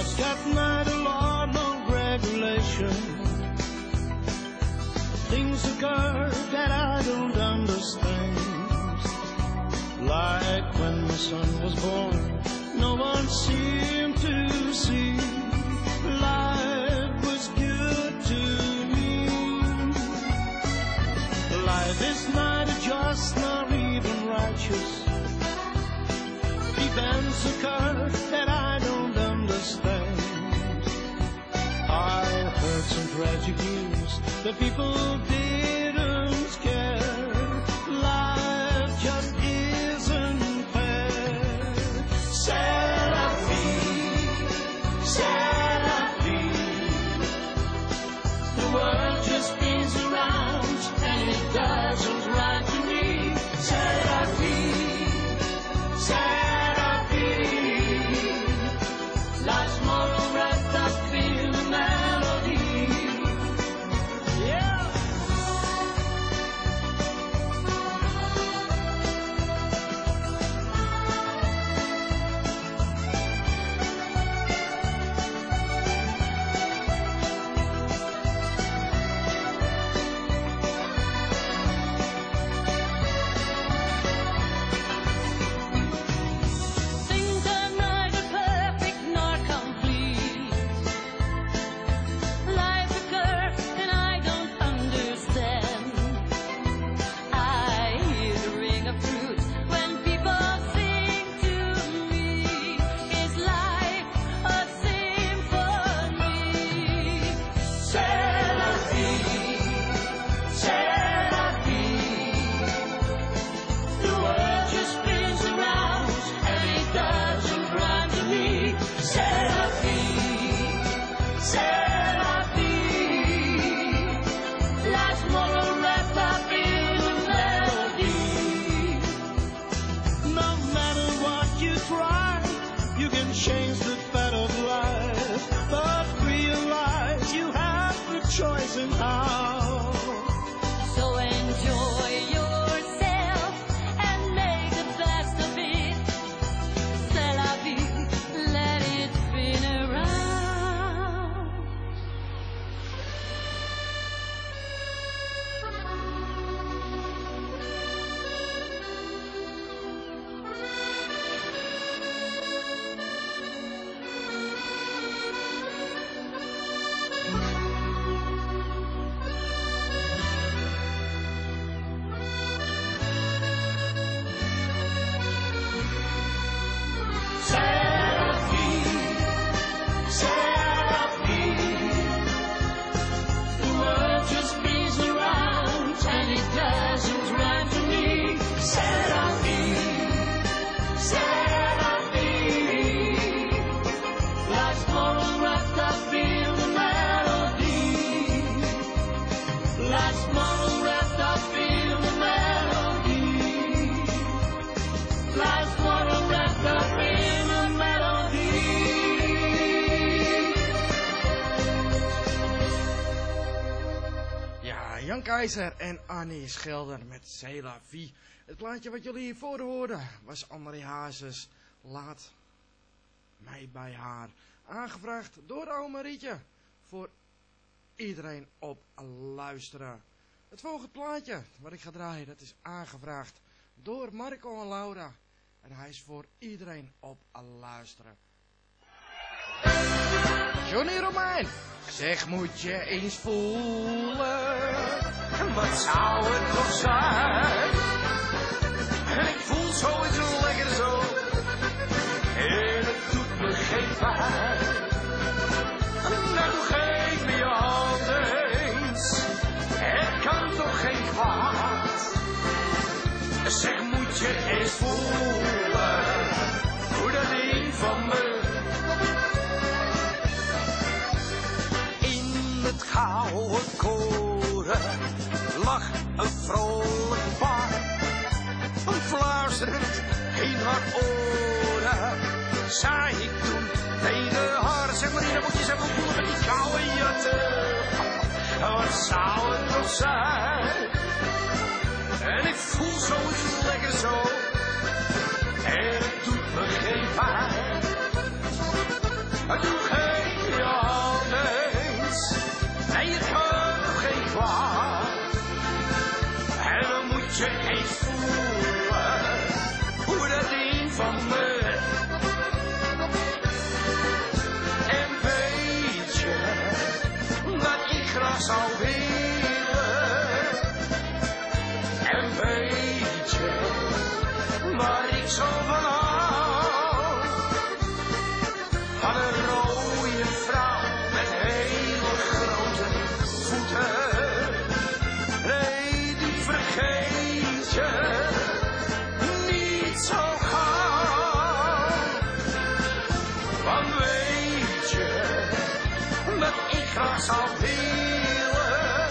It's got neither law nor regulation. Things occur that I don't understand. Like when my son was born, no one seemed to see life was good to me. Life is neither just nor even righteous. Events occur that I don't understand. I heard some tragic news that people didn't care. Life just isn't fair. C'est la vie, c'est la vie. The world just spins around and it doesn't run to me. C'est la vie, c'est la vie. Life's moral wrapped up in a melody. Yeah. Things are neither perfect nor complete. Life occurs and I don't understand. I hear the ring of flute when people sing to me. Is life a symphony? C'est la vie, c'est la vie. The world just spins around and it doesn't run to me. C'est la vie, c'est la vie. Life's moral wrapped up in a melody. No matter what you try, you can change the fate of life, but realize you have the choice in how. So enjoy yourself and make the best of it. C'est la vie, let it spin around. C'est la vie, c'est la vie. The world just spins around and it doesn't run to me. C'est la vie, c'est la vie. Life's moral wrapped up in a melody. Life's moral wrapped up in a melody. Life's moral wrapped up in a melody. Ja, Jan Keizer en Annie Schelder met C'est la vie. Het plaatje wat jullie hiervoor hoorden was André Hazes. Laat mij bij haar. Aangevraagd door ome Rietje. Voor iedereen op luisteren. Het volgende plaatje wat ik ga draaien, dat is aangevraagd door Marco en Laura. En hij is voor iedereen op luisteren. Johnny Romein, zeg moet je eens voelen. Wat zou het toch zijn? En ik voel zoiets lekker zo. En het doet me geen pijn. Nou doe geef me je hand eens. Het kan toch geen kwaad. Zeg moet je eens voelen. Hoe dat ding van me. In het gouden koren lag een vrolijk paar. Een fluisterend in haar oren. Zei ik toen tegen haar. Zeg maar, dan moet je eens even voelen met die koude jatten. Wat zou het toch zijn? En ik voel zoiets lekker zo. En het doet me geen pijn. Het doet geen je eens voelen hoe dat een van me. En weet je wat ik graag zou willen? En weet je waar ik zo van hou? Van een rode vrouw met hele grote voeten. Nee, die vergeet je niet zo gauw. Want weet je wat ik graag zou willen?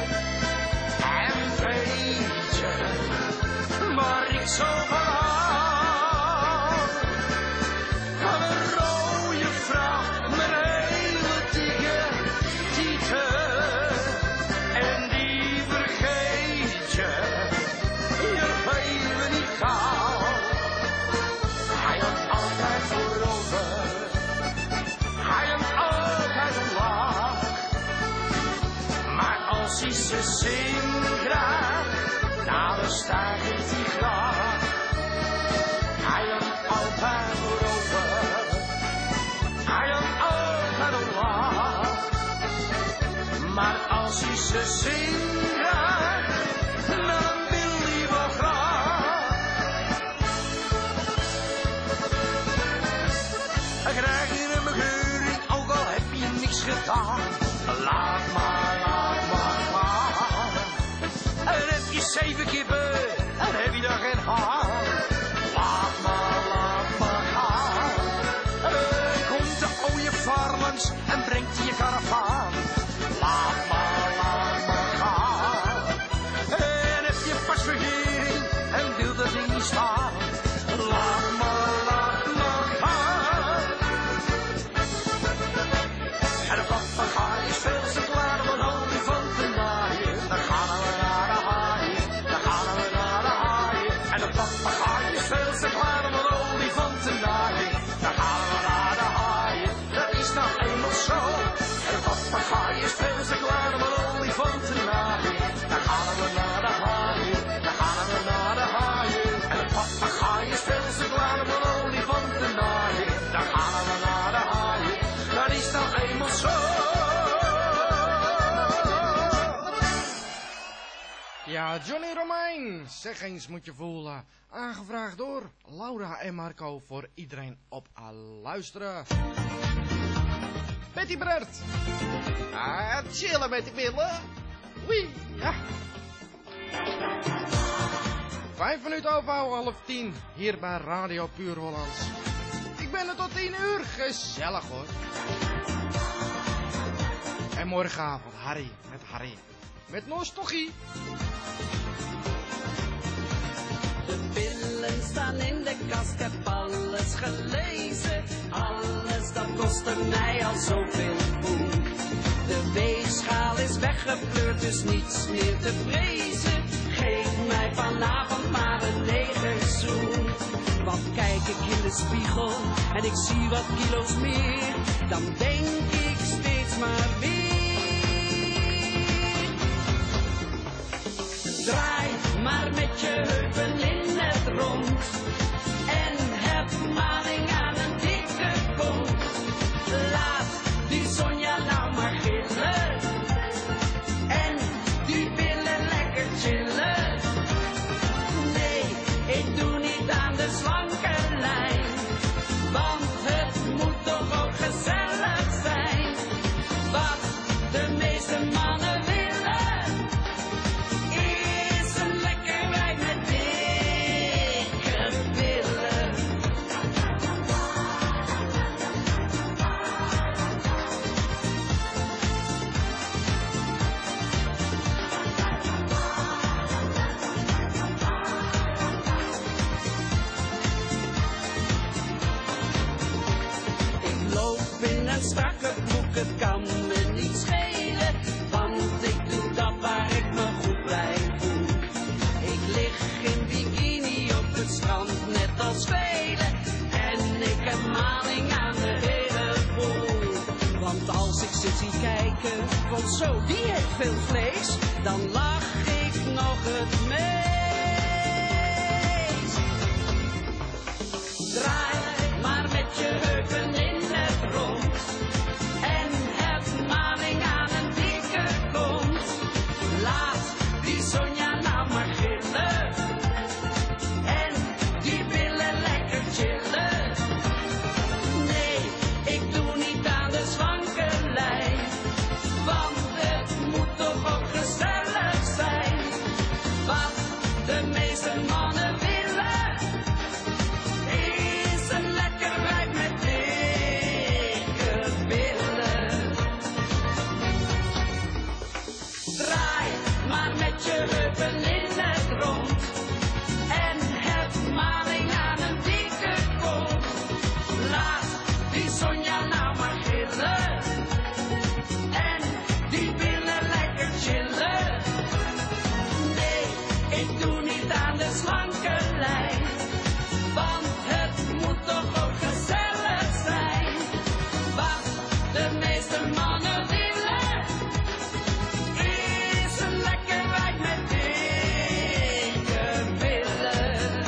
En weet je waar ik zo van hou? Van een rode vrouw met hele dikke tieten. En die vergeet je, je leven niet gauw. Hij had altijd voorover, hij had altijd omlaag. Maar als hij ze zingt graag, nou dan stijgt hij graag. Hij had altijd voorover, hij had altijd omlaag. Maar als hij ze zingt graag, dan wil hij wel graag. Dan krijg je een bekeuring, ook al heb je niks gedaan. Laat maar, laat maar gaan. En heb je zeven kippen, dan heb je daar geen haan. Laat maar, laat maar gaan. En komt de ooievaar langs en brengt je karavaan. Laat maar, laat maar gaan. En heb je pas vergering en wil dat ding niet staan. Laat maar, laat maar gaan. En de papegaai is veel te klaar om een olifant te naaien. Dan gaan we naar de haaien, dan gaan we naar de haaien. En de papegaai is veel te klaar om een olifant te naaien. Dan gaan we naar de haaien, dat is nou eenmaal zo. En de papegaai is veel te klaar om een olifant te naaien. Dan gaan we naar de haaien, dan gaan we naar de haaien. En de papegaai is veel te klaar om een olifant te naaien. Dan gaan we naar de haaien, dat is nou eenmaal zo. Ja, Johnny Romein, zeg eens moet je voelen. Aangevraagd door Laura en Marco voor iedereen op aan luisteren. Betty Brert. Ah, chillen met die billen. Wee, ja. Vijf minuten over half tien, hier bij Radio Puur Hollands. Ik ben er tot tien uur, gezellig hoor. En morgenavond Harry, met Harry. Met nostalgie. De pillen staan in de kast, ik heb alles gelezen. Alles dat kostte mij al zoveel poen. De weegschaal is weggepleurd, dus niets meer te vrezen. Geef mij vanavond maar een negerzoen. Want kijk ik in de spiegel en ik zie wat kilo's meer, dan denk ik steeds maar weer. Draai maar met je heupen in het rond en heb maling aan een dikke kont. Laat die Sonja nou maar gillen en die billen lekker chillen. Nee, ik doe niet aan de slanke lijn, want het moet toch ook gezellig zijn. Wat de meeste mannen willen is een lekker wijn met dikke billen. Ik loop in een strakke broek, het kan me niet schelen, want ik doe dat waar ik me goed bij voel. Ik lig in bikini op het strand, net als velen, en ik heb maling aan de hele boel. Want als ik ze zie kijken, van zo, die heeft veel vlees, dan lach ik nog het meest. de meeste mannen willen, is een lekker wijf met dikke billen. Draai maar met je heupen in het rond en heb maling aan een dikke kont. Laat die Sonja nou maar gillen en die billen lekker chillen. Nee, ik doe niet aan de slanke lijn, want het moet toch ook gezellig zijn. Wat de meeste mannen willen, is een lekker wijk met dikke billen.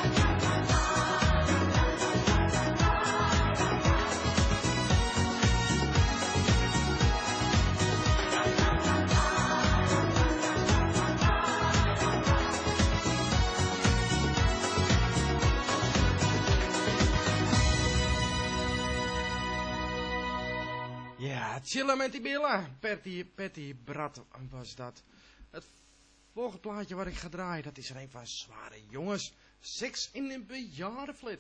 Ja, chillen met die billen. Patty, Patty Brat was dat. Het volgende plaatje wat ik ga draaien, dat is er een van Zware Jongens. Seks in een bejaardenflat.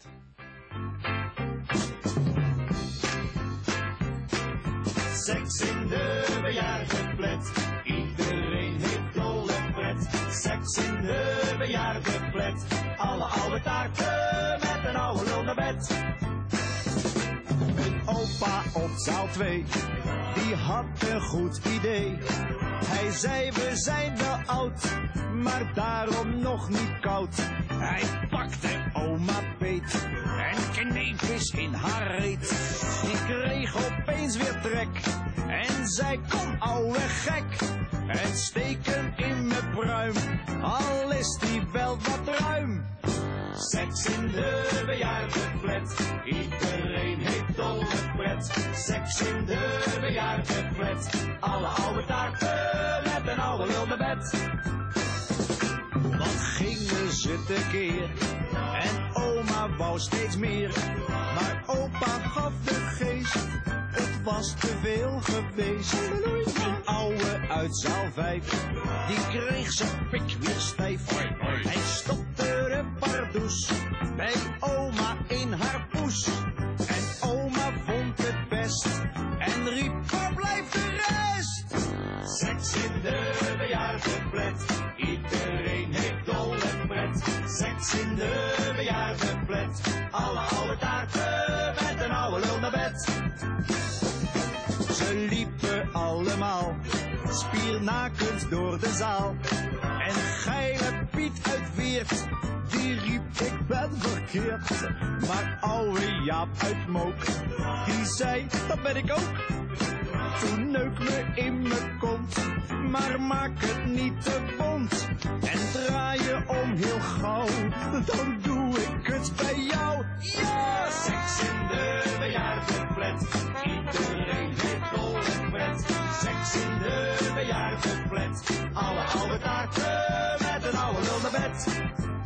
Seks in de bejaardenflat. Iedereen heeft dolle pret. Seks in de bejaardenflat. Alle oude taarten met een oude lul naar bed. Een opa op zaal twee, die had een goed idee. Hij zei we zijn wel oud, maar daarom nog niet koud. Hij pakte oma Peet en kneep eens in haar reet. Die kreeg opeens weer trek en zei kom ouwe gek. En steek hem in mijn pruim, al is die wel wat ruim. Seks in de bejaardenflat, iedereen heeft dolle pret. Seks in de bejaardenflat, alle oude taarten met een oude lul naar bed. Wat gingen ze tekeer en oma wou steeds meer. Maar opa gaf de geest, het was te veel geweest. Een ouwe uit zaal vijf, die kreeg zijn pik weer stijf. Hij stopte de pardoes bij oma in haar poes. En oma vond het best en riep waar blijft de rest? Seks in de bejaardenflat, iedereen heeft dolle pret. Seks in de bejaardenflat, alle oude taarten met een oude lul naar bed. Ze liepen allemaal spiernakend door de zaal. En geile Piet uit Weert, die riep ik ben verkeerd. Maar ouwe Jaap uit Mook, die zei dat ben ik ook. Toen neuk me in mijn kont, maar maak het niet te bont. En draai je om heel gauw, dan doe ik het bij jou. Ja! Seks in de bejaardenflat, iedereen heeft dolle pret. Seks in de bejaardenflat, alle oude taarten met een oude lul naar bed.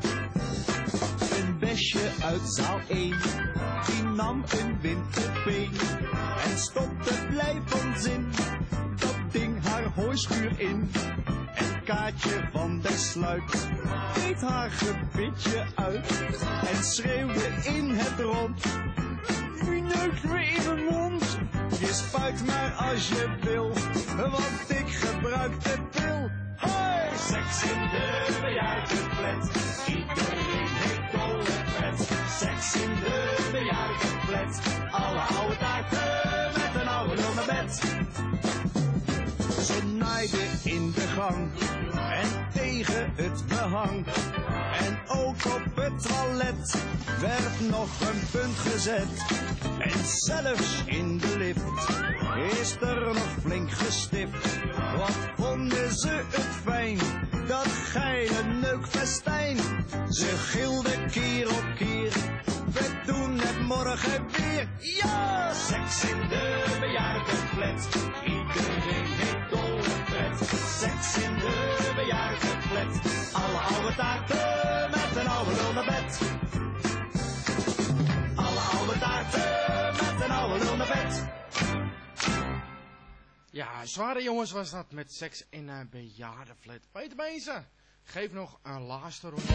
Een besje uit zaal één, die nam een winterbeen en stopte blij van zin dat ding haar hooischuur in. En Kaatje van der Sluit deed haar gebitje uit en schreeuwde in het rond: wie neukt me in mijn mond? Je spuit maar als je wil, want ik gebruik de pil. Hoi! Seks in de bejaardenflat, iedereen heeft dolle pret. Seks in de bejaardenflat, alle oude taarten met een oude lul naar bed. Ze naaide in de gang en tegen het behang. En ook op het toilet werd nog een punt gezet. En zelfs in de lift is er nog flink gestift. Wat vonden ze het fijn, dat geile neukfestijn. Ze gilden keer op keer, we doen het morgen weer. Ja! Seks in de bejaardenflat, iedereen heeft dolle pret. Seks in de bejaardenflat, alle oude taarten met een oude lul naar bed. Alle oude taarten met een oude lul naar bed. Ja, Zware Jongens was dat met Seks in een bejaardenflat. Peter Bezen, Geef nog een laatste rondje.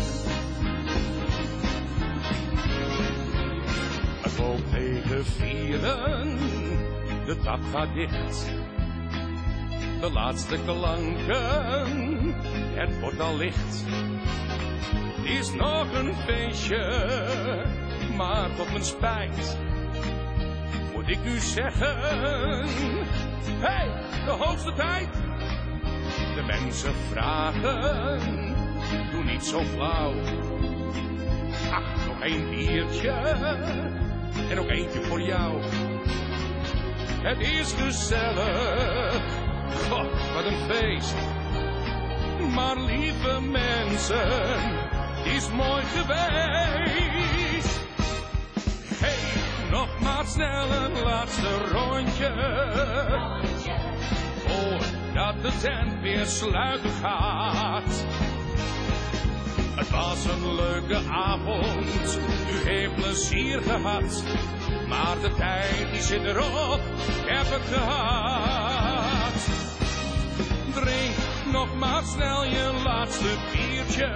Het loopt tegen vieren, de dag gaat dicht. De laatste klanken, het wordt al licht. Het is nog een feestje, maar tot mijn spijt moet ik nu zeggen, hey, de hoogste tijd. De mensen vragen, doe niet zo flauw. Ach, nog één biertje en nog eentje voor jou. Het is gezellig, god, wat een feest. Maar lieve mensen, het is mooi geweest. Geef nog maar snel een laatste rondje. Voordat de tent weer sluiten gaat. Het was een leuke avond, u heeft plezier gehad. Maar de tijd die zit erop, ik heb het gehad. Drink nog maar snel je laatste biertje.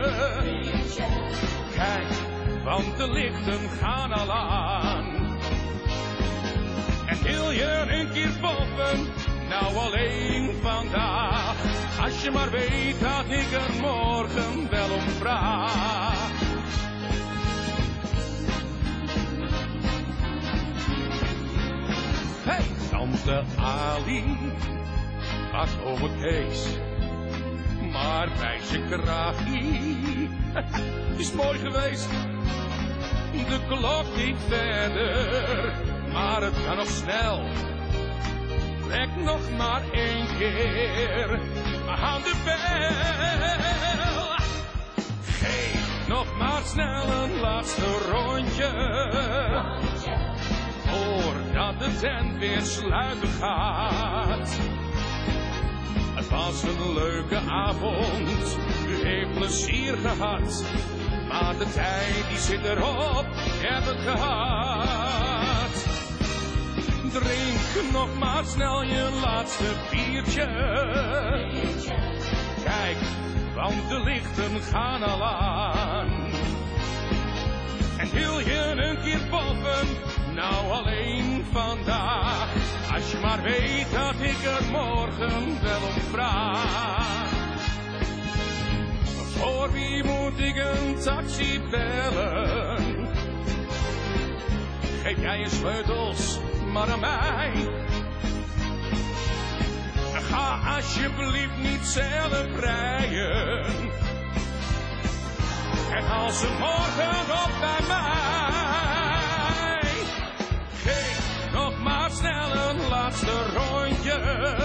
Kijk, want de lichten gaan al aan. En wil je een keer poppen, nou alleen vandaag. Als je maar weet dat ik er morgen wel om vraag. Hey, tante Ali, was over Kees. Maar meisje Kraagie, is mooi geweest. De klok tikt verder, maar het kan nog snel. Trek nog maar één keer aan de bel. Geef nog maar snel een laatste rondje. Voordat de tent weer sluiten gaat. Het was een leuke avond, u heeft plezier gehad. Maar de tijd die zit erop, ik heb het gehad. Drink nog maar snel je laatste biertje. Kijk, want de lichten gaan al aan. En wil je een keer poppen, nou alleen vandaag. Als je maar weet dat ik er morgen wel om vraag. Voor wie moet ik een taxi bellen? Geef jij je sleutels maar aan mij. Ga alsjeblieft niet zelf rijden. En haal ze morgen op bij mij. Geef nog maar snel een laatste rondje.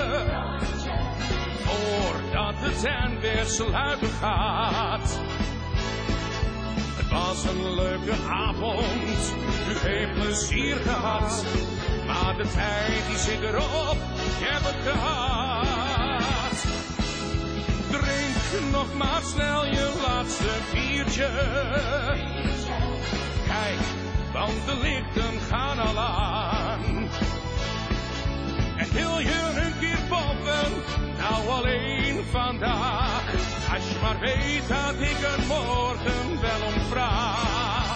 Voordat de tent weer sluiten gaat. Het was een leuke avond, u heeft plezier gehad. Maar de tijd die zit erop, ik heb het gehad. Drink nog maar snel je laatste biertje. Kijk, want de lichten gaan al aan. En wil je een keer poppen, nou alleen vandaag. Als je maar weet dat ik er morgen wel om vraag.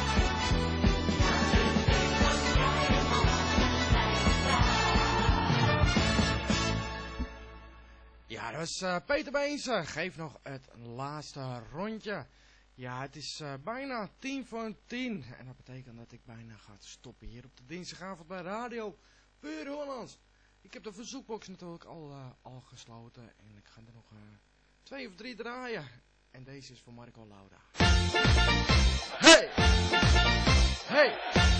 Ja, dat was uh, Peter Beense. Geef nog het laatste rondje. Ja, het is uh, bijna tien voor tien. En dat betekent dat ik bijna ga stoppen hier op de dinsdagavond bij Radio Puur Hollands. Ik heb de verzoekbox natuurlijk al, uh, al gesloten. En ik ga er nog uh, twee of drie draaien. En deze is voor Marco Lauda. Hey! Hey!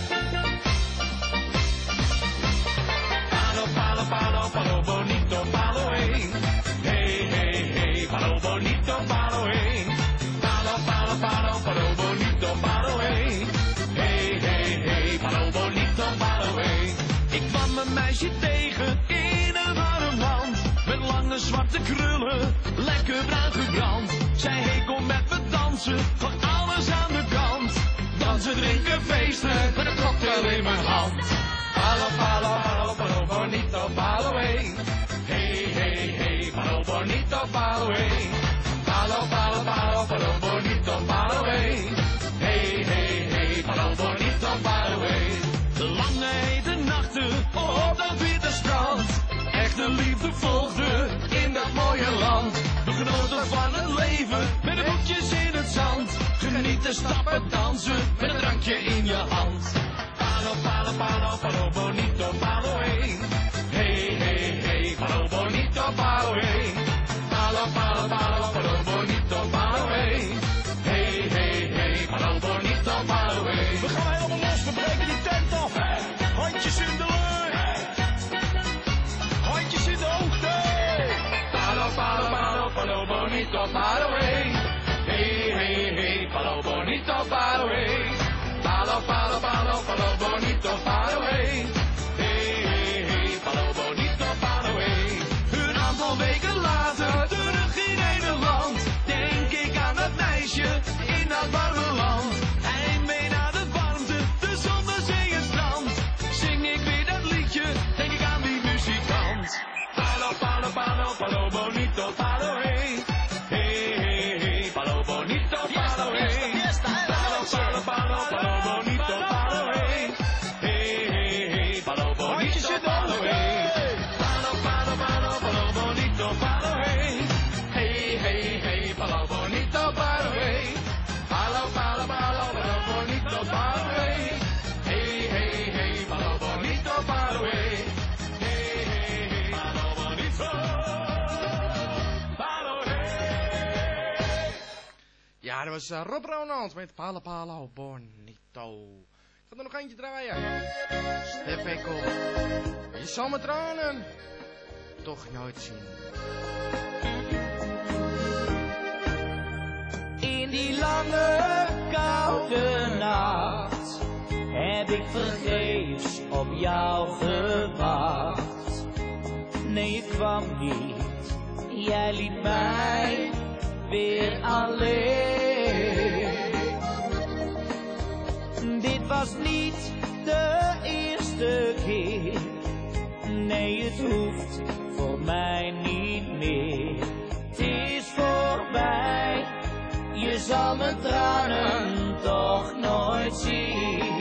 Palo, palo, palo, palo bonito, palo, hey. Hey, hey, hey, palo bonito, palo, hey. Palo, palo, palo, palo bonito, palo, hey. Hey, hey, hey, palo bonito, palo, hey. Ik kwam een meisje tegen in een warm land. Met lange zwarte krullen, lekker bruin gebrand. Zij hey, kom met me dansen, van alles aan de kant. Dansen, drinken, feesten, met een cocktail in mijn hand. Palo, palo, palo, palo bonito, palo, hey. Hey, hey, hey, palo bonito, palo, hey. Palo, palo, palo, palo, palo bonito, palo, hey. Hey, hey, hey, palo bonito, palo, hey. De lange hete nachten op dat witte strand. Echte liefde volgde in dat mooie land. We genoten van het leven met de voetjes in het zand. Genieten, stappen, dansen met een drankje in je hand. Palo, palo, palo, palo bonito, palo, hey. Hey, hey, hey, palo bonito, palo, hey. Palo, palo, palo, palo bonito, palo, hey. Hey, hey, hey, palo bonito, palo, hey. We gaan helemaal los, we breken die tent af. Handjes in de lucht. Handjes in de hoogte. Palo, palo, palo, palo bonito, palo, hey. Hey, hey, hey, palo bonito, palo, hey. Palo, palo, palo, palo bonito, palo, hey. Hey, hey, hey, palo bonito, palo, hey. Een aantal weken later, terug in Nederland. Denk ik aan dat meisje in dat warme land. Heimwee naar de warmte, de zon, de zee en strand. Zing ik weer dat liedje, denk ik aan die muzikant. Palo, palo, palo, palo bonito, palo, hey. Hey, hey, hey, palo bonito, palo, hey. Palo, palo, palo, palo bonito, palo, hey. Hey, hey, hey, palo bonito, palo, hey. Palo, palo, palo, palo bonito, palo, hey. Hey, hey, hey, palo bonito, palo, hey. Palo, palo, palo, palo bonito, palo, hey. Hey, hey, hey, palo bonito, palo, hey. Hey, hey, hey, palo bonito, palo, hey. Ja, dat was uh, Rob Ronald met Palo Palo Bonito. Ik ga er nog eentje draaien. Stef Ekkel. Je zal me tranen toch nooit zien. In die lange koude nacht heb ik vergeefs op jou gewacht. Nee, je kwam niet, jij liet mij weer alleen. Dit was niet de eerste keer, nee, het hoeft voor mij niet meer. Het is voorbij, je zal mijn tranen toch nooit zien.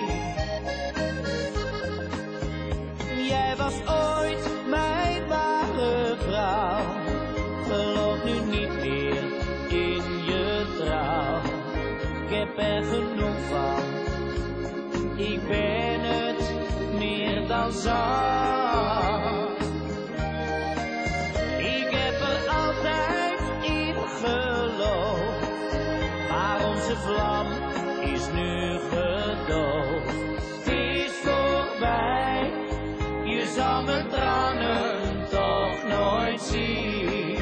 Jij was ooit mijn ware vrouw, geloof nu niet meer in je trouw. Ik heb er genoeg van, ik ben het meer dan zat. Ik heb er altijd in geloofd, maar onze vlam is nu gedoofd. Het is voorbij, je zal mijn tranen toch nooit zien.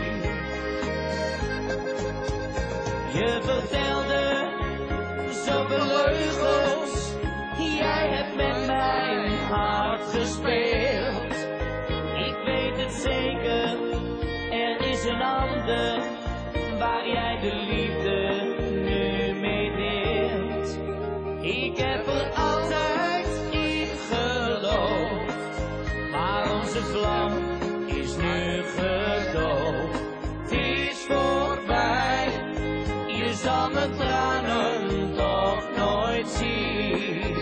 Je vertelde zoveel leugens, jij hebt met mijn hart gespeeld. Ik weet het zeker, er is een ander waar jij de liefde nu mee deelt. Ik heb er altijd in geloofd, maar onze vlam is nu gedoofd. Het is voorbij, je zal mijn tranen toch nooit zien.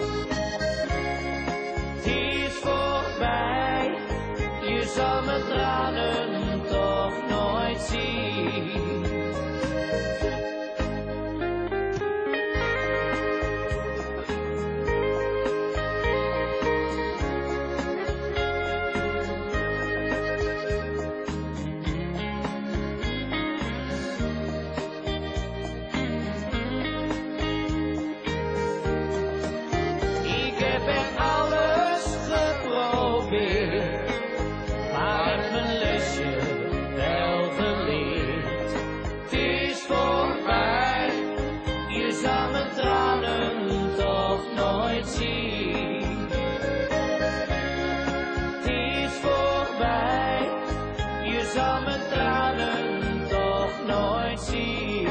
Het is voorbij, je zal mijn tranen toch nooit zien. Ik heb er alles geprobeerd, maar heb mijn lesje wel geleerd. Het is voorbij, je zal mijn tranen toch nooit zien. Het is voorbij, je zal mijn tranen toch nooit zien.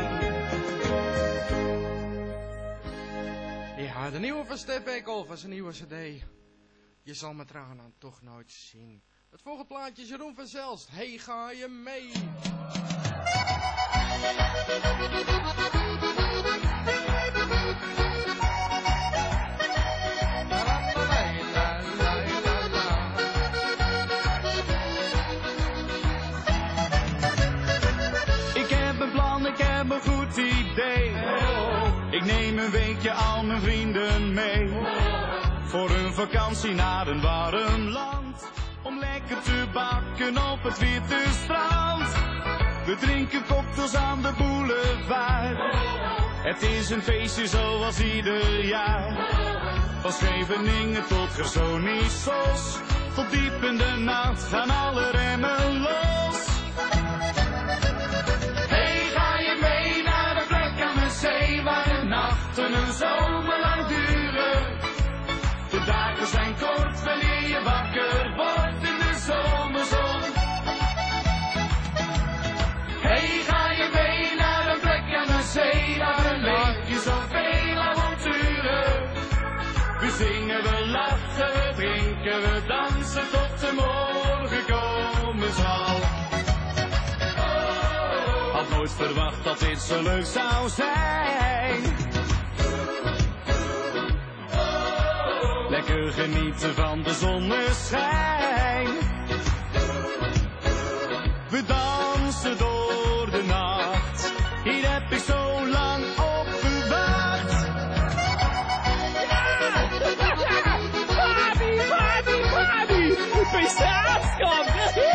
Ja, de nieuwe van Stef Ekkel van zijn nieuwe cd. Je zal mijn tranen toch nooit zien. Het volgende plaatje is Jeroen van Zelst. Hey, ga je mee? Ik heb een plan, ik heb een goed idee. Ik neem een weekje al mijn vrienden mee. Voor een vakantie naar een warm land. Om lekker te bakken op het witte strand. We drinken cocktails aan de boulevard. Het is een feestje zoals ieder jaar. Van Scheveningen tot Gersonisos. Tot diep in de nacht gaan alle remmen los. Hey, ga je mee naar de plek aan de zee waar de nachten een zomer lang duren? De dagen zijn kort wanneer je wakker wordt in de zomerzon. Hey, ga je mee naar een plek aan de zee, daar beleef je zoveel avonturen. We zingen, we lachen, we drinken, we dansen tot de morgen komen zal. Had nooit verwacht dat dit zo leuk zou zijn. Lekker genieten van de zonneschijn. We dansen door de nacht. Hier heb ik zo lang op gewacht. Bobby, Bobby, Bobby! Beste afstand!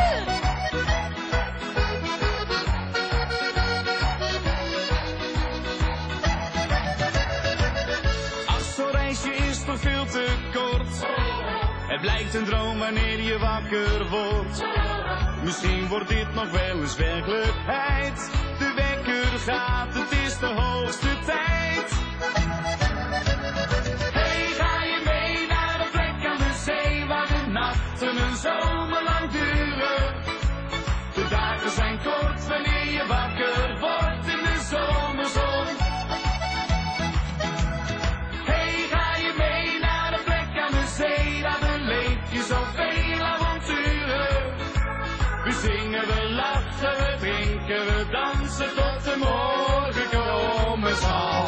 Ach, zo'n reisje is toch veel te kort. Het blijkt een droom wanneer je wakker wordt. Misschien wordt dit nog wel eens werkelijkheid. De wekker gaat, het is de hoogste tijd. Hey, ga je mee naar de plek aan de zee waar de nachten een zomer lang duren? De dagen zijn kort wanneer je wakker wordt in de zomerzon. Hey, ga je mee naar de plek aan de zee, daar beleef je zoveel avonturen. We zingen, we lachen, we drinken, we dansen tot de morgen komen zal.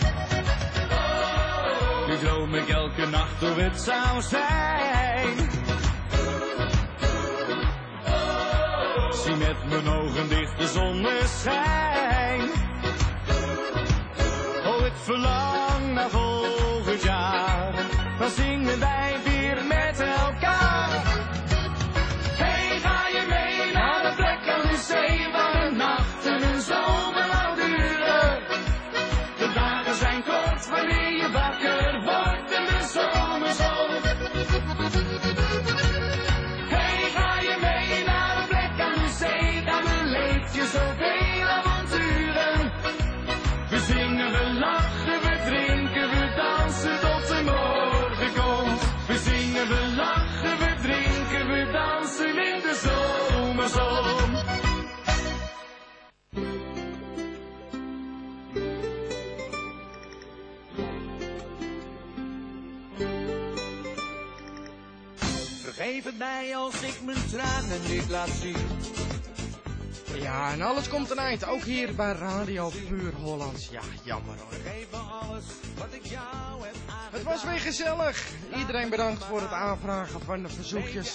Nu droom ik elke nacht hoe het zou zijn. Zie met mijn ogen dicht de zonneschijn. Oh, ik verlang naar volgend jaar. Dan zingen wij weer met elkaar. Hey, ga je mee naar de plek aan de zee waar de nachten een zomer lang duren? De dagen zijn kort wanneer je wakker wordt in de zomerzon. Hey, ga je mee naar de plek aan de zee, daar beleef je zoveel avonturen. We zingen, we lachen, we drinken, we dansen tot de morgen komt. We zingen, we lachen, we drinken, we dansen in de zomerzon. Vergeef het mij als ik mijn tranen niet laat zien. Ja, en alles komt een eind, ook hier bij Radio Puur Hollands. Ja, jammer hoor. Het was weer gezellig. Iedereen bedankt voor het aanvragen van de verzoekjes.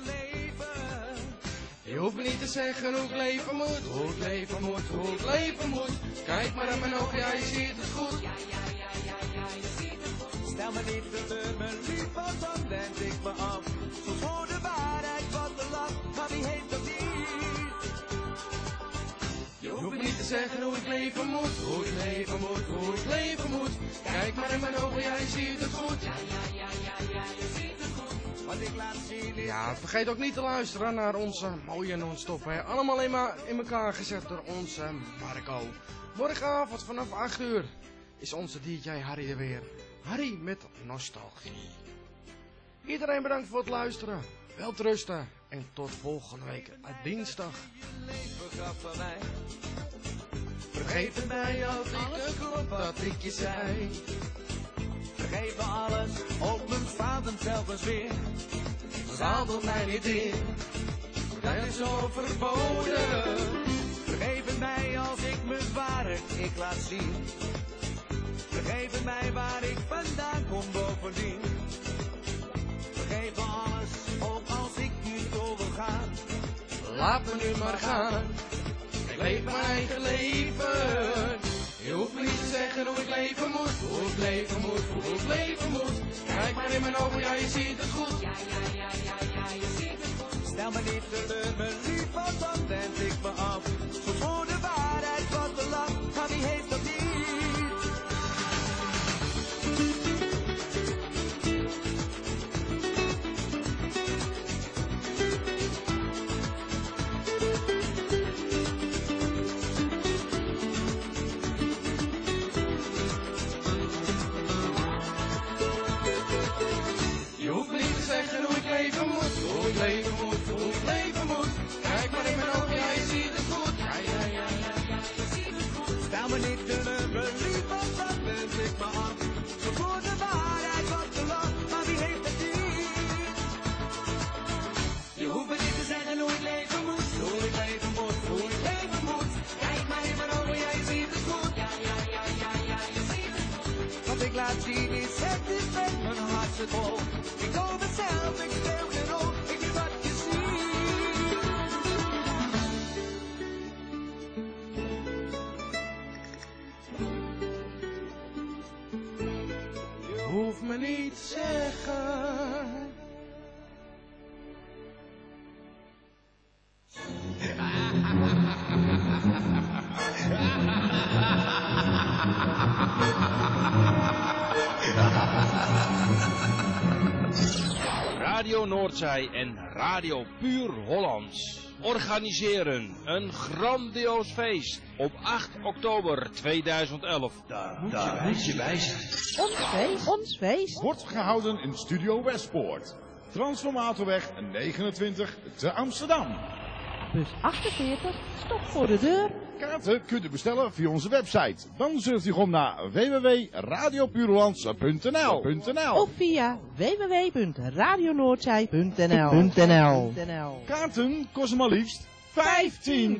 Je hoeft me niet te zeggen hoe ik leven moet, hoe ik leven moet, hoe ik leven moet. Kijk maar aan mijn ogen, ja, je ziet het goed. Stel me niet te teleur, mijn lief, want dan wend ik me af. Soms voor de waarheid wat de lach, maar wie heeft dat niet? Je hoeft me niet te zeggen hoe ik leven moet, hoe ik leven moet, hoe ik leven moet. Kijk maar in mijn ogen, ja, je ziet het goed. Ja, ja, ja, ja, ja, je ziet het goed. Wat ik laat zien is... Ja, vergeet ook niet te luisteren naar onze mooie non-stop. Hè. Allemaal in, ma- in elkaar gezet door onze Marco. Morgenavond vanaf acht uur is onze D J Harry er weer. Harry met nostalgie. Iedereen bedankt voor het luisteren. Welterusten en tot volgende week dinsdag. Vergeef het mij als ik het klopt dat ik je zei. Vergeef me alles, op mijn fouten telkens weer. Zadel mij niet in, dat is zo verboden. Vergeef het het mij als ik mijn ware ik laat zien. Vergeef het mij waar ik vandaan kom bovendien. Vergeef me alles, ook als ik niet over ga. Laat me nu maar gaan. Ik leef mijn eigen leven. Je hoeft me niet te zeggen hoe ik leven moet. Hoe ik leven moet, hoe ik leven moet. Kijk maar in mijn ogen, ja je ziet het goed. Ja, ja, ja, ja, ja, je ziet het goed. Stel me niet teleur, mijn lief, want dan wend ik me af. Zo voor de waarheid wat te lang, maar wie heeft dat niet? Je hoeft me niet te zeggen hoe ik leven moet. Hoe ik leven moet, hoe ik leven moet. Kijk maar in mijn ogen, ja je ziet het goed. Ja, ja, ja, ja, ja, je ziet het goed. Stel me niet teleur, mijn lief, want dan wend ik me af. Zo voor de waarheid wat te lang, maar wie heeft het niet? Je hoeft me niet te zeggen hoe ik leven moet. Hoe ik leven moet, hoe ik leven moet. Kijk maar in mijn ogen, ja je ziet het goed. Ja, ja, ja, ja, ja, je ziet het goed. Wat ik laat zien is het is met mijn hart zit vol. Ik doe mezelf, ik speel geen rol, ik doe wat je ziet. Je hoeft me niet te zeggen. Radio Noordzij en Radio Puur Hollands organiseren een grandioos feest op acht oktober tweeduizend elf. Daar moet je, moet je bij zijn. Ons feest, ons feest. Wordt gehouden in Studio Westpoort. Transformatorweg negenentwintig te Amsterdam. Bus achtenveertig, stop voor de deur. Kaarten kunt u bestellen via onze website. Dan surft u gewoon naar w w w punt radio puurhollands punt n l. Of via w w w punt radio noordzij punt n l. Kaarten kosten maar liefst vijftien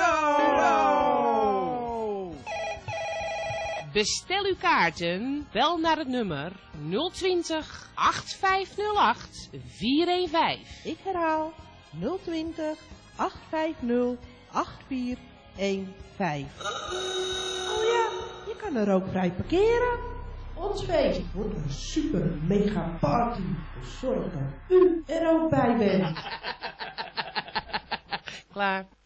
euro. Bestel uw kaarten, bel naar het nummer nul twintig, acht vijf nul acht, vier een vijf. Ik herhaal nul twintig, acht vijf nul, acht vier een vijf. Oh ja, je kan er ook vrij parkeren. Ons feest wordt een super mega party. Dus zorg dat u er ook bij bent. Klaar.